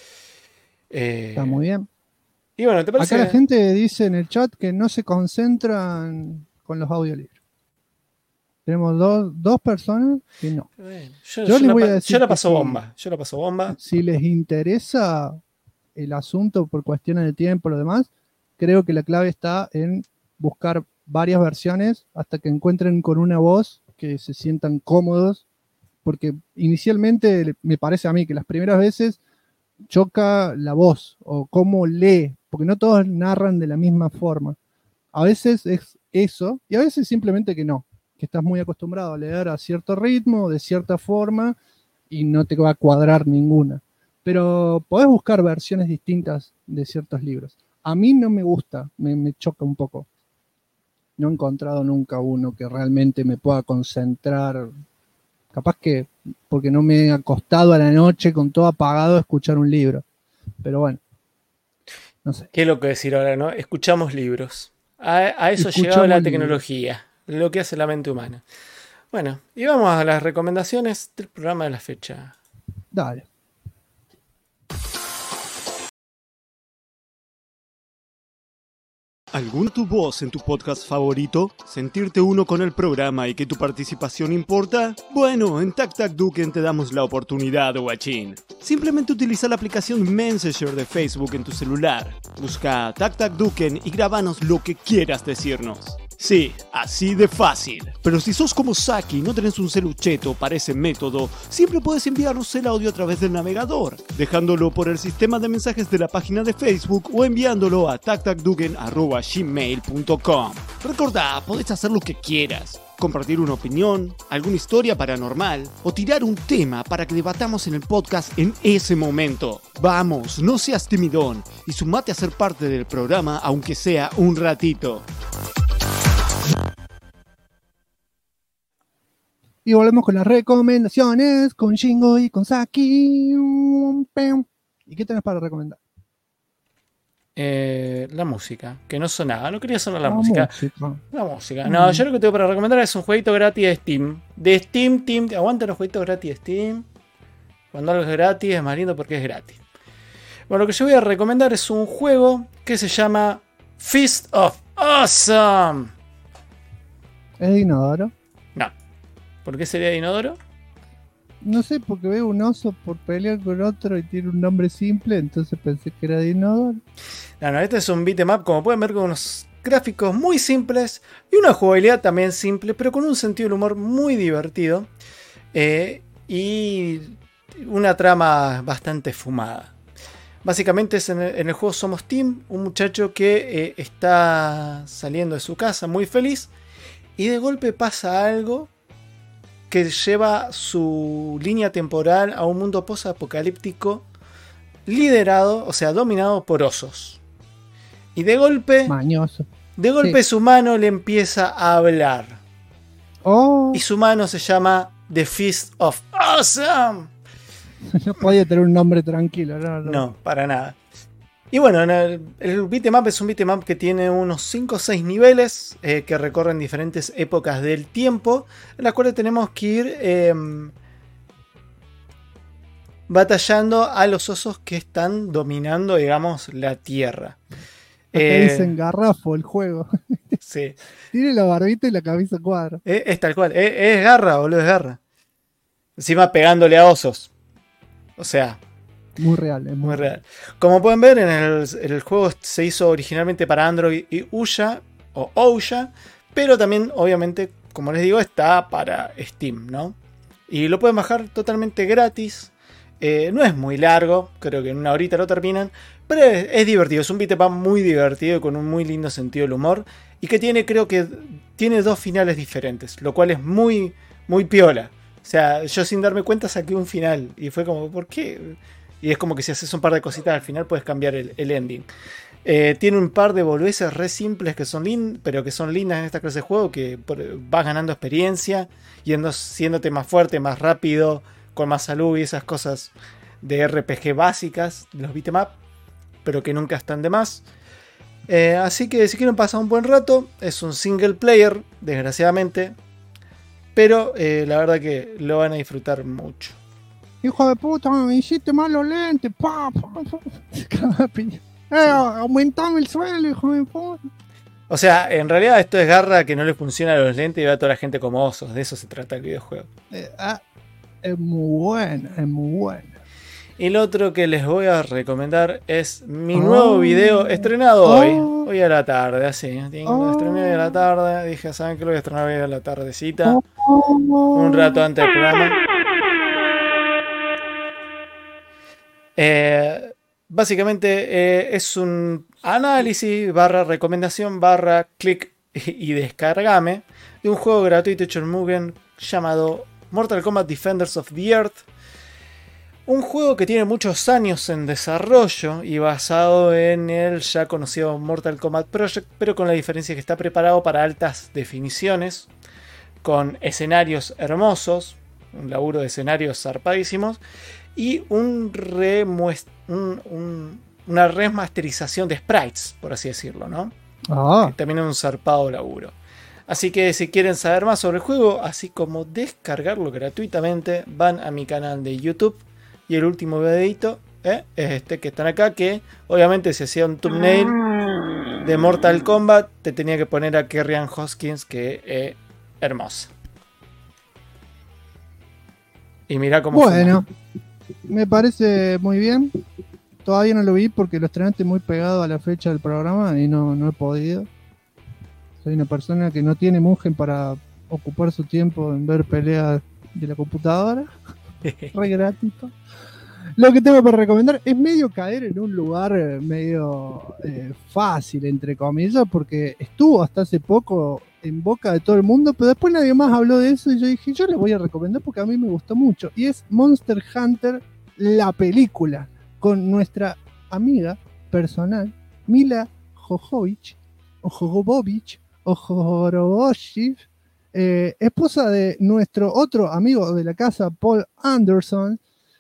A: Está muy bien.
B: Y bueno, ¿te parece?
A: Acá la gente dice en el chat que no se concentran con los audiolibros. Tenemos dos personas que no.
B: Yo les voy a decir. Yo la paso bomba.
A: Si les interesa el asunto por cuestiones de tiempo y lo demás, creo que la clave está en buscar varias versiones hasta que encuentren con una voz que se sientan cómodos, porque inicialmente me parece a mí que las primeras veces choca la voz o cómo lee, porque no todos narran de la misma forma. A veces es eso y a veces simplemente que no, que estás muy acostumbrado a leer a cierto ritmo, de cierta forma y no te va a cuadrar ninguna. Pero podés buscar versiones distintas de ciertos libros. A mí no me gusta, me choca un poco. No he encontrado nunca uno que realmente me pueda concentrar. Capaz que porque no me he acostado a la noche con todo apagado a escuchar un libro. Pero bueno, no sé.
B: ¿Qué es lo que decir ahora, no? Escuchamos libros. A eso ha llegado la tecnología, lo que hace la mente humana. Bueno, y vamos a las recomendaciones del programa de la fecha.
A: Dale.
J: ¿Alguna tu voz en tu podcast favorito? ¿Sentirte uno con el programa y que tu participación importa? Bueno, en Tac Tac Duken te damos la oportunidad, guachín. Simplemente utiliza la aplicación Messenger de Facebook en tu celular. Busca Tac Tac Duken y grabanos lo que quieras decirnos. Sí, así de fácil. Pero si sos como Saki y no tenés un celucheto para ese método, siempre puedes enviarnos el audio a través del navegador, dejándolo por el sistema de mensajes de la página de Facebook o enviándolo a tactacduken@gmail.com. Recordá, podés hacer lo que quieras. Compartir una opinión, alguna historia paranormal o tirar un tema para que debatamos en el podcast en ese momento. Vamos, no seas timidón y sumate a ser parte del programa aunque sea un ratito.
A: Y volvemos con las recomendaciones, con Shingo y con Saki. ¿Y qué tenés para recomendar?
B: La música, que no sonaba, no quería sonar la música. La música. No, yo lo que tengo para recomendar es un jueguito gratis de Steam. De Steam, aguanten los jueguitos gratis de Steam. Cuando algo es gratis es más lindo porque es gratis. Bueno, lo que yo voy a recomendar es un juego que se llama Fist of Awesome.
A: ¿Es de inodoro?
B: No. ¿Por qué sería de inodoro?
A: No sé, porque veo un oso por pelear con otro y tiene un nombre simple, entonces pensé que era de inodoro.
B: No, este es un beat'em up, como pueden ver, con unos gráficos muy simples y una jugabilidad también simple, pero con un sentido del humor muy divertido y una trama bastante fumada. Básicamente en el juego somos Tim, un muchacho que está saliendo de su casa muy feliz y de golpe pasa algo que lleva su línea temporal a un mundo post-apocalíptico liderado, o sea, dominado por osos. Y de golpe,
A: Mañoso.
B: Sí. Su mano le empieza a hablar.
A: Oh.
B: Y su mano se llama The Fist of Awesome.
A: No podía tener un nombre tranquilo,
B: No, para nada. Y bueno, el beat'em up es un beat'em up que tiene unos 5 o 6 niveles que recorren diferentes épocas del tiempo, en las cuales tenemos que ir batallando a los osos que están dominando, digamos, la tierra.
A: Acá dicen garrafo el juego.
B: Sí.
A: Tiene la barbita y la cabeza cuadra.
B: Es tal cual. Es garra, boludo, es garra. Encima pegándole a osos. O sea...
A: Muy real, es
B: muy real. Como pueden ver, el juego se hizo originalmente para Android y Ouya, pero también, obviamente, como les digo, está para Steam, ¿no? Y lo pueden bajar totalmente gratis. No es muy largo, creo que en una horita lo terminan, pero es divertido, es un beat'em up muy divertido y con un muy lindo sentido del humor, y que creo que tiene 2 finales diferentes, lo cual es muy, muy piola. O sea, yo sin darme cuenta saqué un final y fue como, ¿por qué? Y es como que si haces un par de cositas al final puedes cambiar el ending. Tiene un par de boludeces re simples que son pero que son lindas en esta clase de juego, que vas ganando experiencia, siéndote más fuerte, más rápido, con más salud y esas cosas de RPG básicas de los beat'em up, pero que nunca están de más. Así que si quieren pasar un buen rato, es un single player, desgraciadamente, pero la verdad que lo van a disfrutar mucho.
A: Hijo de puta, me hiciste mal los lentes. Aumentame el suelo, hijo de puta.
B: O sea, en realidad esto es garra que no le funciona a los lentes y ve a toda la gente como osos. De eso se trata el videojuego.
A: Es muy buena, es muy buena.
B: Y lo otro que les voy a recomendar es mi nuevo video estrenado hoy a la tarde, así. Lo estrené hoy a la tarde, dije, ¿saben qué? Lo voy a estrenar hoy a la tardecita, un rato antes del programa. Básicamente es un análisis / recomendación / clic y descargame de un juego gratuito hecho en Mugen llamado Mortal Kombat Defenders of the Earth. Un juego que tiene muchos años en desarrollo y basado en el ya conocido Mortal Kombat Project, pero con la diferencia que está preparado para altas definiciones, con escenarios hermosos, un laburo de escenarios zarpadísimos, y una remasterización de sprites, por así decirlo, ¿no? Que también es un zarpado laburo. Así que si quieren saber más sobre el juego, así como descargarlo gratuitamente, van a mi canal de YouTube. Y el último videito es este que están acá, que obviamente si hacía un thumbnail de Mortal Kombat, te tenía que poner a Kerrian Hoskins, que es hermosa. Y mira cómo
A: bueno, me parece muy bien. Todavía no lo vi porque lo estrenaste muy pegado a la fecha del programa y no he podido. Soy una persona que no tiene mugen para ocupar su tiempo en ver peleas de la computadora. Re gratis. Lo que tengo para recomendar es medio caer en un lugar medio fácil, entre comillas, porque estuvo hasta hace poco en boca de todo el mundo, pero después nadie más habló de eso y yo dije, yo les voy a recomendar porque a mí me gustó mucho. Y es Monster Hunter, la película, con nuestra amiga personal, Mila Jovovich, esposa de nuestro otro amigo de la casa, Paul Anderson,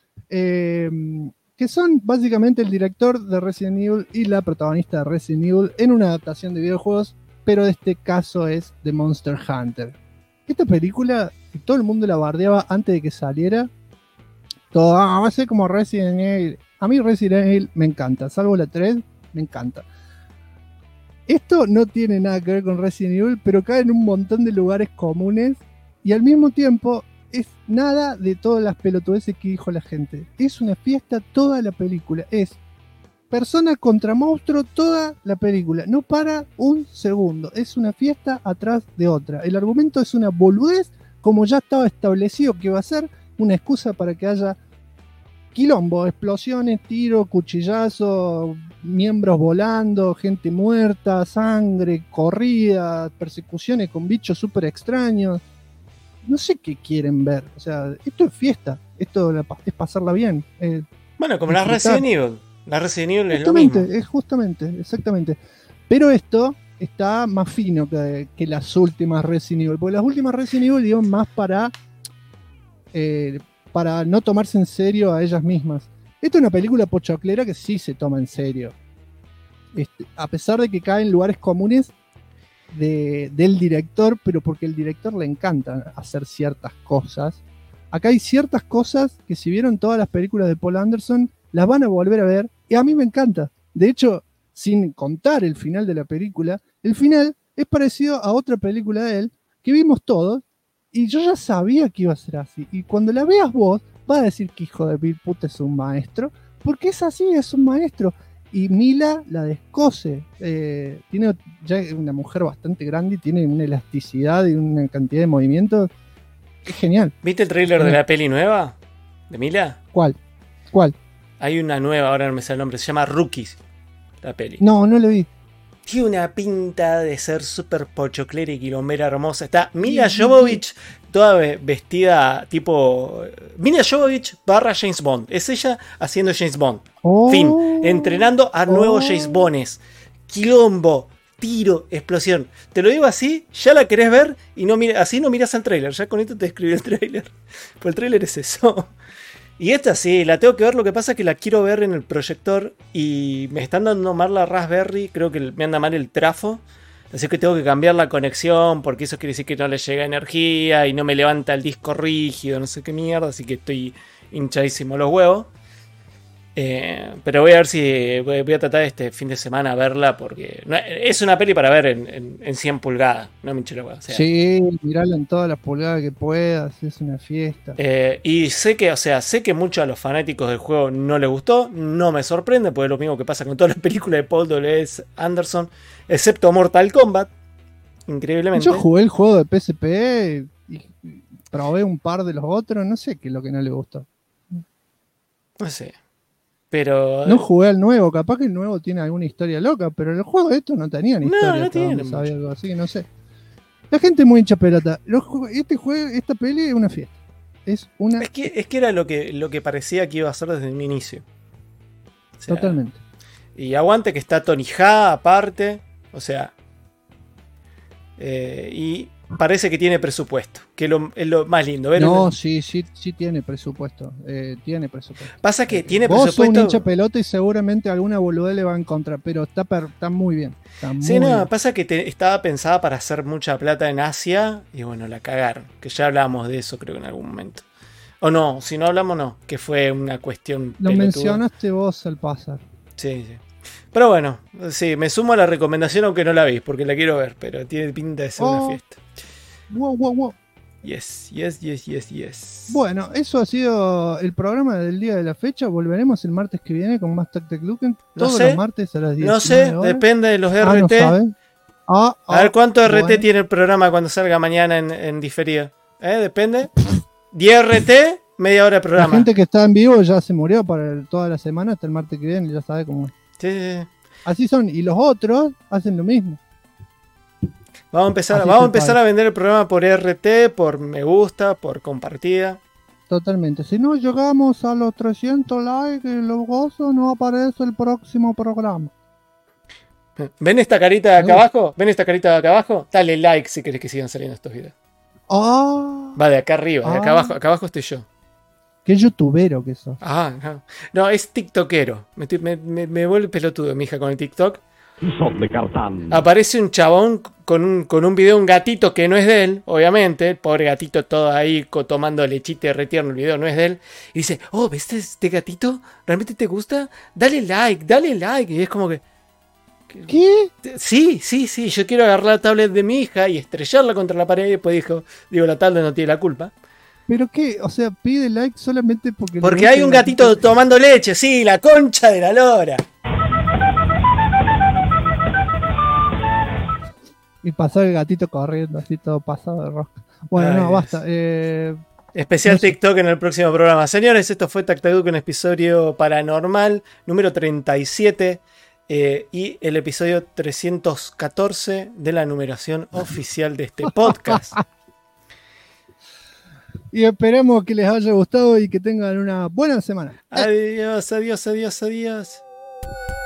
A: que son básicamente el director de Resident Evil y la protagonista de Resident Evil en una adaptación de videojuegos, pero este caso es de Monster Hunter. Esta película, todo el mundo la bardeaba antes de que saliera. Todo, va a ser como Resident Evil. A mí Resident Evil me encanta, salvo la 3, me encanta. esto no tiene nada que ver con Resident Evil, pero cae en un montón de lugares comunes y al mismo tiempo es nada de todas las pelotudeces que dijo la gente. Es una fiesta toda la película. Es persona contra monstruo toda la película. No para un segundo. Es una fiesta atrás de otra. El argumento es una boludez, como ya estaba establecido que va a ser una excusa para que haya quilombo, explosiones, tiros, cuchillazos, miembros volando, gente muerta, sangre, corrida, persecuciones con bichos súper extraños. No sé qué quieren ver. O sea, esto es fiesta. Esto es pasarla bien.
B: Bueno, como la
A: disfrutar.
B: Resident Evil. La Resident Evil es lo mismo.
A: Es justamente, exactamente. Pero esto está más fino que las últimas Resident Evil. Porque las últimas Resident Evil iban más para no tomarse en serio a ellas mismas. Esta es una película pochoclera que sí se toma en serio. A pesar de que cae en lugares comunes del director, pero porque al director le encanta hacer ciertas cosas. Acá hay ciertas cosas que si vieron todas las películas de Paul Anderson, las van a volver a ver, y a mí me encanta. De hecho, sin contar el final de la película, el final es parecido a otra película de él, que vimos todos, y yo ya sabía que iba a ser así. Y cuando la veas vos, vas a decir que hijo de mil puta es un maestro, porque es así, es un maestro. Y Mila la descose. Tiene ya una mujer bastante grande y tiene una elasticidad y una cantidad de movimientos. Es genial.
B: ¿Viste el tráiler de la peli nueva? ¿De Mila?
A: ¿Cuál?
B: Hay una nueva, ahora no me sale el nombre, se llama Rookies, la peli.
A: No le vi.
B: Tiene una pinta de ser súper pochoclera y quilombera hermosa. Está Mila Jovovich toda vestida tipo... Mila Jovovich / James Bond. Es ella haciendo James Bond. Fin. Entrenando a nuevos James Bonds. Quilombo, tiro, explosión. Te lo digo así, ya la querés ver y así no miras al tráiler. Ya con esto te escribí el tráiler. Pues el tráiler es eso. Y esta sí, la tengo que ver, lo que pasa es que la quiero ver en el proyector y me están dando mal la Raspberry, creo que me anda mal el trafo, así que tengo que cambiar la conexión porque eso quiere decir que no le llega energía y no me levanta el disco rígido, no sé qué mierda, así que estoy hinchadísimo los huevos. Pero voy a ver si voy a tratar este fin de semana a verla porque es una peli para ver en 100 pulgadas, no me hinche la hueá, o sea.
A: Sí, mirarla en todas las pulgadas que puedas, es una fiesta.
B: Y sé que muchos a los fanáticos del juego no les gustó, no me sorprende, porque es lo mismo que pasa con todas las películas de Paul W.S. Anderson, excepto Mortal Kombat, increíblemente.
A: Yo jugué el juego de PSP y probé un par de los otros, no sé qué es lo que no le gustó.
B: No sé. Pero
A: no jugué al nuevo, capaz que el nuevo tiene alguna historia loca, pero el juego de estos no tenía ni historia.
B: No tiene
A: sabía algo así, no sé. La gente es muy hincha pelota. Esta peli es una fiesta. Es
B: que era lo que parecía que iba a ser desde un inicio. O sea,
A: totalmente.
B: Y aguante que está Tony Jaa aparte. O sea. Y parece que tiene presupuesto, que es lo más lindo. ¿Ver?
A: No, sí tiene presupuesto. Tiene presupuesto.
B: Pasa que tiene
A: vos
B: presupuesto.
A: Sos un hincha pelota y seguramente alguna boludez le va en contra, pero está muy bien.
B: Bien. Pasa que estaba pensada para hacer mucha plata en Asia y bueno, la cagaron. Que ya hablamos de eso, creo que en algún momento. O no, si no hablamos, no, que fue una cuestión.
A: Lo
B: pelotuda.
A: mencionaste vos al pasar.
B: Sí. Pero bueno, sí, me sumo a la recomendación aunque no la vi, porque la quiero ver, pero tiene pinta de ser una fiesta.
A: Wow.
B: Yes.
A: Bueno, eso ha sido el programa del día de la fecha. Volveremos el martes que viene con más Tactic Duken. Todos los martes a las 10.
B: No sé, depende de los RT.
A: No sabe.
B: A ver cuánto RT tiene el programa cuando salga mañana en diferido. Depende. 10 RT, media hora de programa.
A: La gente que está en vivo ya se murió para toda la semana hasta el martes que viene, ya sabe cómo es.
B: Sí.
A: Así son, y los otros hacen lo mismo.
B: Vamos a empezar a vender el programa por RT, por me gusta, por compartida.
A: Totalmente. Si no llegamos a los 300 likes, los gozos, no aparece el próximo programa.
B: ¿Ven esta carita de acá abajo? Dale like si querés que sigan saliendo estos videos. Va de acá arriba, de acá abajo estoy yo.
A: Qué youtubero que sos.
B: No, es tiktokero. Me vuelve pelotudo mi hija con el TikTok. Aparece un chabón con un video, un gatito que no es de él, obviamente. El pobre gatito todo ahí tomando lechita y retierno, el video no es de él. Y dice, ¿ves este gatito? ¿Realmente te gusta? Dale like. Y es como que,
A: ¿Qué?
B: Sí, yo quiero agarrar la tablet de mi hija y estrellarla contra la pared y después la tablet no tiene la culpa.
A: ¿Pero qué? O sea, pide like solamente porque...
B: Porque hay un gatito tomando leche, sí, la concha de la lora.
A: Y pasó el gatito corriendo, así todo pasado de rosca. Bueno, no, basta.
B: Especial TikTok en el próximo programa. Señores, esto fue TacTac en episodio paranormal número 37 y el episodio 314 de la numeración oficial de este podcast.
A: Y esperemos que les haya gustado y que tengan una buena semana.
B: Adiós, adiós, adiós, adiós.